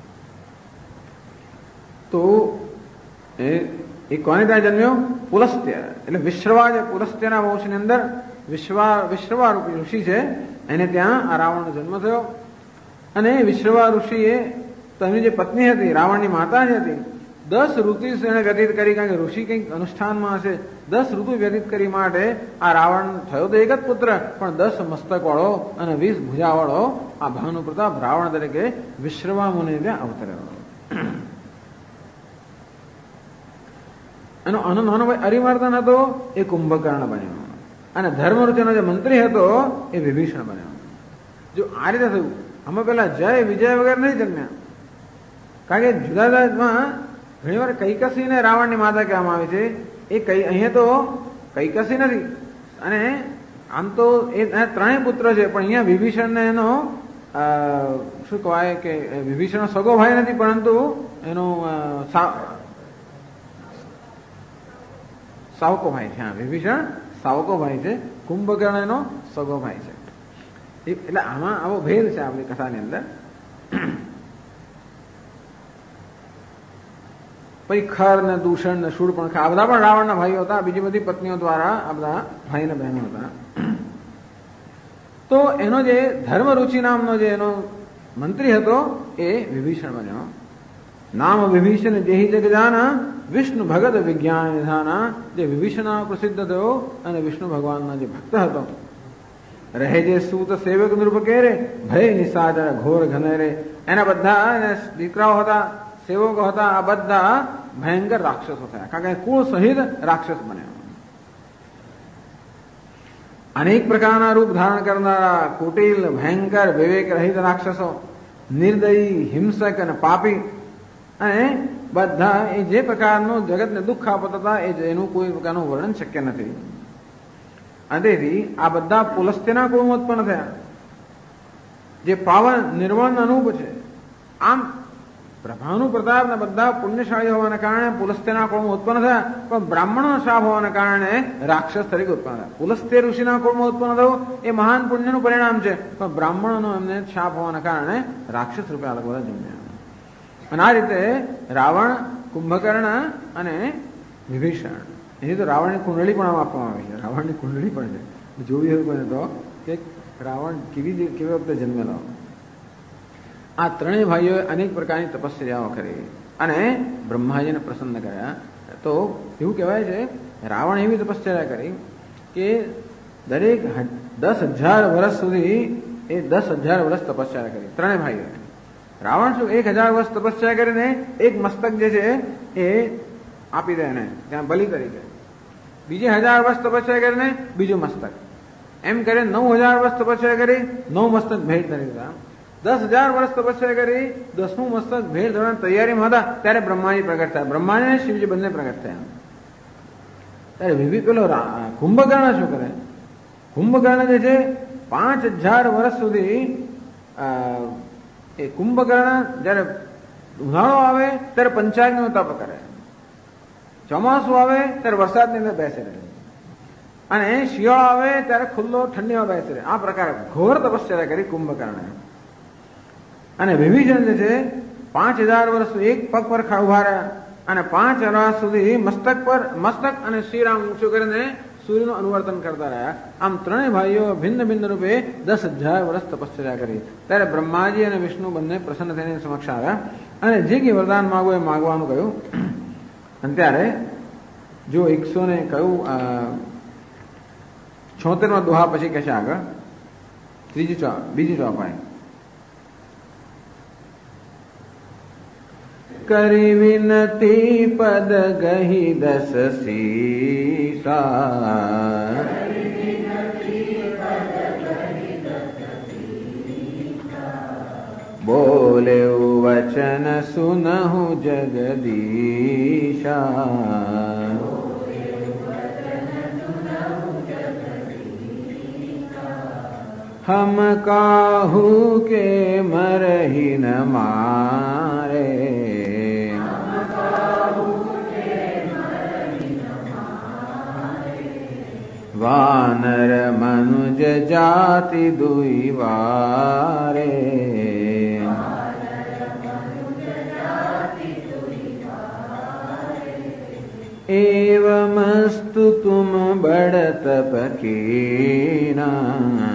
તો એ કોને ત્યાં જન્મ્યો? પુલસ્ત્ય, એટલે વિશ્રવા, જે પુલસ્ત્યના વંશની અંદર વિશ્રવા રૂપી ઋષિ છે, એને ત્યાં આ રાવણનો જન્મ થયો. અને વિશ્રવા ઋષિએ તો એની જે પત્ની હતી, રાવણની માતા જ હતી, 10 ઋતુ એને વ્યતીત કરી. કારણ કે ઋષિ કંઈક અનુષ્ઠાનમાં હશે, 10 ઋતુ વ્યતીત કરી માટે આ રાવણ થયો તો એક જ પુત્ર, પણ 10 મસ્તક વાળો અને 20 ભુજા વાળો આ ભાનુ પ્રતાપ રાવણ તરીકે વિશ્રવા મુનિ ત્યાં અવતર્યો. એનો નાનો ભાઈ અરિમર્દન હતો એ કુંભકર્ણ બન્યો. અને ધર્મરુચિનો જે મંત્રી હતો એ વિભીષણ બન્યો. જો આ રીતે થયું. અમે પેલા જય વિજય વગર નહીં જન્મ્યા. કારણ કે જુદા જુદામાં ઘણી વાર કૈકસીને રાવણની માતા કહેવામાં આવે છે. એ અહીંયા તો કૈકસી નથી. અને આમ તો એ 3 પુત્ર છે, પણ અહીંયા વિભીષણને એનો શું કહેવાય કે વિભીષણનો સગો ભાઈ નથી, પરંતુ એનો સાવકો ભાઈ છે. હા, વિભીષણ સાવકો ભાઈ છે, કુંભકર્ણ એનો સગો ભાઈ છે. એટલે આમાં આવો ભેદ છે આપણી કથાની અંદર. પછી ખર ને દૂષણ ને શૂળપણખા આ બધા પણ રાવણના ભાઈઓ હતા. બીજી બધી પત્નીઓ દ્વારા આ બધા ભાઈ ને બહેનો હતા. તો એનો જે ધર્મરુચિ નામનો જે એનો મંત્રી હતો એ વિભીષણ બન્યો. નામ વિભીષણ જેહી જગ જાના, વિષ્ણુ ભગત વિજ્ઞાન નિધાના. જે વિભીષણ પ્રસિદ્ધ થયો અને વિષ્ણુ ભગવાનના જે ભક્ત હતો. રહે જે સૂત સેવક નૃપ કેરે, ભય નિશાચર ઘોર ઘનેરે. એના બધા દીકરાઓ હતા, સેવકો હતા. આ બધા ભયંકર રાક્ષસો થયા, કારણ કે કુળ સહિત રાક્ષસ બન્યા. અનેક પ્રકારના રૂપ ધારણ કરનારા કુટિલ, ભયંકર, વિવેક રહિત રાક્ષસો, નિર્દયી, હિંસક અને પાપી, અને બધા એ જે પ્રકારનું જગતને દુઃખ આપતા હતા એનું કોઈ પ્રકારનું વર્ણન શક્ય નથી. અને તેથી આ બધા પુલસ્ત્યના કુળમાં ઉત્પન્ન થયા, જે પાવન નિર્વાણ અનુપ છે. આમ પ્રભાનું પ્રતાપ ને બધા પુણ્યશાળી હોવાના કારણે પુલસ્ત્યના કુળમાં ઉત્પન્ન થયા, પણ બ્રાહ્મણનો શાપ હોવાના કારણે રાક્ષસ તરીકે ઉત્પન્ન થયા. પુલસ્ત્ય ઋષિના કુળમાં ઉત્પન્ન થયું એ મહાન પુણ્યનું પરિણામ છે, પણ બ્રાહ્મણોનો એમને શાપ હોવાના કારણે રાક્ષસ રૂપે અલગ બધા જન્મ્યા. અને આ રીતે રાવણ, કુંભકર્ણ અને વિભીષણ, એની તો રાવણની કુંડળી પણ આપવામાં આવી છે. રાવણની કુંડળી પણ છે, જોવી એવું બને તો કે રાવણ કેવી વખતે જન્મેલો. આ ત્રણેય ભાઈઓએ અનેક પ્રકારની તપસ્યાઓ કરી અને બ્રહ્માજીને પ્રસન્ન કર્યા. તો એવું કહેવાય છે રાવણ એવી તપસ્યા કરી કે દરેક 10,000 વર્ષ સુધી એ 10,000 વર્ષ તપસ્યા કરી ત્રણેય ભાઈઓએ. રાવણ શું 1,000 વર્ષ તપસ્યા કરીને એક મસ્તક જે છે એ આપી દે એને ત્યાં બલિ તરીકે, બીજે 1000 વર્ષ તપસ્યા કરીને બીજું મસ્તક, એમ કરે 9,000 વર્ષ તપસ્યા કરી 9 મસ્તક ભેટ કરી દીધા. 10,000 વર્ષ તપસ્યા કરી 10મું મસ્તક ભેટ ધરવાની તૈયારીમાં હતા ત્યારે બ્રહ્માજી પ્રગટ થયા. બ્રહ્માજી અને શિવજી બંને પ્રગટ થયા. ત્યારે પેલો કુંભકર્ણ શું કરે? કુંભકર્ણ જે છે 5,000 વર્ષ સુધી એ કુંભકર્ણ જયારે ઉનાળો આવે ત્યારે પંચાગ્નિનો તપ કરે, ચોમાસું આવે ત્યારે વરસાદની અંદર બેસે રહે, અને શિયાળો આવે ત્યારે ખુલ્લો ઠંડીમાં બેસે રહે. આ પ્રકારે ઘોર તપસ્યા કરી કુંભકર્ણે. અને વિભીષણ જે છે 5,000 વર્ષ એક પગ પર ઉભા રહ્યા અને 5 વર્ષ સુધી મસ્તક અને શ્રીરામ ઊંચું કરીને સૂર્યનું અનુવર્તન કરતા રહ્યા. આમ ત્રણેય ભાઈઓ ભિન્ન ભિન્ન રૂપે 10,000 વર્ષ તપસ્યા કરી. ત્યારે બ્રહ્માજી અને વિષ્ણુ બંને પ્રસન્ન થઈને સમક્ષ આવ્યા અને જે કંઈ વરદાન માગો એ માગવાનું કહ્યું. અને ત્યારે જો 100 ને કહ્યું 76માં દોહા પછી કહેશે આગળ બીજી ચોપાઈ કરી વિનતી પદ ગહી 10 સીસા, બોલે વચન સુનહુ જગદીશા, હમ કાહુ કે મરહી ન મારે, વાનર મનુજ જાતિ દુઈ વારે, एवमस्तु तुम बढ़त पकीना,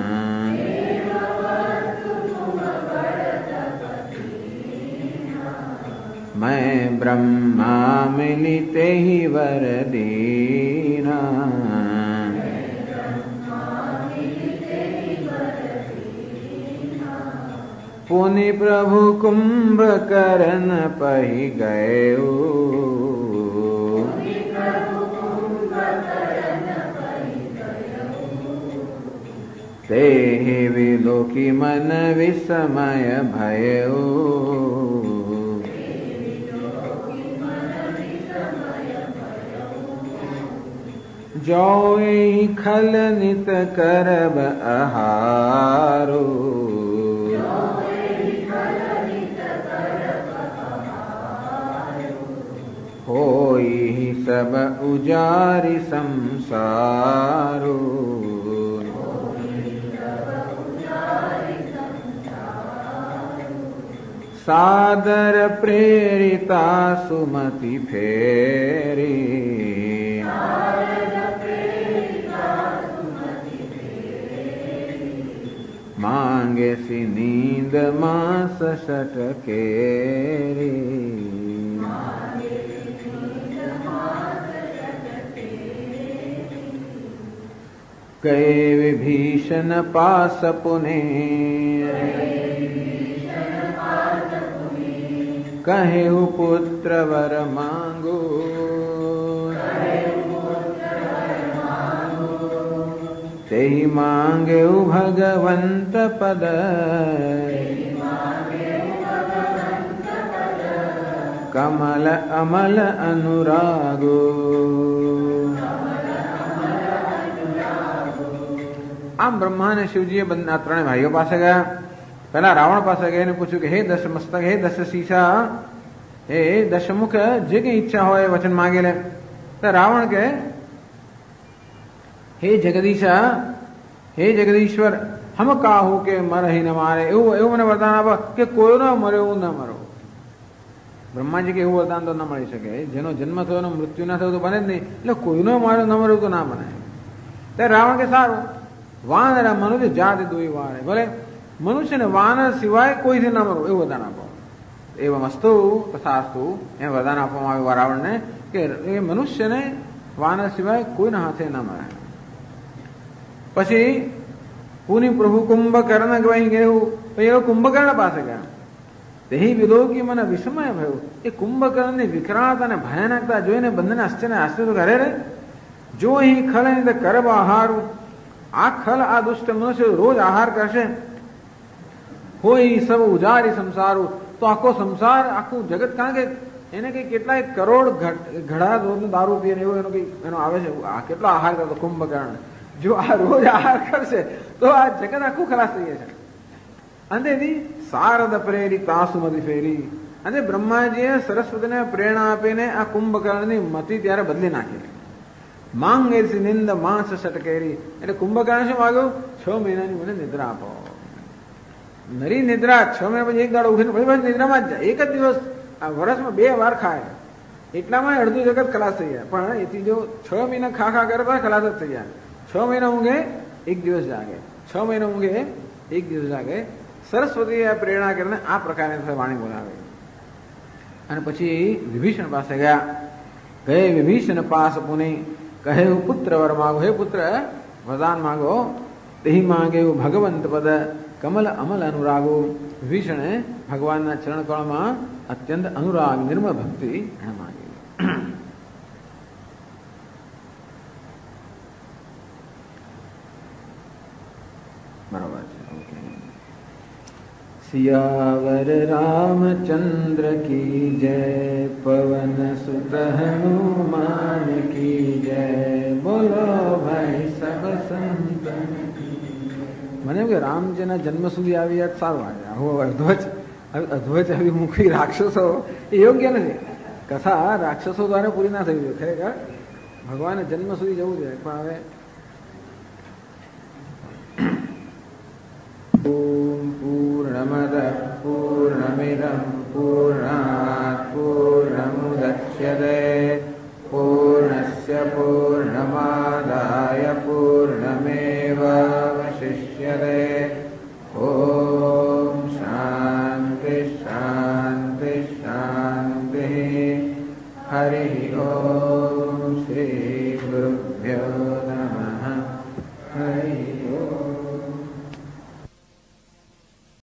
मैं ब्रह्मा मिलिते ही वर दीना, पुनि प्रभु कुंभकर्ण पहि गयो, तेहि विलोकी मन विस्मय भयो, जोई खल नित करब आहारो, होई सब उजारि संसारो, सादर प्रेरिता सुमति फेरी, मांगे सी नींद मास सटकेरी, गए विभीषण पास पुने, કહેવું પુત્ર વર માંગુ, તેહી માંગેવું ભગવંત પદ, કમલ અમલ અનુરાગો. આમ બ્રહ્મા અને શિવજીએ બંને ત્રણેય ભાઈઓ પાસે ગયા. પેલા રાવણ પાસે ગઈને પૂછ્યું કે હે દશ મસ્તક, હે દશ શીશા, હે દશમુખ, જે કઈ ઈચ્છા હોય વચન માંગે લે. તો રાવણ કે હે જગદીશા, હે જગદીશ્વર, હમ કાહું કે મરહી ન મારે. એવું મને વરદાન આપો કે કોઈ ન મરે એવું ન મરો. બ્રહ્માજી કે એવું વરદાન તો ન મળી શકે. જેનો જન્મ થયો મૃત્યુ ના થયો તો બને જ નહીં. એટલે કોઈનો માર્યો ન મર્યું તો ના બને. ત્યારે રાવણ કે સારું, વાનર મનુષ્ય જાતિ દુઈ વારે, ભલે મનુષ્ય ને વાનર સિવાય કોઈથી ના મરવું એવું વરદાન આપો. એવા મસ્તુ તથાસ્તુ એમ વરદાન આપવામાં આવ્યું રાવણને કે એ મનુષ્યને વાનર સિવાય કોઈના હાથે ના મરાય. પછી પુની પ્રભુ કુંભકર્ણ ગઈ ગયું. પછી એ કુંભકર્ણ પાસે ગયા. તેહી વિલોકી મને વિસ્મય ભયું. એ કુંભકર્ણની વિકરાળતા અને ભયાનકતા જોઈને બંનેને આશ્ચર્ય કરે રે. જો અહીં ખલ કરબ આહારું, આ ખલ આ દુષ્ટ મનુષ્ય રોજ આહાર કરશે, હોય સબ ઉજારી સંસારું, તો આખો સંસાર આખું જગત, કારણ કે એને કઈ કેટલાય કરોડ ઘડા રોજનું દારૂ પીએ એવું એનો કઈ એનો આવે છે. આ કેટલો આહાર કરતો કુંભકર્ણ. જો આ રોજ આહાર કરશે તો આ જગત આખું ખલાસ થઈ જશે. અંતેથી શારદ પ્રેરી તાસુમતી ફેરી. અને બ્રહ્માજીએ સરસ્વતીને પ્રેરણા આપીને આ કુંભકર્ણની મતિ ત્યારે બદલી નાખી. માંગે નિંદ માંસ સટકેરી. એટલે કુંભકર્ણ શું માગ્યું? 6 મહિનાની મને નિદ્રા આપો. નરી નિદ્રા 6 મહિના પછી એક દાડો ઉઠીને પછી નિદ્રામાં જ જાય. એક જ દિવસ આ વર્ષમાં 2 વાર ખાય, એટલામાં અડધું જગત ખલાસ થઈ જાય. પણ એથી જો 6 મહિના ખા કરતા ખલાસ જ થઈ જાય. 6 મહિના ઊંઘે, 1 દિવસ જાગે. 6 મહિના ઊંઘે, 1 દિવસ જાગે. સરસ્વતીએ પ્રેરણા કરીને આ પ્રકારની વાણી બોલાવે. અને પછી વિભીષણ પાસે ગયા. ગયે વિભીષણ પાસ પુની, કહે પુત્ર વર માગો. હે પુત્ર વરદાન માગો. તેહી માંગે ભગવંત પદ, કમલ અમલ અનુરાગો. વિભીષણે ભગવાનના ચરણ કળમાં અત્યંત અનુરાગ નિર્મળ ભક્તિ એને માંગી. બરાબર છે. सियावर रामचंद्र की जय, पवन सुत हनुमान की जय, बोलो भाई सब संतन. મને એમ કે રામજીના જન્મ સુધી આવી યાદ સારું આવે. અધ્વચ આવી મુખી રાક્ષસો એ યોગ્ય નથી. કથા રાક્ષસો દ્વારા પૂરી ના થવી જોઈએ. ખરેખર ભગવાનના જન્મ સુધી જવું જોઈએ. પણ હવે પૂર્ણમદ પૂર્ણમિદં પૂર્ણાત પૂર્ણમુદચ્યતે પૂર્ણસ્ય પૂર્ણમાદાય પૂર્ણમેવાવશિષ્યતે. ઓમ શાંતિ શાંતિ શાંતિ. હરિ ઓમ શ્રી ગુરુભ્યો નમઃ. હરિ ઓમ.